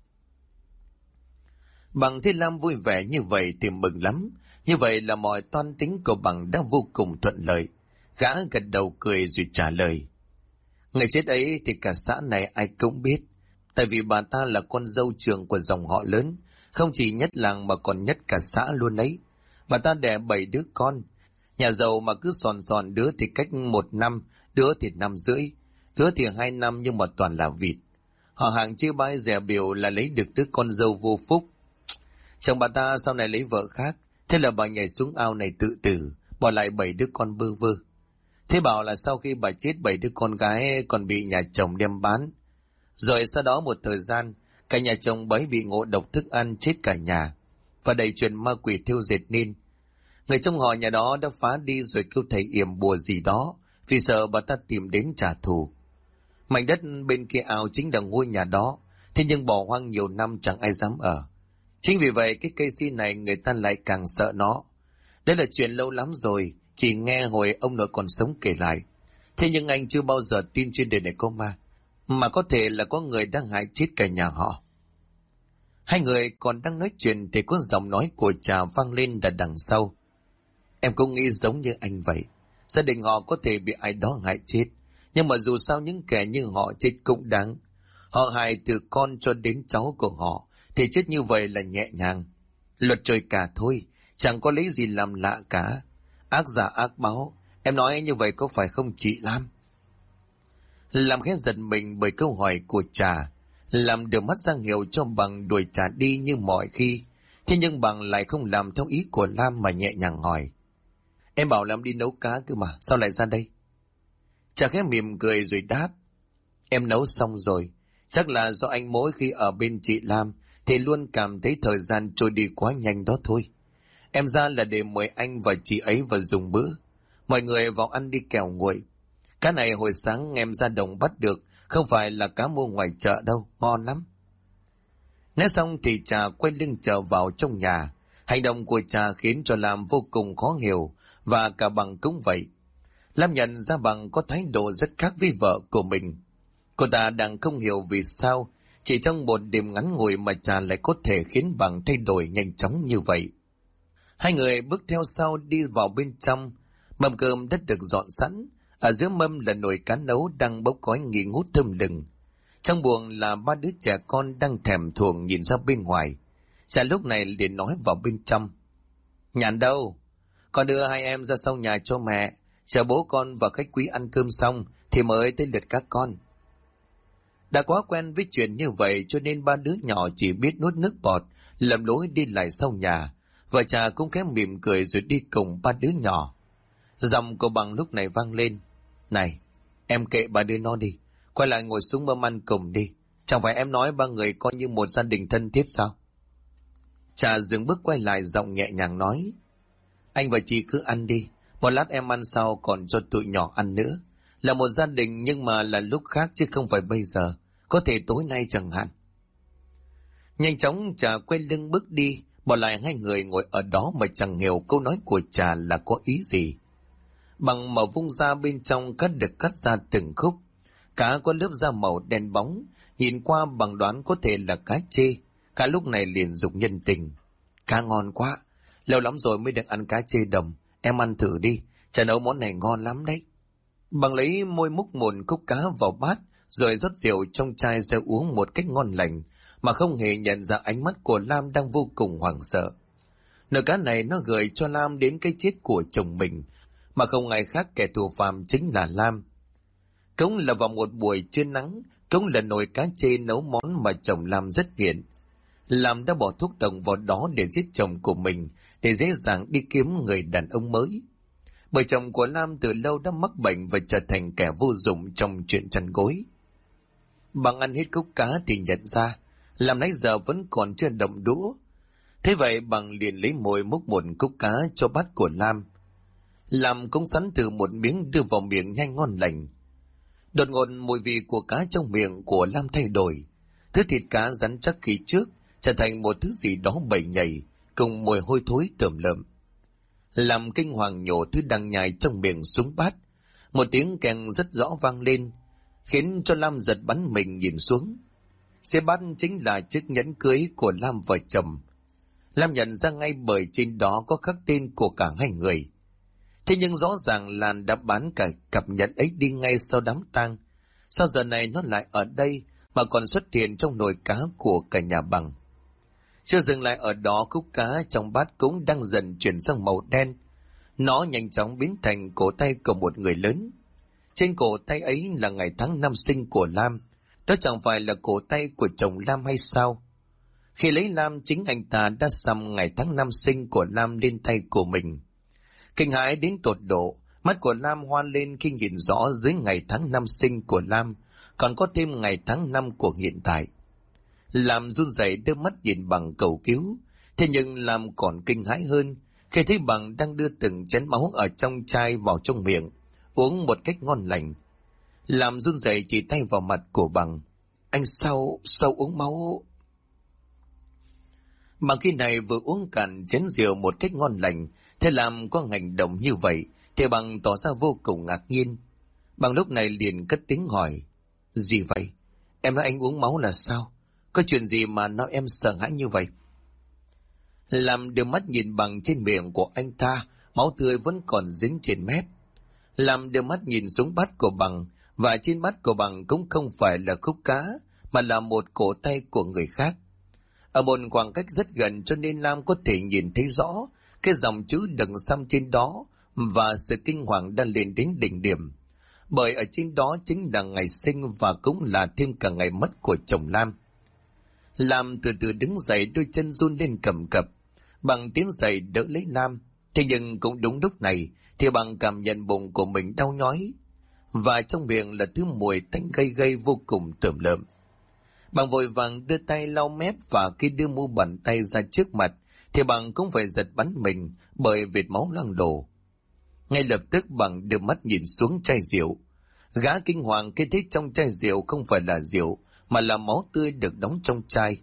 Bằng thấy Lam vui vẻ như vậy thì mừng lắm. Như vậy là mọi toan tính của Bằng đã vô cùng thuận lợi. Gã gật đầu cười rồi trả lời. Người chết ấy thì cả xã này ai cũng biết. Tại vì bà ta là con dâu trưởng của dòng họ lớn, không chỉ nhất làng mà còn nhất cả xã luôn ấy. Bà ta đẻ 7 đứa con. Nhà giàu mà cứ sòn đứa thì cách 1 năm, đứa thì 5 rưỡi, đứa thì 2 năm nhưng mà toàn là vịt. Họ hàng chia bai dè biểu là lấy được đứa con dâu vô phúc. Chồng bà ta sau này lấy vợ khác, thế là bà nhảy xuống ao này tự tử, bỏ lại 7 đứa con bơ vơ. Thế bảo là sau khi bà chết 7 đứa con gái còn bị nhà chồng đem bán. Rồi sau đó một thời gian, cả nhà chồng bấy bị ngộ độc thức ăn chết cả nhà, và đầy chuyện ma quỷ thiêu dệt nên. Người trong họ nhà đó đã phá đi rồi kêu thầy yểm bùa gì đó, vì sợ bà ta tìm đến trả thù. Mảnh đất bên kia ao chính là ngôi nhà đó, thế nhưng bỏ hoang nhiều năm chẳng ai dám ở. Chính vì vậy cái cây si này người ta lại càng sợ nó. Đây là chuyện lâu lắm rồi, chỉ nghe hồi ông nội còn sống kể lại. Thế nhưng anh chưa bao giờ tin chuyên đề này có ma, mà có thể là có người đang hại chết cả nhà họ. Hai người còn đang nói chuyện thì có giọng nói của Trà vang lên ở đằng sau. Em cũng nghĩ giống như anh vậy. Gia đình họ có thể bị ai đó hại chết, nhưng mà dù sao những kẻ như họ chết cũng đáng. Họ hại từ con cho đến cháu của họ, thì chết như vậy là nhẹ nhàng. Luật trời cả thôi, chẳng có lấy gì làm lạ cả. Ác giả ác báo, em nói như vậy có phải không chị Lam? Làm khẽ giật mình bởi câu hỏi của Trà, làm đưa mắt ra hiệu cho Bằng đuổi Trà đi như mọi khi. Thế nhưng Bằng lại không làm theo ý của Lam mà nhẹ nhàng hỏi. Em bảo Lam đi nấu cá cơ mà, sao lại ra đây? Trà khẽ mỉm cười rồi đáp. Em nấu xong rồi, chắc là do anh mỗi khi ở bên chị Lam thì luôn cảm thấy thời gian trôi đi quá nhanh đó thôi. Em ra là để mời anh và chị ấy vào dùng bữa. Mọi người vào ăn đi kẻo nguội. Cá này hồi sáng em ra đồng bắt được, không phải là cá mua ngoài chợ đâu, ngon lắm. Nói xong thì Trà quay lưng trở vào trong nhà. Hành động của Trà khiến cho Lam vô cùng khó hiểu, và cả Bằng cũng vậy. Lam nhận ra Bằng có thái độ rất khác với vợ của mình. Cô ta đang không hiểu vì sao chỉ trong một đêm ngắn ngủi mà Trà lại có thể khiến Bằng thay đổi nhanh chóng như vậy. Hai người bước theo sau đi vào bên trong. Mâm cơm đã được dọn sẵn. Ở giữa mâm là nồi cá nấu đang bốc khói nghi ngút thơm lừng. Trong buồng là 3 đứa trẻ con đang thèm thuồng nhìn ra bên ngoài. Trà lúc này liền nói vào bên trong. Nhàn đâu? Con đưa hai em ra sau nhà cho mẹ. Chờ bố con và khách quý ăn cơm xong thì mới tới lượt các con. Đã quá quen với chuyện như vậy cho nên 3 đứa nhỏ chỉ biết nuốt nước bọt, lầm lối đi lại sau nhà. Và Trà cũng khẽ mỉm cười rồi đi cùng 3 đứa nhỏ. Giọng của Bằng lúc này vang lên. Này, em kệ 3 đứa nó đi. Quay lại ngồi xuống mâm ăn cùng đi. Chẳng phải em nói 3 người coi như một gia đình thân thiết sao? Trà dừng bước quay lại giọng nhẹ nhàng nói. Anh và chị cứ ăn đi. Một lát em ăn sau còn cho tụi nhỏ ăn nữa. Là một gia đình nhưng mà là lúc khác chứ không phải bây giờ. Có thể tối nay chẳng hạn. Nhanh chóng Trà quay lưng bước đi. Bỏ lại hai người ngồi ở đó mà chẳng hiểu câu nói của Trà là có ý gì. Bằng mở vung ra bên trong cắt được cắt ra từng khúc. Cá có lớp da màu đen bóng. Nhìn qua Bằng đoán có thể là cá chê. Cá lúc này liền dục nhân tình. Cá ngon quá. Lâu lắm rồi mới được ăn cá chê đồng. Em ăn thử đi. Trà nấu món này ngon lắm đấy. Bằng lấy môi múc một cốc cá vào bát. Rồi rót rượu trong chai ra uống một cách ngon lành. Mà không hề nhận ra ánh mắt của Lam đang vô cùng hoảng sợ. Nồi cá này nó gợi cho Lam đến cái chết của chồng mình. Mà không ai khác kẻ thù phàm chính là Lam. Cũng là vào một buổi trưa nắng. Cũng là nồi cá chê nấu món mà chồng Lam rất nghiện. Lam đã bỏ thuốc độc vào đó để giết chồng của mình, để dễ dàng đi kiếm người đàn ông mới. Bởi chồng của Lam từ lâu đã mắc bệnh và trở thành kẻ vô dụng trong chuyện chăn gối. Bằng ăn hết cốc cá thì nhận ra, Lam nãy giờ vẫn còn chưa động đũa. Thế vậy Bằng liền lấy mồi múc một cốc cá cho bát của Lam. Lam cũng sắn từ một miếng đưa vào miệng nhanh ngon lành. Đột ngột mùi vị của cá trong miệng của Lam thay đổi. Thứ thịt cá rắn chắc khi trước trở thành một thứ gì đó bầy nhầy, cùng mùi hôi thối tởm lợm. Làm kinh hoàng nhổ thứ đang nhai trong miệng xuống bát. Một tiếng keng rất rõ vang lên, khiến cho Lam giật bắn mình nhìn xuống. Dưới bát chính là chiếc nhẫn cưới của Lam vợ chồng. Lam nhận ra ngay bởi trên đó có khắc tên của cả hai người. Thế nhưng rõ ràng Lan đã bán cả cặp nhẫn ấy đi ngay sau đám tang. Sao giờ này nó lại ở đây mà còn xuất hiện trong nồi cá của cả nhà Bằng? Chưa dừng lại ở đó, khúc cá trong bát cũng đang dần chuyển sang màu đen. Nó nhanh chóng biến thành cổ tay của một người lớn. Trên cổ tay ấy là ngày tháng năm sinh của Lam. Đó chẳng phải là cổ tay của chồng Lam hay sao? Khi lấy Lam, chính anh ta đã xăm ngày tháng năm sinh của Lam lên tay của mình. Kinh hãi đến tột độ, mắt của Lam hoa lên khi nhìn rõ dưới ngày tháng năm sinh của Lam còn có thêm ngày tháng năm của hiện tại. Lam run rẩy đưa mắt nhìn Bằng cầu cứu, thế nhưng Lam còn kinh hãi hơn khi thấy Bằng đang đưa từng chén máu ở trong chai vào trong miệng, uống một cách ngon lành. Lam run rẩy chỉ tay vào mặt của Bằng. Anh sao uống máu? Bằng khi này vừa uống cạn chén rượu một cách ngon lành, thế Lam có hành động như vậy thì Bằng tỏ ra vô cùng ngạc nhiên. Bằng lúc này liền cất tiếng hỏi: Gì vậy? Em nói anh uống máu là sao? Có chuyện gì mà nói em sợ hãi như vậy? Lam đưa mắt nhìn Bằng trên miệng của anh ta, máu tươi vẫn còn dính trên mép. Lam đưa mắt nhìn xuống bát của Bằng, và trên bát của Bằng cũng không phải là khúc cá, mà là một cổ tay của người khác. Ở một khoảng cách rất gần cho nên Lam có thể nhìn thấy rõ cái dòng chữ đằng xăm trên đó, và sự kinh hoàng đang lên đến đỉnh điểm. Bởi ở trên đó chính là ngày sinh và cũng là thêm cả ngày mất của chồng Lam. Lam từ từ đứng dậy, đôi chân run lên cầm cập. Bằng tiến dậy đỡ lấy Lam. Thế nhưng cũng đúng lúc này thì Bằng cảm nhận bụng của mình đau nhói, và trong miệng là thứ mùi tanh gây gây vô cùng tởm lợm. Bằng vội vàng đưa tay lau mép, và khi đưa mu bàn tay ra trước mặt thì Bằng cũng phải giật bắn mình bởi vệt máu loang đổ. Ngay lập tức Bằng đưa mắt nhìn xuống chai rượu. Gã kinh hoàng khi thấy trong chai rượu không phải là rượu mà là máu tươi được đóng trong chai.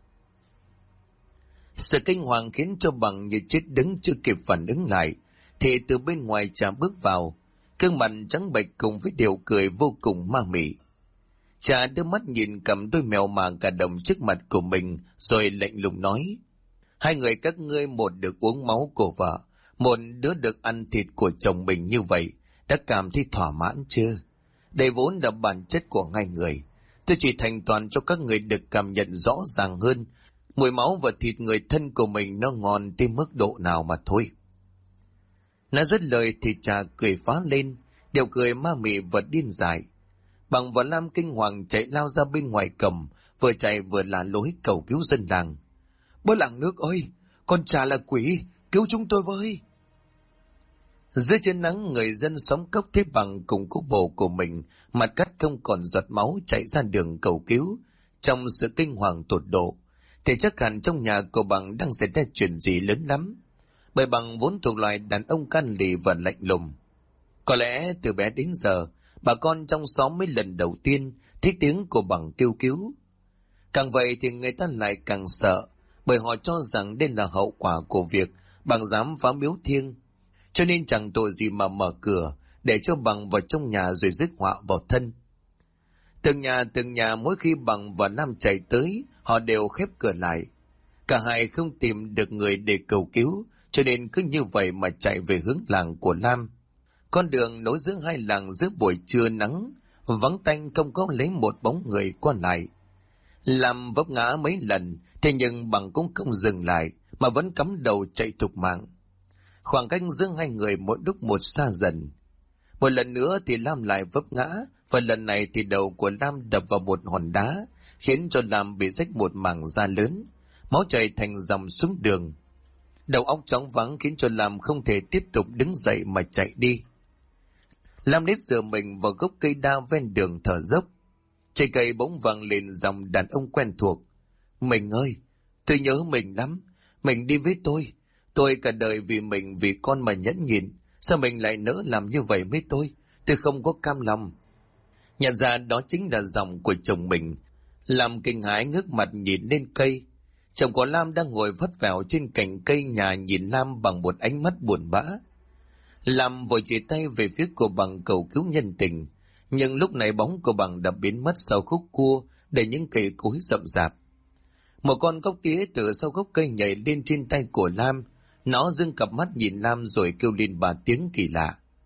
Sự kinh hoàng khiến cho Bằng như chết đứng chưa kịp phản ứng lại, thì từ bên ngoài Trà bước vào, gương mặt trắng bệch cùng với điệu cười vô cùng ma mị. Trà đưa mắt nhìn cầm đôi mèo màng cả đồng trước mặt của mình, rồi lạnh lùng nói: Hai người các ngươi, một được uống máu của vợ, một đứa được ăn thịt của chồng mình, như vậy đã cảm thấy thỏa mãn chưa? Đây vốn là bản chất của hai người. Tôi chỉ thành toàn cho các người được cảm nhận rõ ràng hơn mùi máu và thịt người thân của mình nó ngon tới mức độ nào mà thôi. Nói dứt lời thì Trà cười phá lên, điệu cười ma mị và điên dại. Bằng và Lam kinh hoàng chạy lao ra bên ngoài cầm, vừa chạy vừa la lối cầu cứu dân làng. Bố làng nước ơi, con Trà là quỷ, cứu chúng tôi với! Dưới chân nắng, người dân xóm cốc thấy Bằng cùng cô bồ của mình, mặt cắt không còn giọt máu, chạy ra đường cầu cứu. Trong sự kinh hoàng tột độ, thì chắc hẳn trong nhà của Bằng đang xảy ra chuyện gì lớn lắm. Bởi Bằng vốn thuộc loài đàn ông can lì và lạnh lùng. Có lẽ từ bé đến giờ, bà con trong xóm mới lần đầu tiên thấy tiếng của Bằng kêu cứu. Càng vậy thì người ta lại càng sợ, bởi họ cho rằng đây là hậu quả của việc Bằng dám phá miếu thiêng. Cho nên chẳng tội gì mà mở cửa để cho Bằng vào trong nhà rồi rước họa vào thân. Từng nhà mỗi khi Bằng và Nam chạy tới, họ đều khép cửa lại. Cả hai không tìm được người để cầu cứu, cho nên cứ như vậy mà chạy về hướng làng của Lam. Con đường nối giữa hai làng giữa buổi trưa nắng vắng tanh, không có lấy một bóng người qua lại. Lam vấp ngã mấy lần, thế nhưng Bằng cũng không dừng lại mà vẫn cắm đầu chạy thục mạng. Khoảng cách giữa hai người mỗi lúc một xa dần. Một lần nữa thì Lam lại vấp ngã, và lần này thì đầu của Lam đập vào một hòn đá, khiến cho Lam bị rách một mảng da lớn, máu chảy thành dòng xuống đường. Đầu óc chóng váng khiến cho Lam không thể tiếp tục đứng dậy mà chạy đi. Lam nếp dựa mình vào gốc cây đa ven đường thở dốc. Trên cây bỗng vang lên giọng đàn ông quen thuộc: Mình ơi, tôi nhớ mình lắm, mình đi với tôi. Tôi cả đời vì mình, vì con mà nhẫn nhịn, sao mình lại nỡ làm như vậy với tôi không có cam lòng. Nhận ra đó chính là giọng của chồng mình, Lam kinh hãi ngước mặt nhìn lên cây. Chồng của Lam đang ngồi vắt vẻo trên cành cây nhà, nhìn Lam bằng một ánh mắt buồn bã. Lam vội chỉ tay về phía của Bằng cầu cứu nhân tình, nhưng lúc này bóng của Bằng đã biến mất sau khúc cua để những cây cối rậm rạp. Một con cóc tía từ sau gốc cây nhảy lên trên tay của Lam. Nó dưng cặp mắt nhìn Lam rồi kêu lên 3 tiếng kỳ lạ: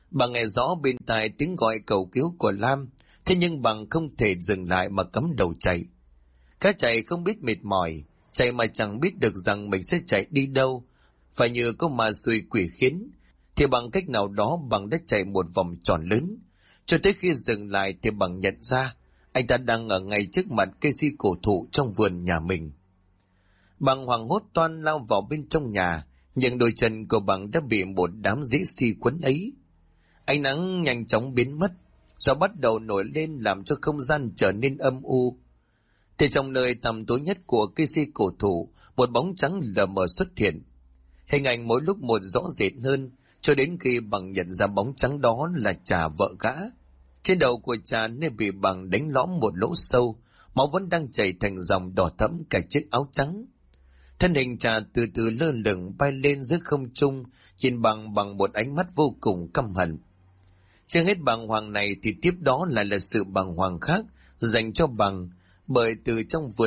Bà nghe rõ bên tai tiếng gọi cầu cứu của Lam, thế nhưng bằng không thể dừng lại mà cắm đầu chạy. Cá chạy không biết mệt mỏi, chạy mà chẳng biết được rằng mình sẽ chạy đi đâu. Phải như có ma xui quỷ khiến, thì bằng cách nào đó bằng đã chạy một vòng tròn lớn. Cho tới khi dừng lại thì bằng nhận ra anh ta đang ở ngay trước mặt cây si cổ thụ trong vườn nhà mình. Bằng hoảng hốt toan lao vào bên trong nhà, nhưng đôi chân của bằng đã bị một đám rễ si quấn ấy. Ánh nắng nhanh chóng biến mất, gió bắt đầu nổi lên làm cho không gian trở nên âm u. Thì trong nơi tăm tối nhất của cây si cổ thụ, một bóng trắng lờ mờ xuất hiện. Hình ảnh mỗi lúc một rõ rệt hơn, cho đến khi bằng nhận ra bóng trắng đó là Trà, vợ gã. Trên đầu của Trà nơi bị bằng đánh lõm một lỗ sâu, máu vẫn đang chảy thành dòng đỏ thẫm cả chiếc áo trắng. Thân hình Trà từ từ lơ lửng bay lên giữa không trung, nhìn bằng một ánh mắt vô cùng căm hận. Chưa hết bàng hoàng này thì tiếp đó lại là sự bàng hoàng khác dành cho bằng, bởi từ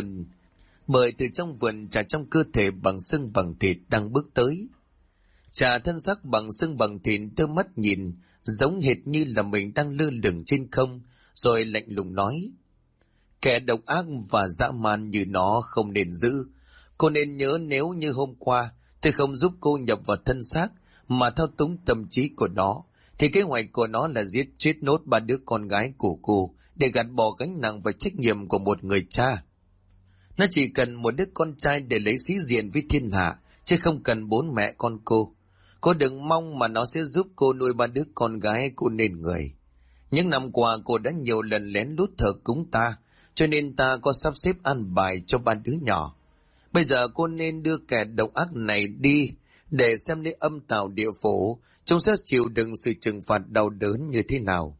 trong vườn Trà trong cơ thể bằng xương bằng thịt đang bước tới. Trà thân xác bằng xương bằng thịt đưa mắt nhìn, giống hệt như là mình đang lơ lửng trên không, rồi lạnh lùng nói: kẻ độc ác và dã man như nó không nên giữ. Cô nên nhớ, nếu như hôm qua tôi không giúp cô nhập vào thân xác mà thao túng tâm trí của nó, thì kế hoạch của nó là giết chết nốt 3 đứa con gái của cô để gạt bỏ gánh nặng và trách nhiệm của một người cha. Nó chỉ cần một đứa con trai để lấy sĩ diện với thiên hạ, chứ không cần 4 mẹ con cô. Cô đừng mong mà nó sẽ giúp cô nuôi 3 đứa con gái cô nên người. Những năm qua cô đã nhiều lần lén lút thờ cúng ta, cho nên ta có sắp xếp an bài cho 3 đứa nhỏ. Bây giờ cô nên đưa kẻ độc ác này đi, để xem lấy âm tào địa phủ, chúng sẽ chịu đựng sự trừng phạt đau đớn như thế nào.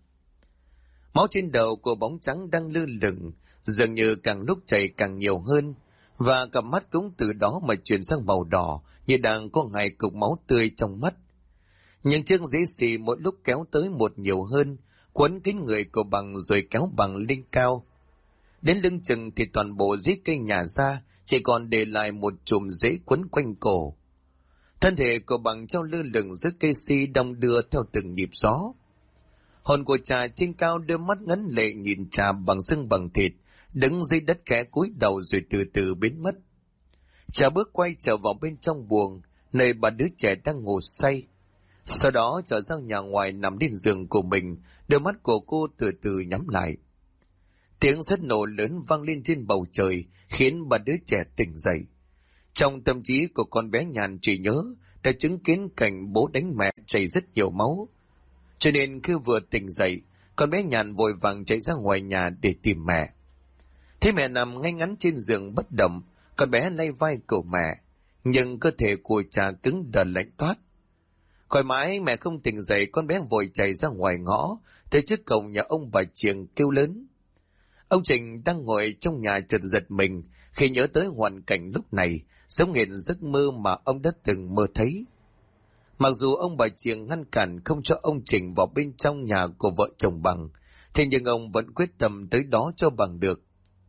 Máu trên đầu của bóng trắng đang lơ lửng, dường như càng lúc chảy càng nhiều hơn, và cặp mắt cũng từ đó mà chuyển sang màu đỏ, như đang có hai cục máu tươi trong mắt. Những chiếc rễ xì mỗi lúc kéo tới một nhiều hơn, quấn kín người của bằng rồi kéo bằng lên cao. Đến lưng chừng thì toàn bộ rễ cây nhả ra, chỉ còn để lại một chùm rễ quấn quanh cổ. Thân thể của bằng treo lơ lửng giữa cây si đong đưa theo từng nhịp gió. Hồn của Trà trên cao đôi mắt ngấn lệ nhìn Trà bằng xương bằng thịt, đứng dưới đất khẽ cúi đầu rồi từ từ biến mất. Trà bước quay trở vào bên trong buồng, nơi 3 đứa trẻ đang ngủ say. Sau đó trở ra nhà ngoài nằm lên giường của mình, đôi mắt của cô từ từ nhắm lại. Tiếng sét nổ lớn vang lên trên bầu trời, khiến 3 đứa trẻ tỉnh dậy. Trong tâm trí của con bé Nhàn chỉ nhớ đã chứng kiến cảnh bố đánh mẹ chảy rất nhiều máu. Cho nên khi vừa tỉnh dậy, con bé Nhàn vội vàng chạy ra ngoài nhà để tìm mẹ. Thấy mẹ nằm ngay ngắn trên giường bất động, con bé lay vai của mẹ, nhưng cơ thể của Trà cứng đờ lạnh toát. Khỏi mãi mẹ không tỉnh dậy, con bé vội chạy ra ngoài ngõ, tới trước cổng nhà ông bà Triềng kêu lớn. Ông Trình đang ngồi trong nhà chợt giật mình khi nhớ tới hoàn cảnh lúc này, giống hệt giấc mơ mà ông đã từng mơ thấy. Mặc dù ông bà Triềng ngăn cản không cho ông Trình vào bên trong nhà của vợ chồng Bằng, thế nhưng ông vẫn quyết tâm tới đó cho bằng được.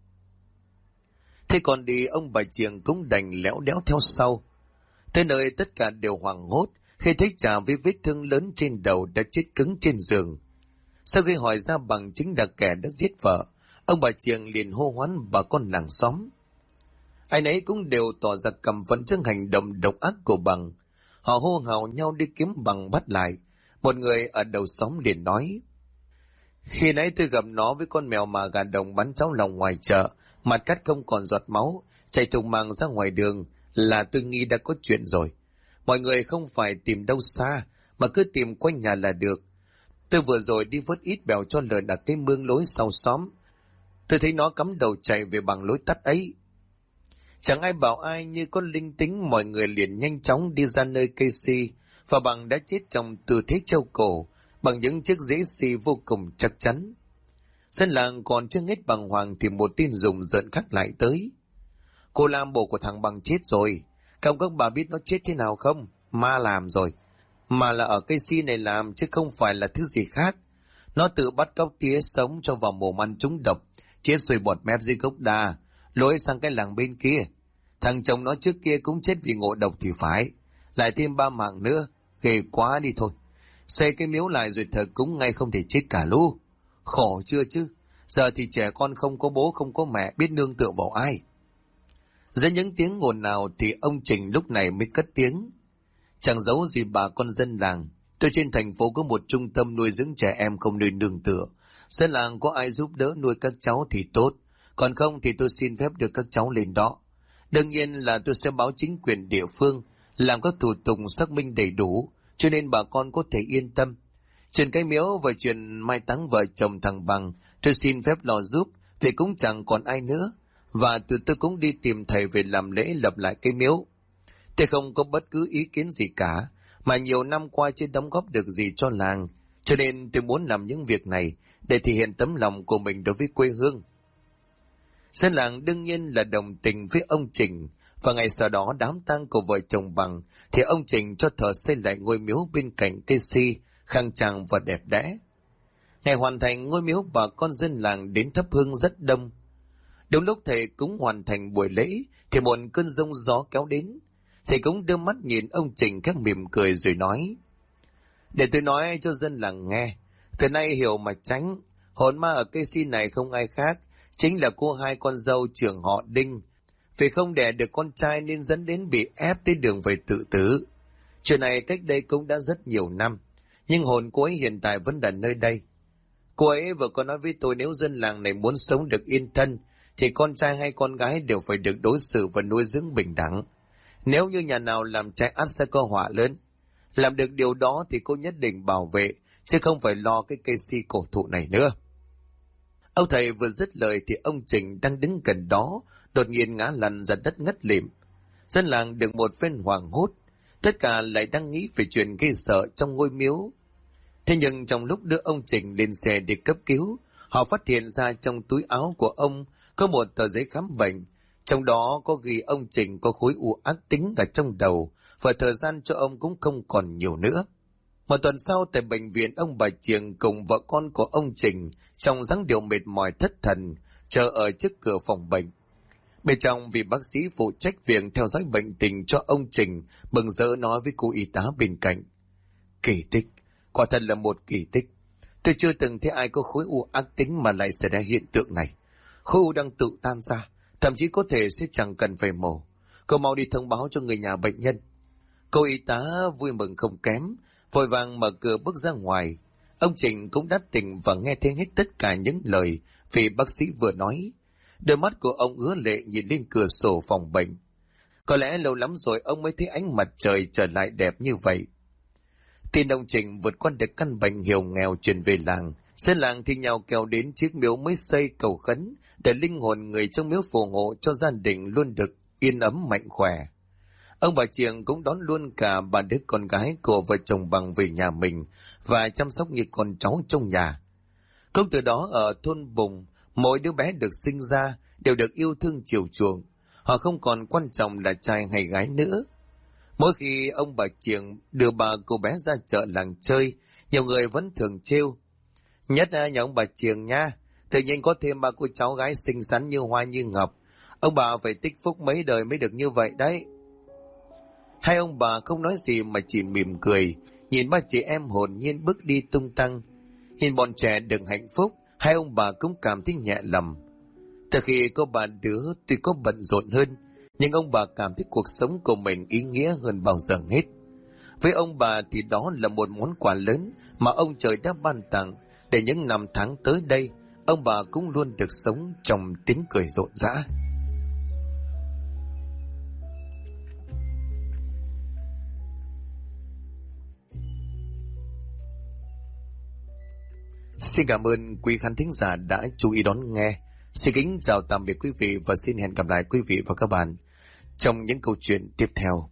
Thế còn đi, ông bà Triềng cũng đành léo đéo theo sau. Tới nơi tất cả đều hoảng hốt khi thấy Trà với vết thương lớn trên đầu đã chết cứng trên giường. Sau khi hỏi ra Bằng chính là kẻ đã giết vợ, ông bà Triềng liền hô hoán bà con làng xóm. Ai nấy cũng đều tỏ ra căm phẫn trước hành động độc ác của Bằng. Họ hô hào nhau đi kiếm Bằng bắt lại. Một người ở đầu xóm liền nói: khi nãy tôi gặp nó với con mèo mà gà đồng bắn cháu lòng ngoài chợ, mặt cắt không còn giọt máu, chạy thùng màng ra ngoài đường, là tôi nghĩ đã có chuyện rồi. Mọi người không phải tìm đâu xa, mà cứ tìm quanh nhà là được. Tôi vừa rồi đi vớt ít bèo cho lợn ở cái mương lối sau xóm. Tôi thấy nó cắm đầu chạy về bằng lối tắt ấy. Chẳng ai bảo ai, như con linh tính mọi người liền nhanh chóng đi ra nơi cây si, và Bằng đã chết trong tư thế treo cổ, bằng những chiếc rễ si vô cùng chắc chắn. Dân làng còn chưa hết bàng hoàng thì một tin rùng rợn khác lại tới. Cô Lam, bồ của thằng Bằng chết rồi. Các bà biết nó chết thế nào không? Ma làm rồi. Mà là ở cây si này làm, chứ không phải là thứ gì khác. Nó tự bắt cóc tía sống cho vào mồm ăn trúng độc, chết rồi bọt mép dưới gốc đa, lối sang cái làng bên kia. Thằng chồng nó trước kia cũng chết vì ngộ độc thì phải, lại thêm 3 mạng nữa, ghê quá đi thôi. Xây cái miếu lại rồi thờ cúng ngay không thể chết cả lũ. Khổ chưa chứ, giờ thì trẻ con không có bố không có mẹ biết nương tựa vào ai. Giữa những tiếng ồn nào thì ông Trình lúc này mới cất tiếng. Chẳng giấu gì bà con dân làng, tôi trên thành phố có một trung tâm nuôi dưỡng trẻ em không nơi nương tựa. Dân làng có ai giúp đỡ nuôi các cháu thì tốt, còn không thì tôi xin phép đưa các cháu lên đó. Đương nhiên là tôi sẽ báo chính quyền địa phương, làm các thủ tục xác minh đầy đủ, cho nên bà con có thể yên tâm. Chuyện cái miếu và chuyện mai táng vợ chồng thằng Bằng, tôi xin phép lo giúp, vì cũng chẳng còn ai nữa. Và từ tôi cũng đi tìm thầy về làm lễ lập lại cái miếu. Tôi không có bất cứ ý kiến gì cả, mà nhiều năm qua chưa đóng góp được gì cho làng, cho nên tôi muốn làm những việc này để thể hiện tấm lòng của mình đối với quê hương. Dân làng đương nhiên là đồng tình với ông Trình, và ngày sau đó đám tang của vợ chồng Bằng thì ông Trình cho thợ xây lại ngôi miếu bên cạnh cây si, khang trang và đẹp đẽ. Ngày hoàn thành ngôi miếu, bà con dân làng đến thắp hương rất đông. Đúng lúc thầy cũng hoàn thành buổi lễ thì một cơn giông gió kéo đến. Thầy cũng đưa mắt nhìn ông Trình khẽ mỉm cười rồi nói: để tôi nói cho dân làng nghe, từ nay hiểu mà tránh, hồn ma ở cây si này không ai khác, chính là cô hai con dâu trưởng họ Đinh. Vì không đẻ được con trai nên dẫn đến bị ép tới đường về tự tử. Chuyện này cách đây cũng đã rất nhiều năm, nhưng hồn cô ấy hiện tại vẫn ở nơi đây. Cô ấy vừa có nói với tôi nếu dân làng này muốn sống được yên thân thì con trai hay con gái đều phải được đối xử và nuôi dưỡng bình đẳng. Nếu như nhà nào làm trái ắt sẽ có họa lớn. Làm được điều đó thì cô nhất định bảo vệ, chứ không phải lo cái cây si cổ thụ này nữa. Ông thầy vừa dứt lời thì ông Trình đang đứng gần đó đột nhiên ngã lăn ra đất ngất lịm. Dân làng được một phen hoảng hốt, tất cả lại đang nghĩ về chuyện ghê sợ trong ngôi miếu. Thế nhưng trong lúc đưa ông Trình lên xe để cấp cứu, họ phát hiện ra trong túi áo của ông có một tờ giấy khám bệnh, trong đó có ghi ông Trình có khối u ác tính ở trong đầu và thời gian cho ông cũng không còn nhiều nữa. Một tuần sau tại bệnh viện, ông bà Triềng cùng vợ con của ông Trình trong dáng điệu mệt mỏi thất thần chờ ở trước cửa phòng bệnh. Bên trong, vị bác sĩ phụ trách việc theo dõi bệnh tình cho ông Trình mừng rỡ nói với cô y tá bên cạnh: kỳ tích, quả thật là một kỳ tích. Tôi chưa từng thấy ai có khối u ác tính mà lại xảy ra hiện tượng này. Khối u đang tự tan ra, thậm chí có thể sẽ chẳng cần phải mổ. Cậu mau đi thông báo cho người nhà bệnh nhân. Cô y tá vui mừng không kém, vội vàng mở cửa bước ra ngoài. Ông Trình cũng đã tỉnh và nghe thấy hết tất cả những lời vị bác sĩ vừa nói. Đôi mắt của ông ứa lệ nhìn lên cửa sổ phòng bệnh. Có lẽ lâu lắm rồi ông mới thấy ánh mặt trời trở lại đẹp như vậy. Tin ông Trình vượt qua được căn bệnh hiểm nghèo truyền về làng, dân làng thì nhào kéo đến chiếc miếu mới xây cầu khấn để linh hồn người trong miếu phù hộ cho gia đình luôn được yên ấm mạnh khỏe. Ông bà Triềng cũng đón luôn cả ba đứa con gái của vợ chồng Bằng về nhà mình và chăm sóc như con cháu trong nhà. Cũng từ đó ở thôn Bùng, mỗi đứa bé được sinh ra đều được yêu thương chiều chuộng. Họ không còn quan trọng là trai hay gái nữa. Mỗi khi ông bà Triềng đưa ba cô bé ra chợ làng chơi, nhiều người vẫn thường trêu: nhất là nhà ông bà Triềng nha, tự nhiên có thêm ba cô cháu gái xinh xắn như hoa như ngọc. Ông bà phải tích phúc mấy đời mới được như vậy đấy. Hai ông bà không nói gì mà chỉ mỉm cười, nhìn ba chị em hồn nhiên bước đi tung tăng. Nhìn bọn trẻ được hạnh phúc, hai ông bà cũng cảm thấy nhẹ lòng. Từ khi có ba đứa tuy có bận rộn hơn, nhưng ông bà cảm thấy cuộc sống của mình ý nghĩa hơn bao giờ hết. Với ông bà thì đó là một món quà lớn mà ông trời đã ban tặng, để những năm tháng tới đây, ông bà cũng luôn được sống trong tiếng cười rộn rã. Xin cảm ơn quý khán thính giả đã chú ý đón nghe. Xin kính chào tạm biệt quý vị và xin hẹn gặp lại quý vị và các bạn trong những câu chuyện tiếp theo.